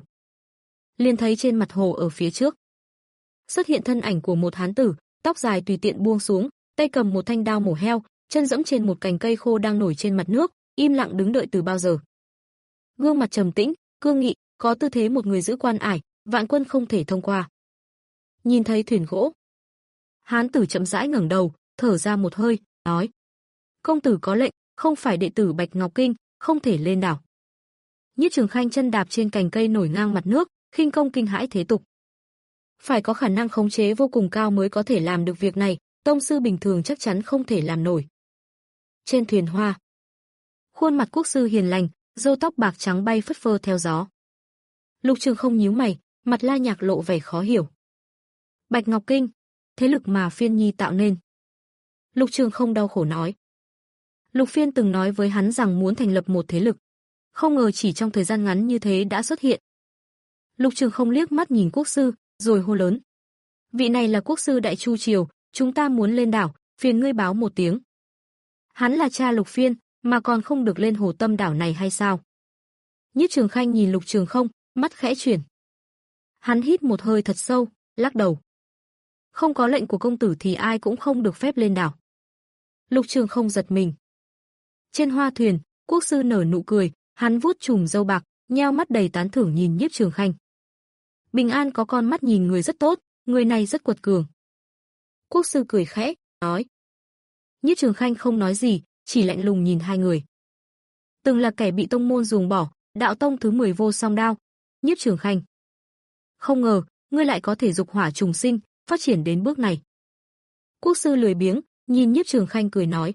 S2: liền thấy trên mặt hồ ở phía trước xuất hiện thân ảnh của một hán tử, tóc dài tùy tiện buông xuống, tay cầm một thanh đao mổ heo, chân dẫm trên một cành cây khô đang nổi trên mặt nước, im lặng đứng đợi từ bao giờ. Gương mặt trầm tĩnh, cương nghị, có tư thế một người giữ quan ải, vạn quân không thể thông qua. Nhìn thấy thuyền gỗ, hán tử chậm rãi ngẩng đầu, thở ra một hơi, nói: "Công tử có lệnh, không phải đệ tử Bạch Ngọc Kinh, không thể lên đảo." Nhiếp Trường Khanh chân đạp trên cành cây nổi ngang mặt nước, khinh công kinh hãi thế tục. Phải có khả năng khống chế vô cùng cao mới có thể làm được việc này, tông sư bình thường chắc chắn không thể làm nổi. Trên thuyền hoa, khuôn mặt quốc sư hiền lành, râu tóc bạc trắng bay phất phơ theo gió. Lục Trường Không nhíu mày, mặt La Nhạc lộ vẻ khó hiểu. Bạch Ngọc Kinh, thế lực mà Phiên Nhi tạo nên. Lục Trường Không đau khổ nói. Lục Phiên từng nói với hắn rằng muốn thành lập một thế lực, không ngờ chỉ trong thời gian ngắn như thế đã xuất hiện. Lục Trường Không liếc mắt nhìn quốc sư, rồi hô lớn: "Vị này là quốc sư Đại Chu triều, chúng ta muốn lên đảo, phiền ngươi báo một tiếng." Hắn là cha Lục Phiên, mà còn không được lên Hồ Tâm đảo này hay sao? Nhiếp Trường Khanh nhìn Lục Trường Không, mắt khẽ chuyển. Hắn hít một hơi thật sâu, lắc đầu. Không có lệnh của công tử thì ai cũng không được phép lên đảo. Lục Trường Không giật mình. Trên hoa thuyền, quốc sư nở nụ cười, hắn vuốt chùm râu bạc, nheo mắt đầy tán thưởng nhìn Nhiếp Trường Khanh. Bình An có con mắt nhìn người rất tốt, người này rất quật cường. Quốc sư cười khẽ, nói. Nhiếp Trường Khanh không nói gì, chỉ lạnh lùng nhìn hai người. Từng là kẻ bị tông môn ruồng bỏ, đạo tông thứ mười vô song đao. Nhiếp Trường Khanh. Không ngờ, ngươi lại có thể dục hỏa trùng sinh, phát triển đến bước này. Quốc sư lười biếng, nhìn Nhiếp Trường Khanh cười nói.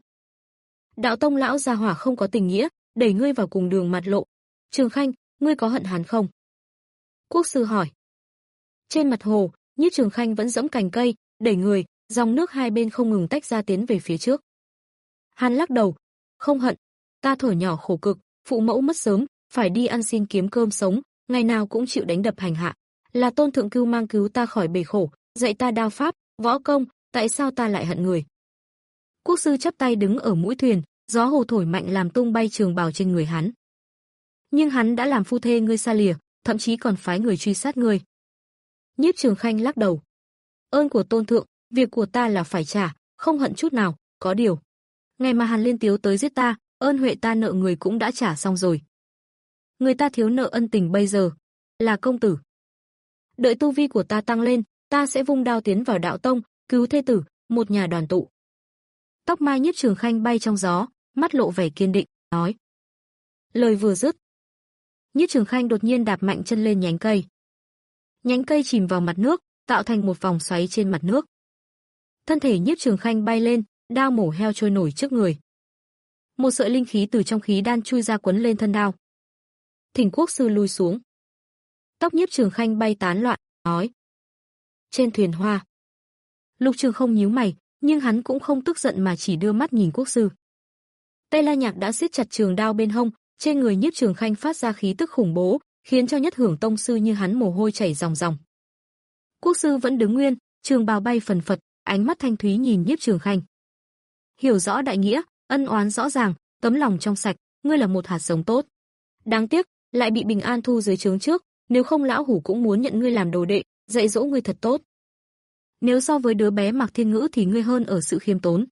S2: Đạo tông lão gia hỏa không có tình nghĩa, đẩy ngươi vào cùng đường mặt lộ. Trường Khanh, ngươi có hận hắn không? Quốc sư hỏi. Trên mặt hồ, Nhiếp Trường Khanh vẫn giẫm cành cây, đẩy người, dòng nước hai bên không ngừng tách ra tiến về phía trước. Hắn lắc đầu, không hận, ta thuở nhỏ khổ cực, phụ mẫu mất sớm, phải đi ăn xin kiếm cơm sống, ngày nào cũng chịu đánh đập hành hạ. Là Tôn Thượng Cưu mang cứu ta khỏi bể khổ, dạy ta đao pháp, võ công, tại sao ta lại hận người? Quốc sư chắp tay đứng ở mũi thuyền, gió hồ thổi mạnh làm tung bay trường bào trên người hắn. Nhưng hắn đã làm phu thê ngươi xa lìa, thậm chí còn phái người truy sát ngươi. Nhiếp Trường Khanh lắc đầu. Ơn của Tôn Thượng, việc của ta là phải trả, không hận chút nào, có điều. Ngày mà Hàn Liên Tiếu tới giết ta, ơn huệ ta nợ người cũng đã trả xong rồi. Người ta thiếu nợ ân tình bây giờ, là công tử. Đợi tu vi của ta tăng lên, ta sẽ vung đao tiến vào đạo tông, cứu thê tử, một nhà đoàn tụ. Tóc mai Nhiếp Trường Khanh bay trong gió, mắt lộ vẻ kiên định, nói. Lời vừa dứt, Nhiếp Trường Khanh đột nhiên đạp mạnh chân lên nhánh cây. Nhánh cây chìm vào mặt nước, tạo thành một vòng xoáy trên mặt nước. Thân thể Nhiếp Trường Khanh bay lên, đao mổ heo trôi nổi trước người. Một sợi linh khí từ trong khí đan chui ra quấn lên thân đao. Thỉnh quốc sư lui xuống. Tóc Nhiếp Trường Khanh bay tán loạn, nói. Trên thuyền hoa, Lục Trường Không nhíu mày, nhưng hắn cũng không tức giận mà chỉ đưa mắt nhìn quốc sư. Tay La Nhạc đã siết chặt trường đao bên hông, trên người Nhiếp Trường Khanh phát ra khí tức khủng bố, khiến cho nhất hưởng tông sư như hắn mồ hôi chảy ròng ròng. Quốc sư vẫn đứng nguyên, trường bào bay phần phật, ánh mắt thanh thúy nhìn Nhiếp Trường Khanh. Hiểu rõ đại nghĩa, ân oán rõ ràng, tấm lòng trong sạch, ngươi là một hạt giống tốt. Đáng tiếc, lại bị Bình An thu dưới trướng trước, nếu không lão hủ cũng muốn nhận ngươi làm đồ đệ, dạy dỗ ngươi thật tốt. Nếu so với đứa bé Mạc Thiên Ngữ thì ngươi hơn ở sự khiêm tốn.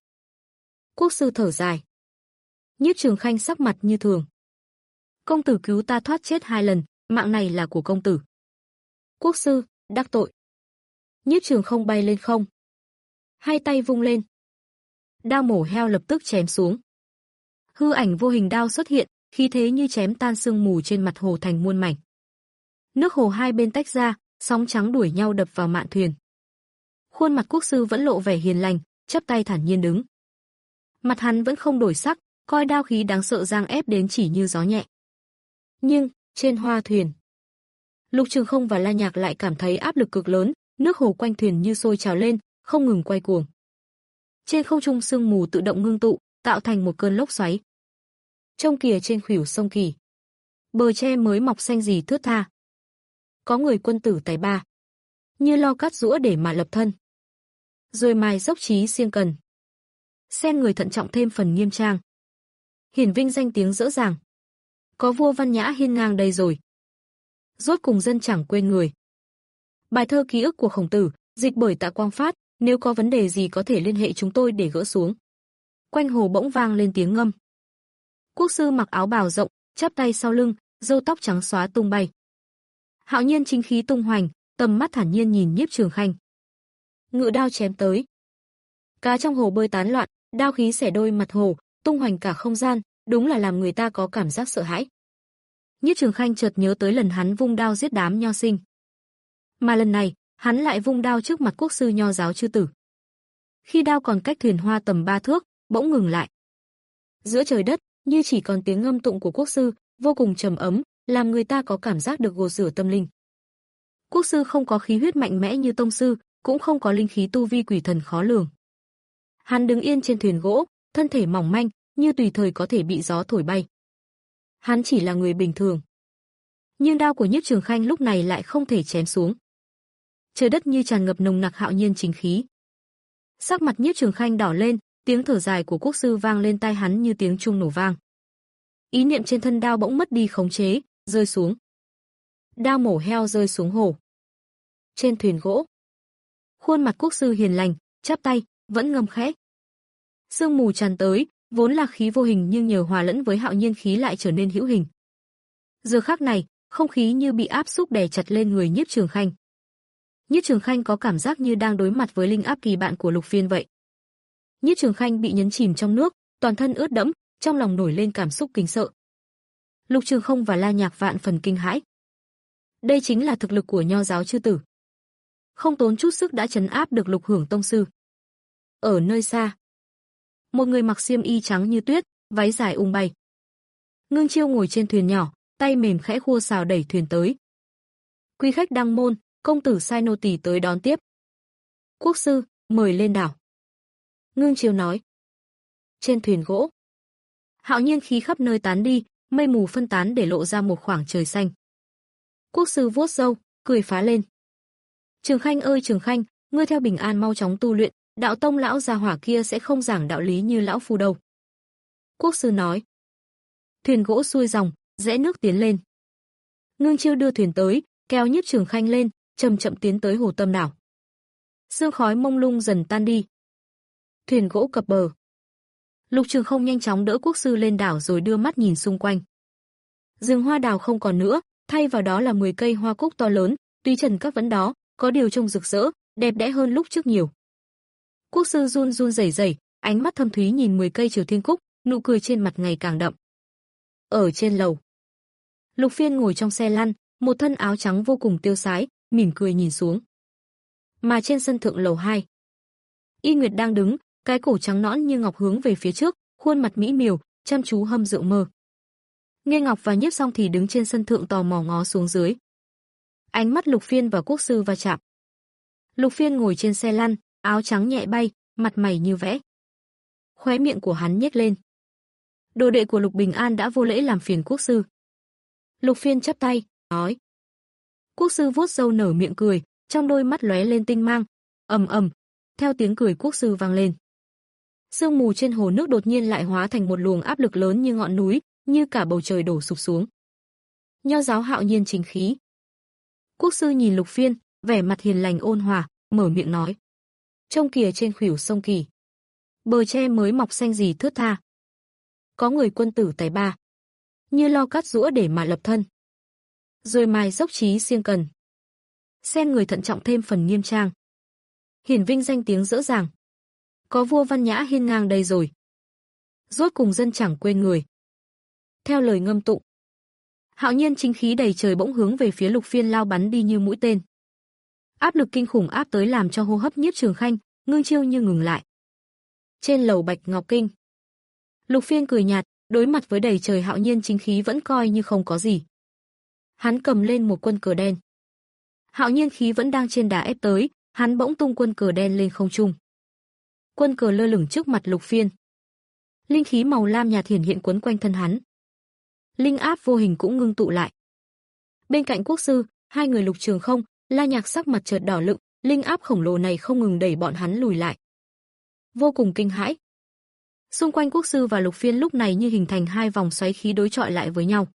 S2: Quốc sư thở dài. Nhiếp Trường Khanh sắc mặt như thường. Công tử cứu ta thoát chết hai lần, mạng này là của công tử. Quốc sư, đắc tội. Nhiếp Trường Không bay lên không, hai tay vung lên. Đao mổ heo lập tức chém xuống. Hư ảnh vô hình đao xuất hiện, khí thế như chém tan sương mù trên mặt hồ thành muôn mảnh. Nước hồ hai bên tách ra, sóng trắng đuổi nhau đập vào mạn thuyền. Khuôn mặt quốc sư vẫn lộ vẻ hiền lành, chắp tay thản nhiên đứng. Mặt hắn vẫn không đổi sắc, coi đao khí đáng sợ giang ép đến chỉ như gió nhẹ. Nhưng, trên hoa thuyền, Lục Trường Không và La Nhạc lại cảm thấy áp lực cực lớn, nước hồ quanh thuyền như sôi trào lên, không ngừng quay cuồng. Trên không trung sương mù tự động ngưng tụ, tạo thành một cơn lốc xoáy. Trông kìa trên khuỷu sông Kỳ, bờ tre mới mọc xanh gì thướt tha. Có người quân tử tài ba, như lo cắt rũa để mà lập thân. Rồi mài dốc trí siêng cần. Xen người thận trọng thêm phần nghiêm trang. Hiển vinh danh tiếng dỡ dàng. Có vua văn nhã hiên ngang đây rồi. Rốt cùng dân chẳng quên người. Bài thơ ký ức của Khổng Tử, dịch bởi Tạ Quang Phát, nếu có vấn đề gì có thể liên hệ chúng tôi để gỡ xuống. Quanh hồ bỗng vang lên tiếng ngâm. Quốc sư mặc áo bào rộng, chắp tay sau lưng, râu tóc trắng xóa tung bay. Hạo nhiên chính khí tung hoành, tầm mắt thản nhiên nhìn Nhiếp Trường Khanh. Ngự đao chém tới. Cá trong hồ bơi tán loạn, đao khí xẻ đôi mặt hồ, tung hoành cả không gian, đúng là làm người ta có cảm giác sợ hãi. Nhiếp Trường Khanh chợt nhớ tới lần hắn vung đao giết đám nho sinh. Mà lần này, hắn lại vung đao trước mặt quốc sư nho giáo chư tử. Khi đao còn cách thuyền hoa tầm ba thước, bỗng ngừng lại. Giữa trời đất, như chỉ còn tiếng ngâm tụng của quốc sư, vô cùng trầm ấm, làm người ta có cảm giác được gột rửa tâm linh. Quốc sư không có khí huyết mạnh mẽ như tông sư, cũng không có linh khí tu vi quỷ thần khó lường. Hắn đứng yên trên thuyền gỗ, thân thể mỏng manh, như tùy thời có thể bị gió thổi bay. Hắn chỉ là người bình thường. Nhưng đao của Nhiếp Trường Khanh lúc này lại không thể chém xuống. Trời đất như tràn ngập nồng nặc hạo nhiên chính khí. Sắc mặt Nhiếp Trường Khanh đỏ lên, tiếng thở dài của quốc sư vang lên tai hắn như tiếng chuông nổ vang. Ý niệm trên thân đao bỗng mất đi khống chế, rơi xuống. Đao mổ heo rơi xuống hồ. Trên thuyền gỗ, khuôn mặt quốc sư hiền lành, chắp tay, vẫn ngâm khẽ. Sương mù tràn tới, vốn là khí vô hình nhưng nhờ hòa lẫn với hạo nhiên khí lại trở nên hữu hình. Giờ khắc này, không khí như bị áp xúc đè chặt lên người Nhiếp Trường Khanh. Nhiếp Trường Khanh có cảm giác như đang đối mặt với linh áp kỳ bạn của Lục Phiên vậy. Nhiếp Trường Khanh bị nhấn chìm trong nước, toàn thân ướt đẫm, trong lòng nổi lên cảm xúc kính sợ. Lục Trường Không và La Nhạc vạn phần kinh hãi. Đây chính là thực lực của nho giáo chư tử. Không tốn chút sức đã trấn áp được Lục Hưởng tông sư. Ở nơi xa, một người mặc xiêm y trắng như tuyết, váy dài ung bay. Ngưng Chiêu ngồi trên thuyền nhỏ, tay mềm khẽ khua sào đẩy thuyền tới. Quý khách đăng môn, công tử sai nô tỳ tới đón tiếp. Quốc sư, mời lên đảo. Ngưng Chiêu nói. Trên thuyền gỗ, hạo nhiên khí khắp nơi tán đi, mây mù phân tán để lộ ra một khoảng trời xanh. Quốc sư vuốt râu, cười phá lên. Trường Khanh ơi Trường Khanh, ngươi theo bình an mau chóng tu luyện, đạo tông lão già hỏa kia sẽ không giảng đạo lý như lão phu đâu. Quốc sư nói. Thuyền gỗ xuôi dòng, rẽ nước tiến lên. Ngưng Chiêu đưa thuyền tới, kéo Nhiếp Trường Khanh lên, chậm chậm tiến tới hồ tâm đảo. Sương khói mông lung dần tan đi. Thuyền gỗ cập bờ. Lục Trường Không nhanh chóng đỡ quốc sư lên đảo rồi đưa mắt nhìn xung quanh. Rừng hoa đào không còn nữa, thay vào đó là mười cây hoa cúc to lớn, tuy trần các vẫn đó, có điều trông rực rỡ, đẹp đẽ hơn lúc trước nhiều. Quốc sư run run rẩy rẩy, ánh mắt thâm thúy nhìn mười cây Triều Thiên Cúc, nụ cười trên mặt ngày càng đậm. Ở trên lầu, Lục Phiên ngồi trong xe lăn, một thân áo trắng vô cùng tiêu sái, mỉm cười nhìn xuống. Mà trên sân thượng lầu hai, Y Nguyệt đang đứng, cái cổ trắng nõn như ngọc hướng về phía trước, khuôn mặt mỹ miều, chăm chú hâm rượu mơ. Nghe Ngọc và Nhiếp Song thì đứng trên sân thượng tò mò ngó xuống dưới. Ánh mắt Lục Phiên và quốc sư va chạm. Lục Phiên ngồi trên xe lăn, áo trắng nhẹ bay, mặt mày như vẽ. Khóe miệng của hắn nhếch lên. Đồ đệ của Lục Bình An đã vô lễ làm phiền quốc sư. Lục Phiên chắp tay, nói. Quốc sư vuốt râu nở miệng cười, trong đôi mắt lóe lên tinh mang. Ầm ầm, theo tiếng cười quốc sư vang lên. Sương mù trên hồ nước đột nhiên lại hóa thành một luồng áp lực lớn như ngọn núi, như cả bầu trời đổ sụp xuống. Nho giáo hạo nhiên chính khí. Quốc sư nhìn Lục Phiên, vẻ mặt hiền lành ôn hòa, mở miệng nói. Trông kìa trên khuỷu sông Kỳ, bờ tre mới mọc xanh gì thướt tha. Có người quân tử tài ba, như lo cắt rũa để mà lập thân. Rồi mài dốc trí siêng cần. Xem người thận trọng thêm phần nghiêm trang. Hiển vinh danh tiếng dỡ dàng. Có vua văn nhã hiên ngang đây rồi. Rốt cùng dân chẳng quên người. Theo lời ngâm tụng, hạo nhiên chính khí đầy trời bỗng hướng về phía Lục Phiên lao bắn đi như mũi tên. Áp lực kinh khủng áp tới làm cho hô hấp Nhiếp Trường Khanh ngưng chiêu như ngừng lại. Trên lầu Bạch Ngọc Kinh, Lục Phiên cười nhạt, đối mặt với đầy trời hạo nhiên chính khí vẫn coi như không có gì. Hắn cầm lên một quân cờ đen. Hạo nhiên khí vẫn đang trên đà ép tới, hắn bỗng tung quân cờ đen lên không trung. Quân cờ lơ lửng trước mặt Lục Phiên. Linh khí màu lam nhạt hiển hiện quấn quanh thân hắn. Linh áp vô hình cũng ngưng tụ lại. Bên cạnh quốc sư, hai người Lục Trường Không, La Nhạc sắc mặt chợt đỏ lựng, linh áp khổng lồ này không ngừng đẩy bọn hắn lùi lại. Vô cùng kinh hãi. Xung quanh quốc sư và Lục Phiên lúc này như hình thành hai vòng xoáy khí đối chọi lại với nhau.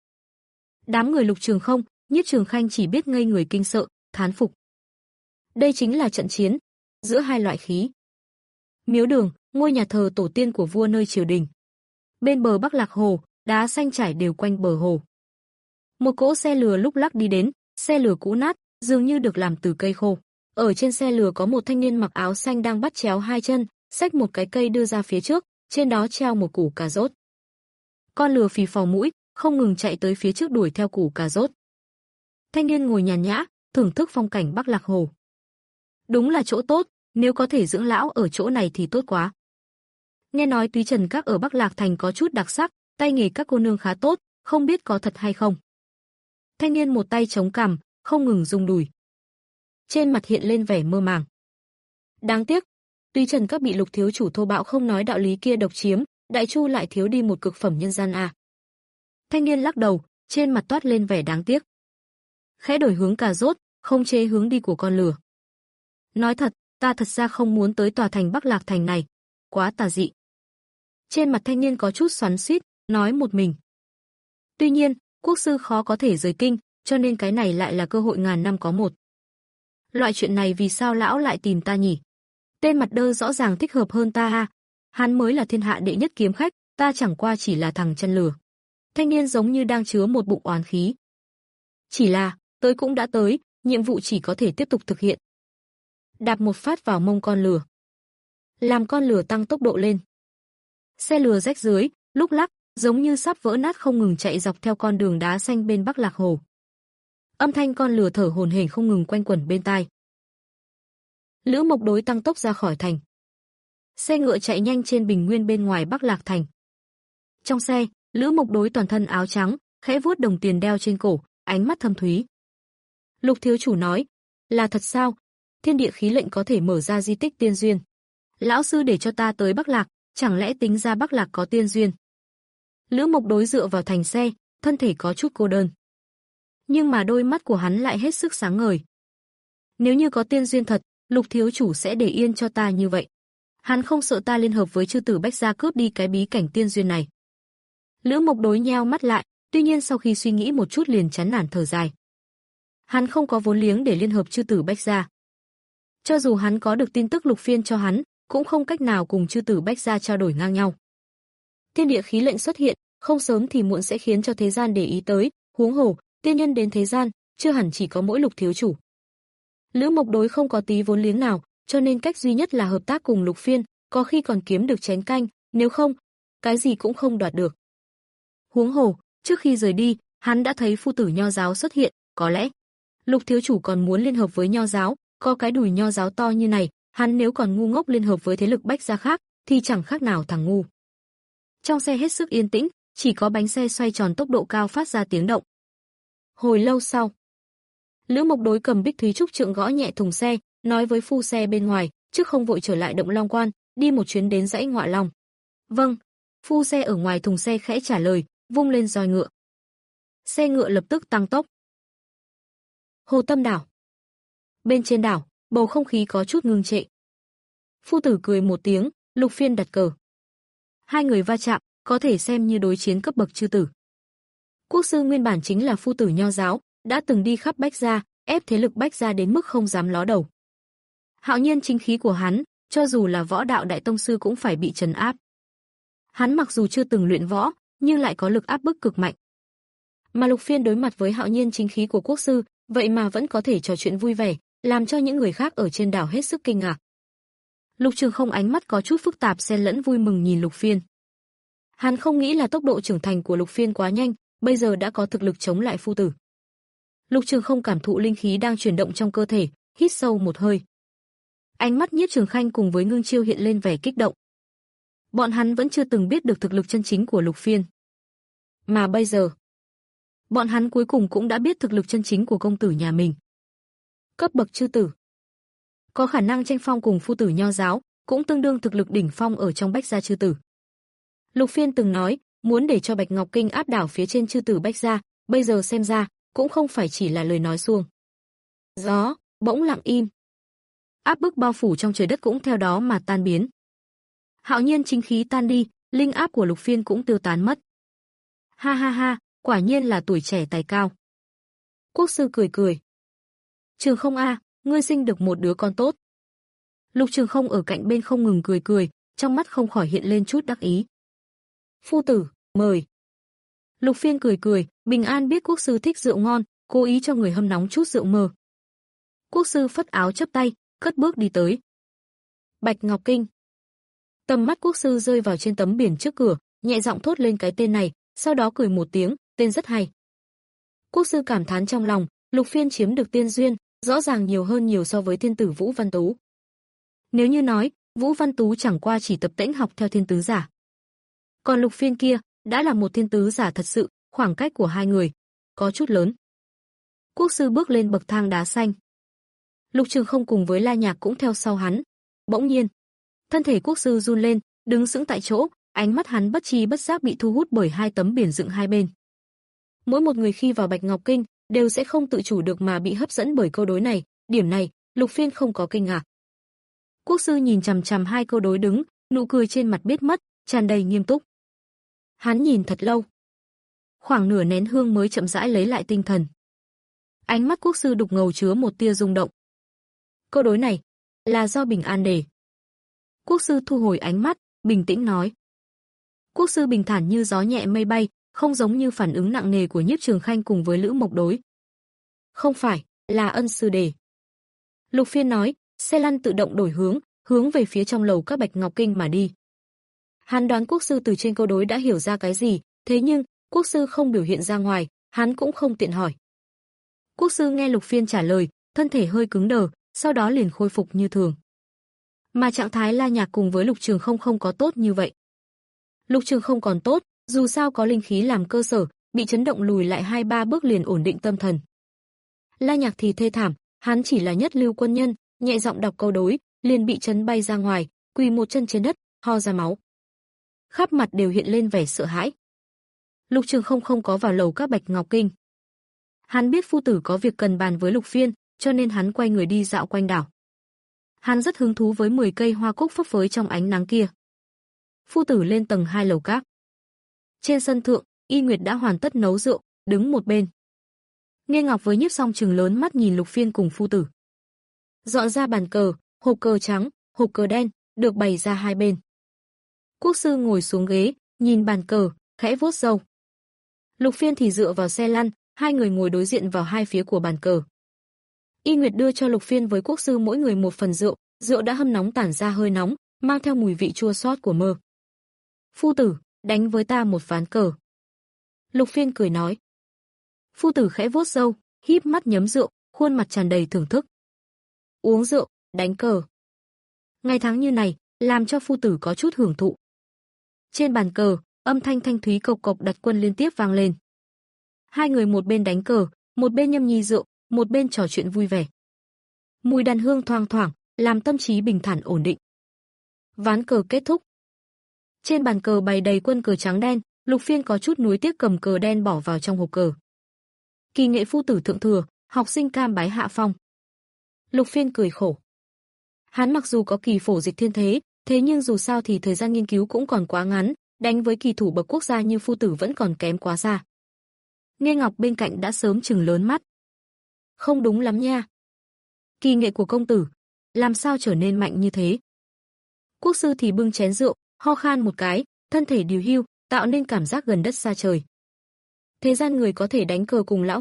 S2: Đám người Lục Trường Không, Nhiếp Trường Khanh chỉ biết ngây người kinh sợ, thán phục. Đây chính là trận chiến giữa hai loại khí. Miếu đường, ngôi nhà thờ tổ tiên của vua nơi triều đình. Bên bờ Bắc Lạc Hồ, đá xanh trải đều quanh bờ hồ. Một cỗ xe lừa lúc lắc đi đến, xe lừa cũ nát, dường như được làm từ cây khô. Ở trên xe lừa có một thanh niên mặc áo xanh đang bắt chéo hai chân, xách một cái cây đưa ra phía trước, trên đó treo một củ cà rốt. Con lừa phì phò mũi, không ngừng chạy tới phía trước đuổi theo củ cà rốt. Thanh niên ngồi nhàn nhã, thưởng thức phong cảnh Bắc Lạc Hồ. Đúng là chỗ tốt, nếu có thể dưỡng lão ở chỗ này thì tốt quá. Nghe nói Túy Trần Các ở Bắc Lạc Thành có chút đặc sắc, tay nghề các cô nương khá tốt, không biết có thật hay không. Thanh niên một tay chống cằm, không ngừng rung đùi. Trên mặt hiện lên vẻ mơ màng. Đáng tiếc, Túy Trần Các bị Lục thiếu chủ thô bạo không nói đạo lý kia độc chiếm, Đại Chu lại thiếu đi một cực phẩm nhân gian à. Thanh niên lắc đầu, trên mặt toát lên vẻ đáng tiếc. Khẽ đổi hướng cà rốt, không chế hướng đi của con lừa. Nói thật, ta thật ra không muốn tới tòa thành Bắc Lạc Thành này, quá tà dị. Trên mặt thanh niên có chút xoắn xuýt, nói một mình. Tuy nhiên, quốc sư khó có thể rời kinh, cho nên cái này lại là cơ hội ngàn năm có một. Loại chuyện này vì sao lão lại tìm ta nhỉ? Tên mặt đơ rõ ràng thích hợp hơn ta ha. Hắn mới là thiên hạ đệ nhất kiếm khách, ta chẳng qua chỉ là thằng chân lừa. Thanh niên giống như đang chứa một bụng oán khí. Chỉ là, tới cũng đã tới, nhiệm vụ chỉ có thể tiếp tục thực hiện. Đạp một phát vào mông con lừa. Làm con lừa tăng tốc độ lên. Xe lừa rách dưới, lúc lắc, giống như sắp vỡ nát không ngừng chạy dọc theo con đường đá xanh bên Bắc Lạc Hồ. Âm thanh con lừa thở hổn hển không ngừng quanh quẩn bên tai. Lữ Mộc Đối tăng tốc ra khỏi thành. Xe ngựa chạy nhanh trên bình nguyên bên ngoài Bắc Lạc Thành. Trong xe, Lữ Mộc Đối toàn thân áo trắng, khẽ vuốt đồng tiền đeo trên cổ, ánh mắt thâm thúy. Lục thiếu chủ nói, là thật sao? Thiên địa khí lệnh có thể mở ra di tích tiên duyên. Lão sư để cho ta tới Bắc Lạc, chẳng lẽ tính ra Bắc Lạc có tiên duyên? Lữ Mộc Đối dựa vào thành xe, thân thể có chút cô đơn. Nhưng mà đôi mắt của hắn lại hết sức sáng ngời. Nếu như có tiên duyên thật, Lục thiếu chủ sẽ để yên cho ta như vậy. Hắn không sợ ta liên hợp với chư tử Bách gia cướp đi cái bí cảnh tiên duyên này. Lữ Mộc Đối nheo mắt lại, tuy nhiên sau khi suy nghĩ một chút liền chán nản thở dài. Hắn không có vốn liếng để liên hợp chư tử Bách gia. Cho dù hắn có được tin tức Lục Phiên cho hắn, cũng không cách nào cùng chư tử Bách gia trao đổi ngang nhau. Thiên địa khí lệnh xuất hiện, không sớm thì muộn sẽ khiến cho thế gian để ý tới, huống hồ, tiên nhân đến thế gian, chưa hẳn chỉ có mỗi Lục thiếu chủ. Lữ Mộc Đối không có tí vốn liếng nào, cho nên cách duy nhất là hợp tác cùng Lục Phiên, có khi còn kiếm được chén canh, nếu không, cái gì cũng không đoạt được. Huống hồ, trước khi rời đi, hắn đã thấy phu tử Nho giáo xuất hiện, có lẽ Lục thiếu chủ còn muốn liên hợp với Nho giáo, có cái đùi Nho giáo to như này, hắn nếu còn ngu ngốc liên hợp với thế lực Bách gia khác, thì chẳng khác nào thằng ngu. Trong xe hết sức yên tĩnh, chỉ có bánh xe xoay tròn tốc độ cao phát ra tiếng động. Hồi lâu sau, Lữ Mộc Đối cầm Bích Thúy Trúc trượng gõ nhẹ thùng xe, nói với phu xe bên ngoài, trước không vội trở lại Động Long Quan, đi một chuyến đến dãy Ngọa Long. Vâng, phu xe ở ngoài thùng xe khẽ trả lời, vung lên roi ngựa. Xe ngựa lập tức tăng tốc. Hồ Tâm đảo. Bên trên đảo, bầu không khí có chút ngưng trệ. Phu tử cười một tiếng, Lục Phiên đặt cờ. Hai người va chạm, có thể xem như đối chiến cấp bậc chư tử. Quốc sư nguyên bản chính là phu tử Nho giáo, đã từng đi khắp Bách gia, ép thế lực Bách gia đến mức không dám ló đầu. Hạo nhiên chính khí của hắn, cho dù là võ đạo đại tông sư cũng phải bị trấn áp. Hắn mặc dù chưa từng luyện võ, nhưng lại có lực áp bức cực mạnh. Mà Lục Phiên đối mặt với hạo nhiên chính khí của quốc sư, vậy mà vẫn có thể trò chuyện vui vẻ, làm cho những người khác ở trên đảo hết sức kinh ngạc. Lục Trường Không ánh mắt có chút phức tạp xen lẫn vui mừng nhìn Lục Phiên. Hắn không nghĩ là tốc độ trưởng thành của Lục Phiên quá nhanh, bây giờ đã có thực lực chống lại phu tử. Lục Trường Không cảm thụ linh khí đang chuyển động trong cơ thể, hít sâu một hơi. Ánh mắt Nhiếp Trường Khanh cùng với Ngưng Chiêu hiện lên vẻ kích động. Bọn hắn vẫn chưa từng biết được thực lực chân chính của Lục Phiên. Mà bây giờ, bọn hắn cuối cùng cũng đã biết thực lực chân chính của công tử nhà mình. Cấp bậc chư tử. Có khả năng tranh phong cùng phu tử Nho giáo, cũng tương đương thực lực đỉnh phong ở trong Bách gia chư tử. Lục Phiên từng nói, muốn để cho Bạch Ngọc Kinh áp đảo phía trên chư tử Bách gia, bây giờ xem ra, cũng không phải chỉ là lời nói suông. Gió bỗng lặng im. Áp bức bao phủ trong trời đất cũng theo đó mà tan biến. Hạo nhiên chính khí tan đi, linh áp của Lục Phiên cũng tiêu tán mất. Ha ha ha, quả nhiên là tuổi trẻ tài cao. Quốc sư cười cười. Trường Không a, ngươi sinh được một đứa con tốt. Lục Trường Không ở cạnh bên không ngừng cười cười, trong mắt không khỏi hiện lên chút đắc ý. Phu tử, mời. Lục Phiên cười cười, bình an biết quốc sư thích rượu ngon, cố ý cho người hâm nóng chút rượu mơ. Quốc sư phất áo chắp tay, cất bước đi tới. Bạch Ngọc Kinh. Tầm mắt quốc sư rơi vào trên tấm biển trước cửa, nhẹ giọng thốt lên cái tên này, sau đó cười một tiếng, tên rất hay. Quốc sư cảm thán trong lòng, Lục Phiên chiếm được tiên duyên, rõ ràng nhiều hơn nhiều so với thiên tử Vũ Văn Tú. Nếu như nói, Vũ Văn Tú chẳng qua chỉ tập tễnh học theo thiên tứ giả. Còn Lục Phiên kia, đã là một thiên tứ giả thật sự, khoảng cách của hai người có chút lớn. Quốc sư bước lên bậc thang đá xanh. Lục Trường Không cùng với La Nhạc cũng theo sau hắn. Bỗng nhiên, thân thể quốc sư run lên, đứng sững tại chỗ, ánh mắt hắn bất tri bất giác bị thu hút bởi hai tấm biển dựng hai bên. Mỗi một người khi vào Bạch Ngọc Kinh đều sẽ không tự chủ được mà bị hấp dẫn bởi câu đối này, điểm này, Lục Phiên không có kinh ngạc. Quốc sư nhìn chằm chằm hai câu đối đứng, nụ cười trên mặt biết mất, tràn đầy nghiêm túc. Hắn nhìn thật lâu. Khoảng nửa nén hương mới chậm rãi lấy lại tinh thần. Ánh mắt quốc sư đục ngầu chứa một tia rung động. Câu đối này là do Bình An đề. Quốc sư thu hồi ánh mắt, bình tĩnh nói. Quốc sư bình thản như gió nhẹ mây bay, không giống như phản ứng nặng nề của Nhiếp Trường Khanh cùng với Lữ Mộc đối. Không phải, là ân sư đề. Lục Phiên nói, xe lăn tự động đổi hướng, hướng về phía trong lầu các Bạch Ngọc Kinh mà đi. Hắn đoán quốc sư từ trên câu đối đã hiểu ra cái gì, thế nhưng, quốc sư không biểu hiện ra ngoài, hắn cũng không tiện hỏi. Quốc sư nghe Lục Phiên trả lời, thân thể hơi cứng đờ, sau đó liền khôi phục như thường. Mà trạng thái La Nhạc cùng với Lục Trường Không không có tốt như vậy. Lục Trường Không còn tốt, dù sao có linh khí làm cơ sở, bị chấn động lùi lại hai ba bước liền ổn định tâm thần. La Nhạc thì thê thảm, hắn chỉ là nhất lưu quân nhân, nhẹ giọng đọc câu đối, liền bị chấn bay ra ngoài, quỳ một chân trên đất, ho ra máu. Khắp mặt đều hiện lên vẻ sợ hãi. Lục Trường Không không có vào lầu các Bạch Ngọc Kinh. Hắn biết phu tử có việc cần bàn với Lục Phiên, cho nên hắn quay người đi dạo quanh đảo. Hắn rất hứng thú với mười cây hoa cúc phấp phới trong ánh nắng kia. Phu tử lên tầng hai lầu các. Trên sân thượng, Y Nguyệt đã hoàn tất nấu rượu, đứng một bên. Nghe Ngọc với Nhiếp Song trừng lớn mắt nhìn Lục Phiên cùng phu tử. Dọn ra bàn cờ, hộp cờ trắng, hộp cờ đen, được bày ra hai bên. Quốc sư ngồi xuống ghế, nhìn bàn cờ, khẽ vuốt râu. Lục Phiên thì dựa vào xe lăn, hai người ngồi đối diện vào hai phía của bàn cờ. Y Nguyệt đưa cho Lục Phiên với quốc sư mỗi người một phần rượu, rượu đã hâm nóng tản ra hơi nóng, mang theo mùi vị chua xót của mơ. Phu tử, đánh với ta một ván cờ. Lục Phiên cười nói. Phu tử khẽ vuốt râu, híp mắt nhấm rượu, khuôn mặt tràn đầy thưởng thức. Uống rượu, đánh cờ. Ngày tháng như này, làm cho phu tử có chút hưởng thụ. Trên bàn cờ, âm thanh thanh thúy cộc cộc đặt quân liên tiếp vang lên. Hai người một bên đánh cờ, một bên nhâm nhi rượu, một bên trò chuyện vui vẻ. Mùi đàn hương thoang thoảng, làm tâm trí bình thản ổn định. Ván cờ kết thúc. Trên bàn cờ bày đầy quân cờ trắng đen, Lục Phiên có chút nuối tiếc cầm cờ đen bỏ vào trong hộp cờ. Kỳ nghệ phu tử thượng thừa, học sinh cam bái hạ phong. Lục Phiên cười khổ. Hắn mặc dù có kỳ phổ dịch thiên thế, thế nhưng dù sao thì thời gian nghiên cứu cũng còn quá ngắn, đánh với kỳ thủ bậc quốc gia như phu tử vẫn còn kém quá xa. Nghe Ngọc bên cạnh đã sớm trừng lớn mắt. Không đúng lắm nha. Kỳ nghệ của công tử, làm sao trở nên mạnh như thế? Quốc sư thì bưng chén rượu, ho khan một cái, thân thể điều hưu, tạo nên cảm giác gần đất xa trời. Thế gian người có thể đánh cờ cùng lão phu,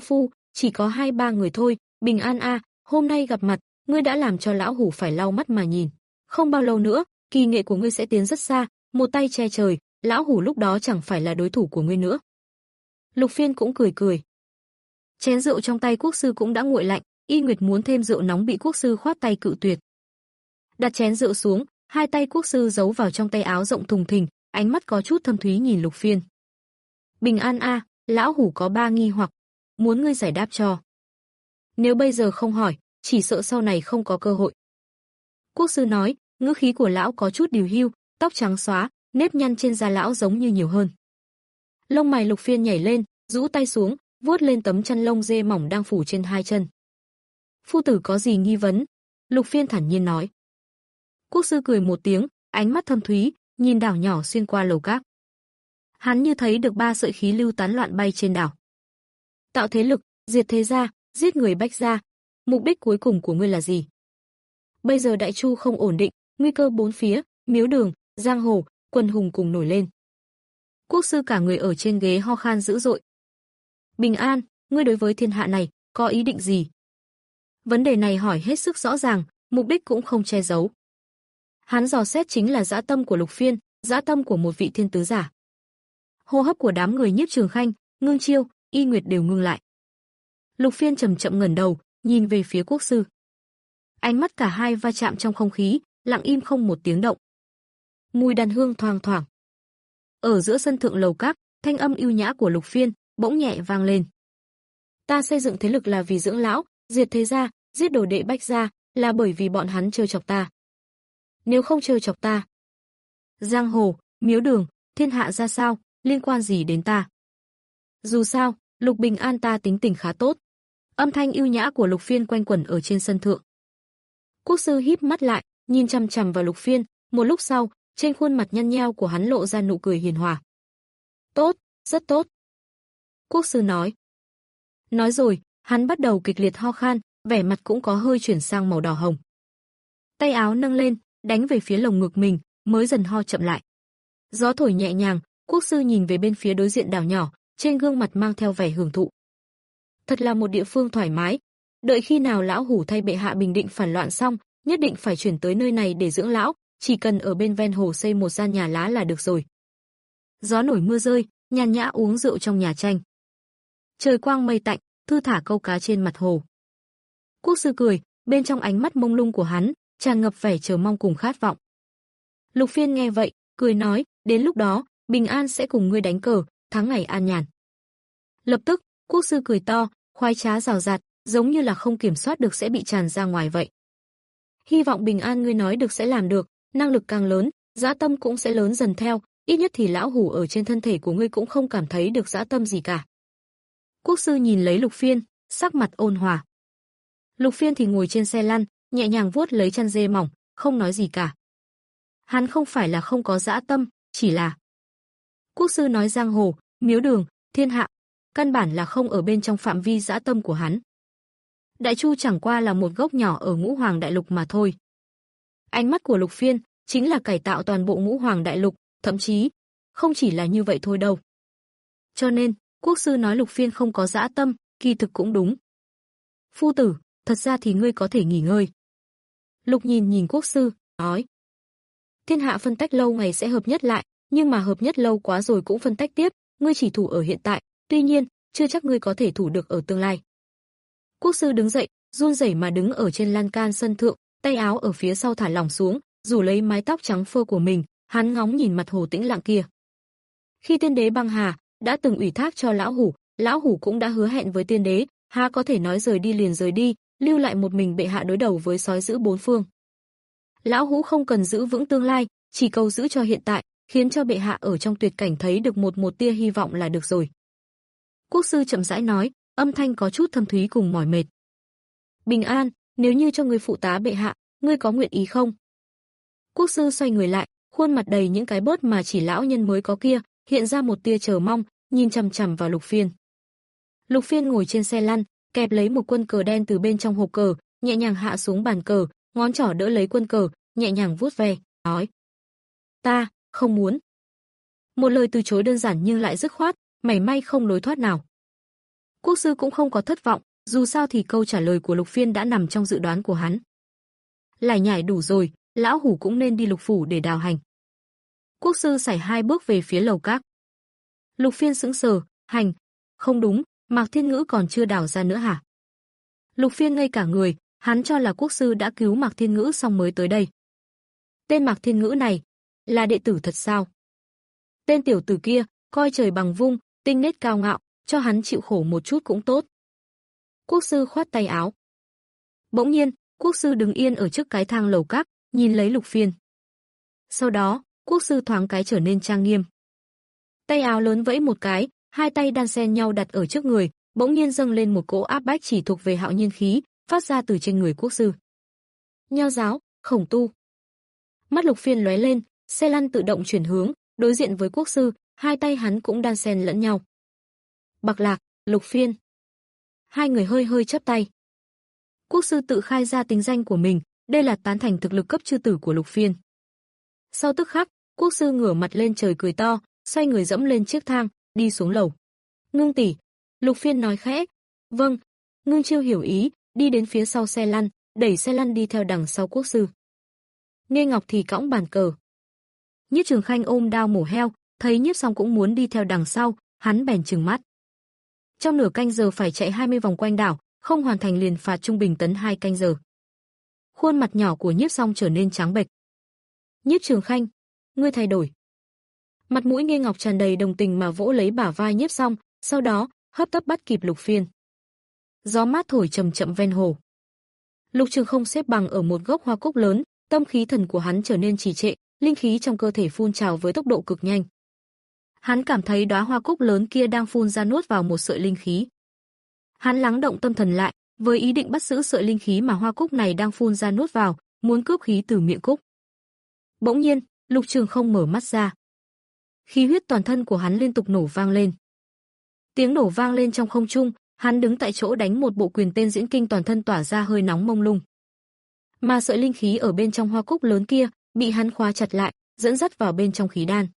S2: chỉ có hai ba người thôi. Bình an a, hôm nay gặp mặt, ngươi đã làm cho lão hủ phải lau mắt mà nhìn. Không bao lâu nữa, kỳ nghệ của ngươi sẽ tiến rất xa, một tay che trời, lão hủ lúc đó chẳng phải là đối thủ của ngươi nữa. Lục Phiên cũng cười cười. Chén rượu trong tay quốc sư cũng đã nguội lạnh, Y Nguyệt muốn thêm rượu nóng bị quốc sư khoát tay cự tuyệt. Đặt chén rượu xuống, hai tay quốc sư giấu vào trong tay áo rộng thùng thình, ánh mắt có chút thâm thúy nhìn Lục Phiên. Bình an a, lão hủ có ba nghi hoặc, muốn ngươi giải đáp cho. Nếu bây giờ không hỏi, chỉ sợ sau này không có cơ hội. Quốc sư nói, ngữ khí của lão có chút điều hưu, tóc trắng xóa, nếp nhăn trên da lão giống như nhiều hơn. Lông mày Lục Phiên nhảy lên, rũ tay xuống, vuốt lên tấm chăn lông dê mỏng đang phủ trên hai chân. Phu tử có gì nghi vấn? Lục Phiên thản nhiên nói. Quốc sư cười một tiếng, ánh mắt thâm thúy, nhìn đảo nhỏ xuyên qua lầu cát. Hắn như thấy được ba sợi khí lưu tán loạn bay trên đảo. Tạo thế lực, diệt thế gia, giết người Bách gia, mục đích cuối cùng của ngươi là gì? Bây giờ Đại Chu không ổn định, nguy cơ bốn phía, Miếu Đường, giang hồ, quân hùng cùng nổi lên. Quốc sư cả người ở trên ghế ho khan dữ dội. Bình an, ngươi đối với thiên hạ này có ý định gì? Vấn đề này hỏi hết sức rõ ràng, mục đích cũng không che giấu. Hắn dò xét chính là dã tâm của Lục Phiên, dã tâm của một vị thiên tứ giả. Hô hấp của đám người Nhiếp Trường Khanh, Ngưng Chiêu, Y Nguyệt đều ngưng lại. Lục Phiên chậm chậm ngẩng đầu, nhìn về phía quốc sư. Ánh mắt cả hai va chạm trong không khí, lặng im không một tiếng động. Mùi đàn hương thoang thoảng. Ở giữa sân thượng lầu các, thanh âm ưu nhã của Lục Phiên bỗng nhẹ vang lên. Ta xây dựng thế lực là vì dưỡng lão, diệt thế gia, giết đồ đệ Bách gia, là bởi vì bọn hắn trêu chọc ta. Nếu không trêu chọc ta, giang hồ, Miếu Đường, thiên hạ ra sao, liên quan gì đến ta? Dù sao, Lục Bình an ta tính tình khá tốt. Âm thanh ưu nhã của Lục Phiên quanh quẩn ở trên sân thượng. Quốc sư híp mắt lại, nhìn chằm chằm vào Lục Phiên, một lúc sau, trên khuôn mặt nhăn nheo của hắn lộ ra nụ cười hiền hòa. Tốt, rất tốt. Quốc sư nói. Nói rồi, hắn bắt đầu kịch liệt ho khan, vẻ mặt cũng có hơi chuyển sang màu đỏ hồng. Tay áo nâng lên, đánh về phía lồng ngực mình, mới dần ho chậm lại. Gió thổi nhẹ nhàng, quốc sư nhìn về bên phía đối diện đảo nhỏ, trên gương mặt mang theo vẻ hưởng thụ. Thật là một địa phương thoải mái, đợi khi nào lão hủ thay bệ hạ bình định phản loạn xong, nhất định phải chuyển tới nơi này để dưỡng lão, chỉ cần ở bên ven hồ xây một gian nhà lá là được rồi. Gió nổi mưa rơi, nhàn nhã uống rượu trong nhà tranh. Trời quang mây tạnh, thư thả câu cá trên mặt hồ. Quốc sư cười, bên trong ánh mắt mông lung của hắn tràn ngập vẻ chờ mong cùng khát vọng. Lục Phiên nghe vậy, cười nói, đến lúc đó, Bình an sẽ cùng ngươi đánh cờ, thắng ngày an nhàn. Lập tức, quốc sư cười to, khoái trá rào rạt, giống như là không kiểm soát được sẽ bị tràn ra ngoài vậy. Hy vọng Bình an ngươi nói được sẽ làm được, năng lực càng lớn, dã tâm cũng sẽ lớn dần theo, ít nhất thì lão hủ ở trên thân thể của ngươi cũng không cảm thấy được dã tâm gì cả. Quốc sư nhìn lấy Lục Phiên, sắc mặt ôn hòa. Lục Phiên thì ngồi trên xe lăn, nhẹ nhàng vuốt lấy chăn dê mỏng, không nói gì cả. Hắn không phải là không có dã tâm, chỉ là... Quốc sư nói giang hồ, Miếu Đường, thiên hạ, căn bản là không ở bên trong phạm vi dã tâm của hắn. Đại Chu chẳng qua là một gốc nhỏ ở Ngũ Hoàng Đại Lục mà thôi. Ánh mắt của Lục Phiên chính là cải tạo toàn bộ Ngũ Hoàng Đại Lục, thậm chí không chỉ là như vậy thôi đâu. Cho nên, quốc sư nói Lục Phiên không có dã tâm, kỳ thực cũng đúng. Phu tử, thật ra thì ngươi có thể nghỉ ngơi. Lục nhìn nhìn quốc sư, nói. Thiên hạ phân tách lâu ngày sẽ hợp nhất lại, nhưng mà hợp nhất lâu quá rồi cũng phân tách tiếp, ngươi chỉ thủ ở hiện tại, tuy nhiên, chưa chắc ngươi có thể thủ được ở tương lai. Quốc sư đứng dậy, run rẩy mà đứng ở trên lan can sân thượng, tay áo ở phía sau thả lỏng xuống, rủ lấy mái tóc trắng phơ của mình, hắn ngóng nhìn mặt hồ tĩnh lặng kia. Khi tiên đế băng hà đã từng ủy thác cho lão hủ, lão hủ cũng đã hứa hẹn với tiên đế, há có thể nói rời đi liền rời đi, lưu lại một mình bệ hạ đối đầu với sói dữ bốn phương. Lão hủ không cần giữ vững tương lai, chỉ cầu giữ cho hiện tại, khiến cho bệ hạ ở trong tuyệt cảnh thấy được một một tia hy vọng là được rồi. Quốc sư chậm rãi nói, âm thanh có chút thâm thúy cùng mỏi mệt. Bình an, nếu như cho ngươi phụ tá bệ hạ, ngươi có nguyện ý không? Quốc sư xoay người lại, khuôn mặt đầy những cái bớt mà chỉ lão nhân mới có kia, hiện ra một tia chờ mong, nhìn chằm chằm vào Lục Phiên. Lục Phiên ngồi trên xe lăn, kẹp lấy một quân cờ đen từ bên trong hộp cờ, nhẹ nhàng hạ xuống bàn cờ, ngón trỏ đỡ lấy quân cờ, nhẹ nhàng vuốt ve, nói: "Ta không muốn." Một lời từ chối đơn giản nhưng lại dứt khoát, mảy may không lối thoát nào. Quốc sư cũng không có thất vọng, dù sao thì câu trả lời của Lục Phiên đã nằm trong dự đoán của hắn. Lải nhải đủ rồi, lão hủ cũng nên đi Lục phủ để đào hành. Quốc sư sải hai bước về phía lầu các. Lục Phiên sững sờ, hành, không đúng, Mạc Thiên Ngữ còn chưa đào ra nữa hả? Lục Phiên ngây cả người, hắn cho là quốc sư đã cứu Mạc Thiên Ngữ xong mới tới đây. Tên Mạc Thiên Ngữ này, là đệ tử thật sao? Tên tiểu tử kia, coi trời bằng vung, tinh nết cao ngạo, cho hắn chịu khổ một chút cũng tốt. Quốc sư khoát tay áo. Bỗng nhiên, quốc sư đứng yên ở trước cái thang lầu các, nhìn lấy Lục Phiên. Sau đó, quốc sư thoáng cái trở nên trang nghiêm. Tay áo lớn vẫy một cái, hai tay đan xen nhau đặt ở trước người, bỗng nhiên dâng lên một cỗ áp bách chỉ thuộc về hạo nhiên khí, phát ra từ trên người quốc sư. Nho giáo, khổng tu. Mắt Lục Phiên lóe lên, xe lăn tự động chuyển hướng, đối diện với quốc sư, hai tay hắn cũng đan xen lẫn nhau. Bạc Lạc, Lục Phiên. Hai người hơi hơi chắp tay. Quốc sư tự khai ra tính danh của mình, đây là tán thành thực lực cấp chư tử của Lục Phiên. Sau tức khắc, quốc sư ngửa mặt lên trời cười to, xoay người dẫm lên chiếc thang, đi xuống lầu. Ngưng tỷ, Lục Phiên nói khẽ. Vâng. Ngưng Chiêu hiểu ý, đi đến phía sau xe lăn, đẩy xe lăn đi theo đằng sau quốc sư. Nghê Ngọc thì cõng bàn cờ. Nhiếp Trường Khanh ôm đao mổ heo, thấy Nhiếp Song cũng muốn đi theo đằng sau, hắn bèn trừng mắt. Trong nửa canh giờ phải chạy hai mươi vòng quanh đảo, không hoàn thành liền phạt trung bình tấn hai canh giờ. Khuôn mặt nhỏ của Nhiếp Song trở nên trắng bệch. Nhiếp Trường Khanh, ngươi thay đổi. Mặt mũi Nghê Ngọc tràn đầy đồng tình mà vỗ lấy bả vai Nhiếp Song, sau đó hấp tấp bắt kịp Lục Phiên. Gió mát thổi chậm chậm ven hồ. Lục Trường Không xếp bằng ở một gốc hoa cúc lớn, tâm khí thần của hắn trở nên trì trệ, linh khí trong cơ thể phun trào với tốc độ cực nhanh. Hắn cảm thấy đóa hoa cúc lớn kia đang phun ra nuốt vào một sợi linh khí. Hắn lắng động tâm thần lại, với ý định bắt giữ sợi linh khí mà hoa cúc này đang phun ra nuốt vào, muốn cướp khí từ miệng cúc. Bỗng nhiên, Lục Trường Không mở mắt ra. Khí huyết toàn thân của hắn liên tục nổ vang lên. Tiếng nổ vang lên trong không trung, hắn đứng tại chỗ đánh một bộ quyền tên diễn kinh, toàn thân tỏa ra hơi nóng mông lung. Mà sợi linh khí ở bên trong hoa cúc lớn kia bị hắn khóa chặt lại, dẫn dắt vào bên trong khí đan.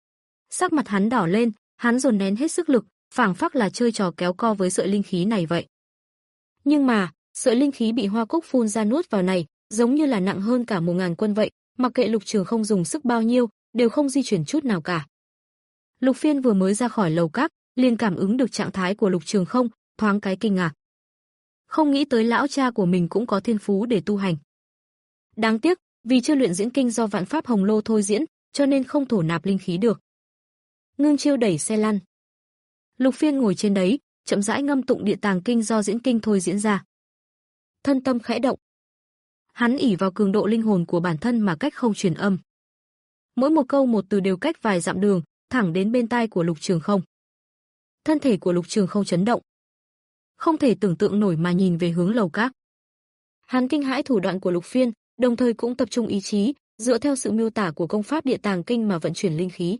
S2: Sắc mặt hắn đỏ lên, hắn dồn nén hết sức lực, phảng phất là chơi trò kéo co với sợi linh khí này vậy. Nhưng mà, sợi linh khí bị hoa cúc phun ra nuốt vào này, giống như là nặng hơn cả một ngàn quân vậy, mặc kệ Lục Trường Không dùng sức bao nhiêu, đều không di chuyển chút nào cả. Lục Phiên vừa mới ra khỏi lầu các, liền cảm ứng được trạng thái của Lục Trường Không, thoáng cái kinh ngạc. Không nghĩ tới lão cha của mình cũng có thiên phú để tu hành. Đáng tiếc, vì chưa luyện diễn kinh do vạn pháp hồng lô thôi diễn, cho nên không thổ nạp linh khí được. Ngưng Chiêu đẩy xe lăn. Lục Phiên ngồi trên đấy, chậm rãi ngâm tụng địa tàng kinh do diễn kinh thôi diễn ra. Thân tâm khẽ động. Hắn ỷ vào cường độ linh hồn của bản thân mà cách không truyền âm. Mỗi một câu một từ đều cách vài dặm đường, thẳng đến bên tai của Lục Trường Không. Thân thể của Lục Trường Không chấn động. Không thể tưởng tượng nổi mà nhìn về hướng lầu các. Hắn kinh hãi thủ đoạn của Lục Phiên, đồng thời cũng tập trung ý chí, dựa theo sự miêu tả của công pháp địa tàng kinh mà vận chuyển linh khí.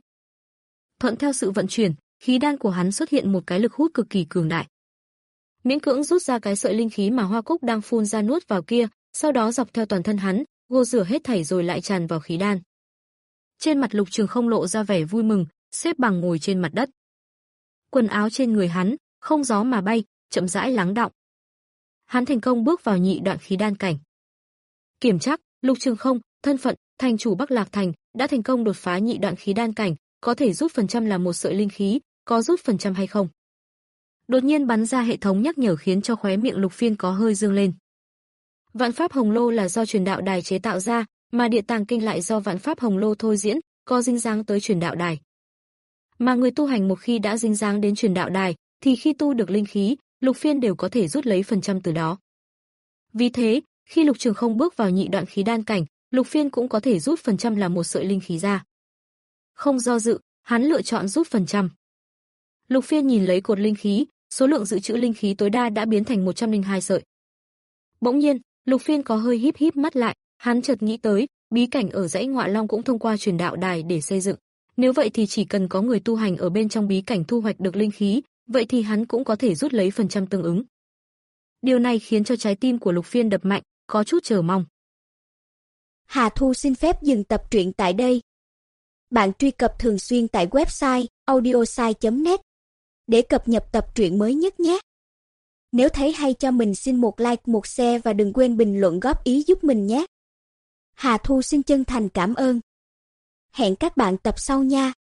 S2: Thuận theo sự vận chuyển, khí đan của hắn xuất hiện một cái lực hút cực kỳ cường đại. Miễn cưỡng rút ra cái sợi linh khí mà hoa cúc đang phun ra nuốt vào kia, sau đó dọc theo toàn thân hắn, gột rửa hết thảy rồi lại tràn vào khí đan. Trên mặt Lục Trường Không lộ ra vẻ vui mừng, xếp bằng ngồi trên mặt đất. Quần áo trên người hắn không gió mà bay, chậm rãi lắng đọng. Hắn thành công bước vào nhị đoạn khí đan cảnh. Kiểm tra, Lục Trường Không, thân phận thành chủ Bắc Lạc Thành, đã thành công đột phá nhị đoạn khí đan cảnh, có thể rút phần trăm là một sợi linh khí, có rút phần trăm hay không? Đột nhiên bắn ra hệ thống nhắc nhở khiến cho khóe miệng Lục Phiên có hơi dương lên. Vạn pháp hồng lô là do truyền đạo đài chế tạo ra, mà địa tàng kinh lại do vạn pháp hồng lô thôi diễn, có dính dáng tới truyền đạo đài. Mà người tu hành một khi đã dính dáng đến truyền đạo đài, thì khi tu được linh khí, Lục Phiên đều có thể rút lấy phần trăm từ đó. Vì thế, khi Lục Trường Không bước vào nhị đoạn khí đan cảnh, Lục Phiên cũng có thể rút phần trăm là một sợi linh khí ra. Không do dự, hắn lựa chọn rút phần trăm. Lục Phiên nhìn lấy cột linh khí, số lượng dự trữ linh khí tối đa đã biến thành một trăm lẻ hai sợi. Bỗng nhiên, Lục Phiên có hơi híp híp mắt lại, hắn chợt nghĩ tới, bí cảnh ở dãy Ngọa Long cũng thông qua truyền đạo đài để xây dựng. Nếu vậy thì chỉ cần có người tu hành ở bên trong bí cảnh thu hoạch được linh khí, vậy thì hắn cũng có thể rút lấy phần trăm tương ứng. Điều này khiến cho trái tim của Lục Phiên đập mạnh, có chút chờ mong.
S3: Hà Thu xin phép dừng tập truyện tại đây. Bạn truy cập thường xuyên tại website audiosai chấm net để cập nhật tập truyện mới nhất nhé. Nếu thấy hay cho mình xin một like, một share và đừng quên bình luận góp ý giúp mình nhé. Hà Thu xin chân thành cảm ơn. Hẹn các bạn tập sau nha.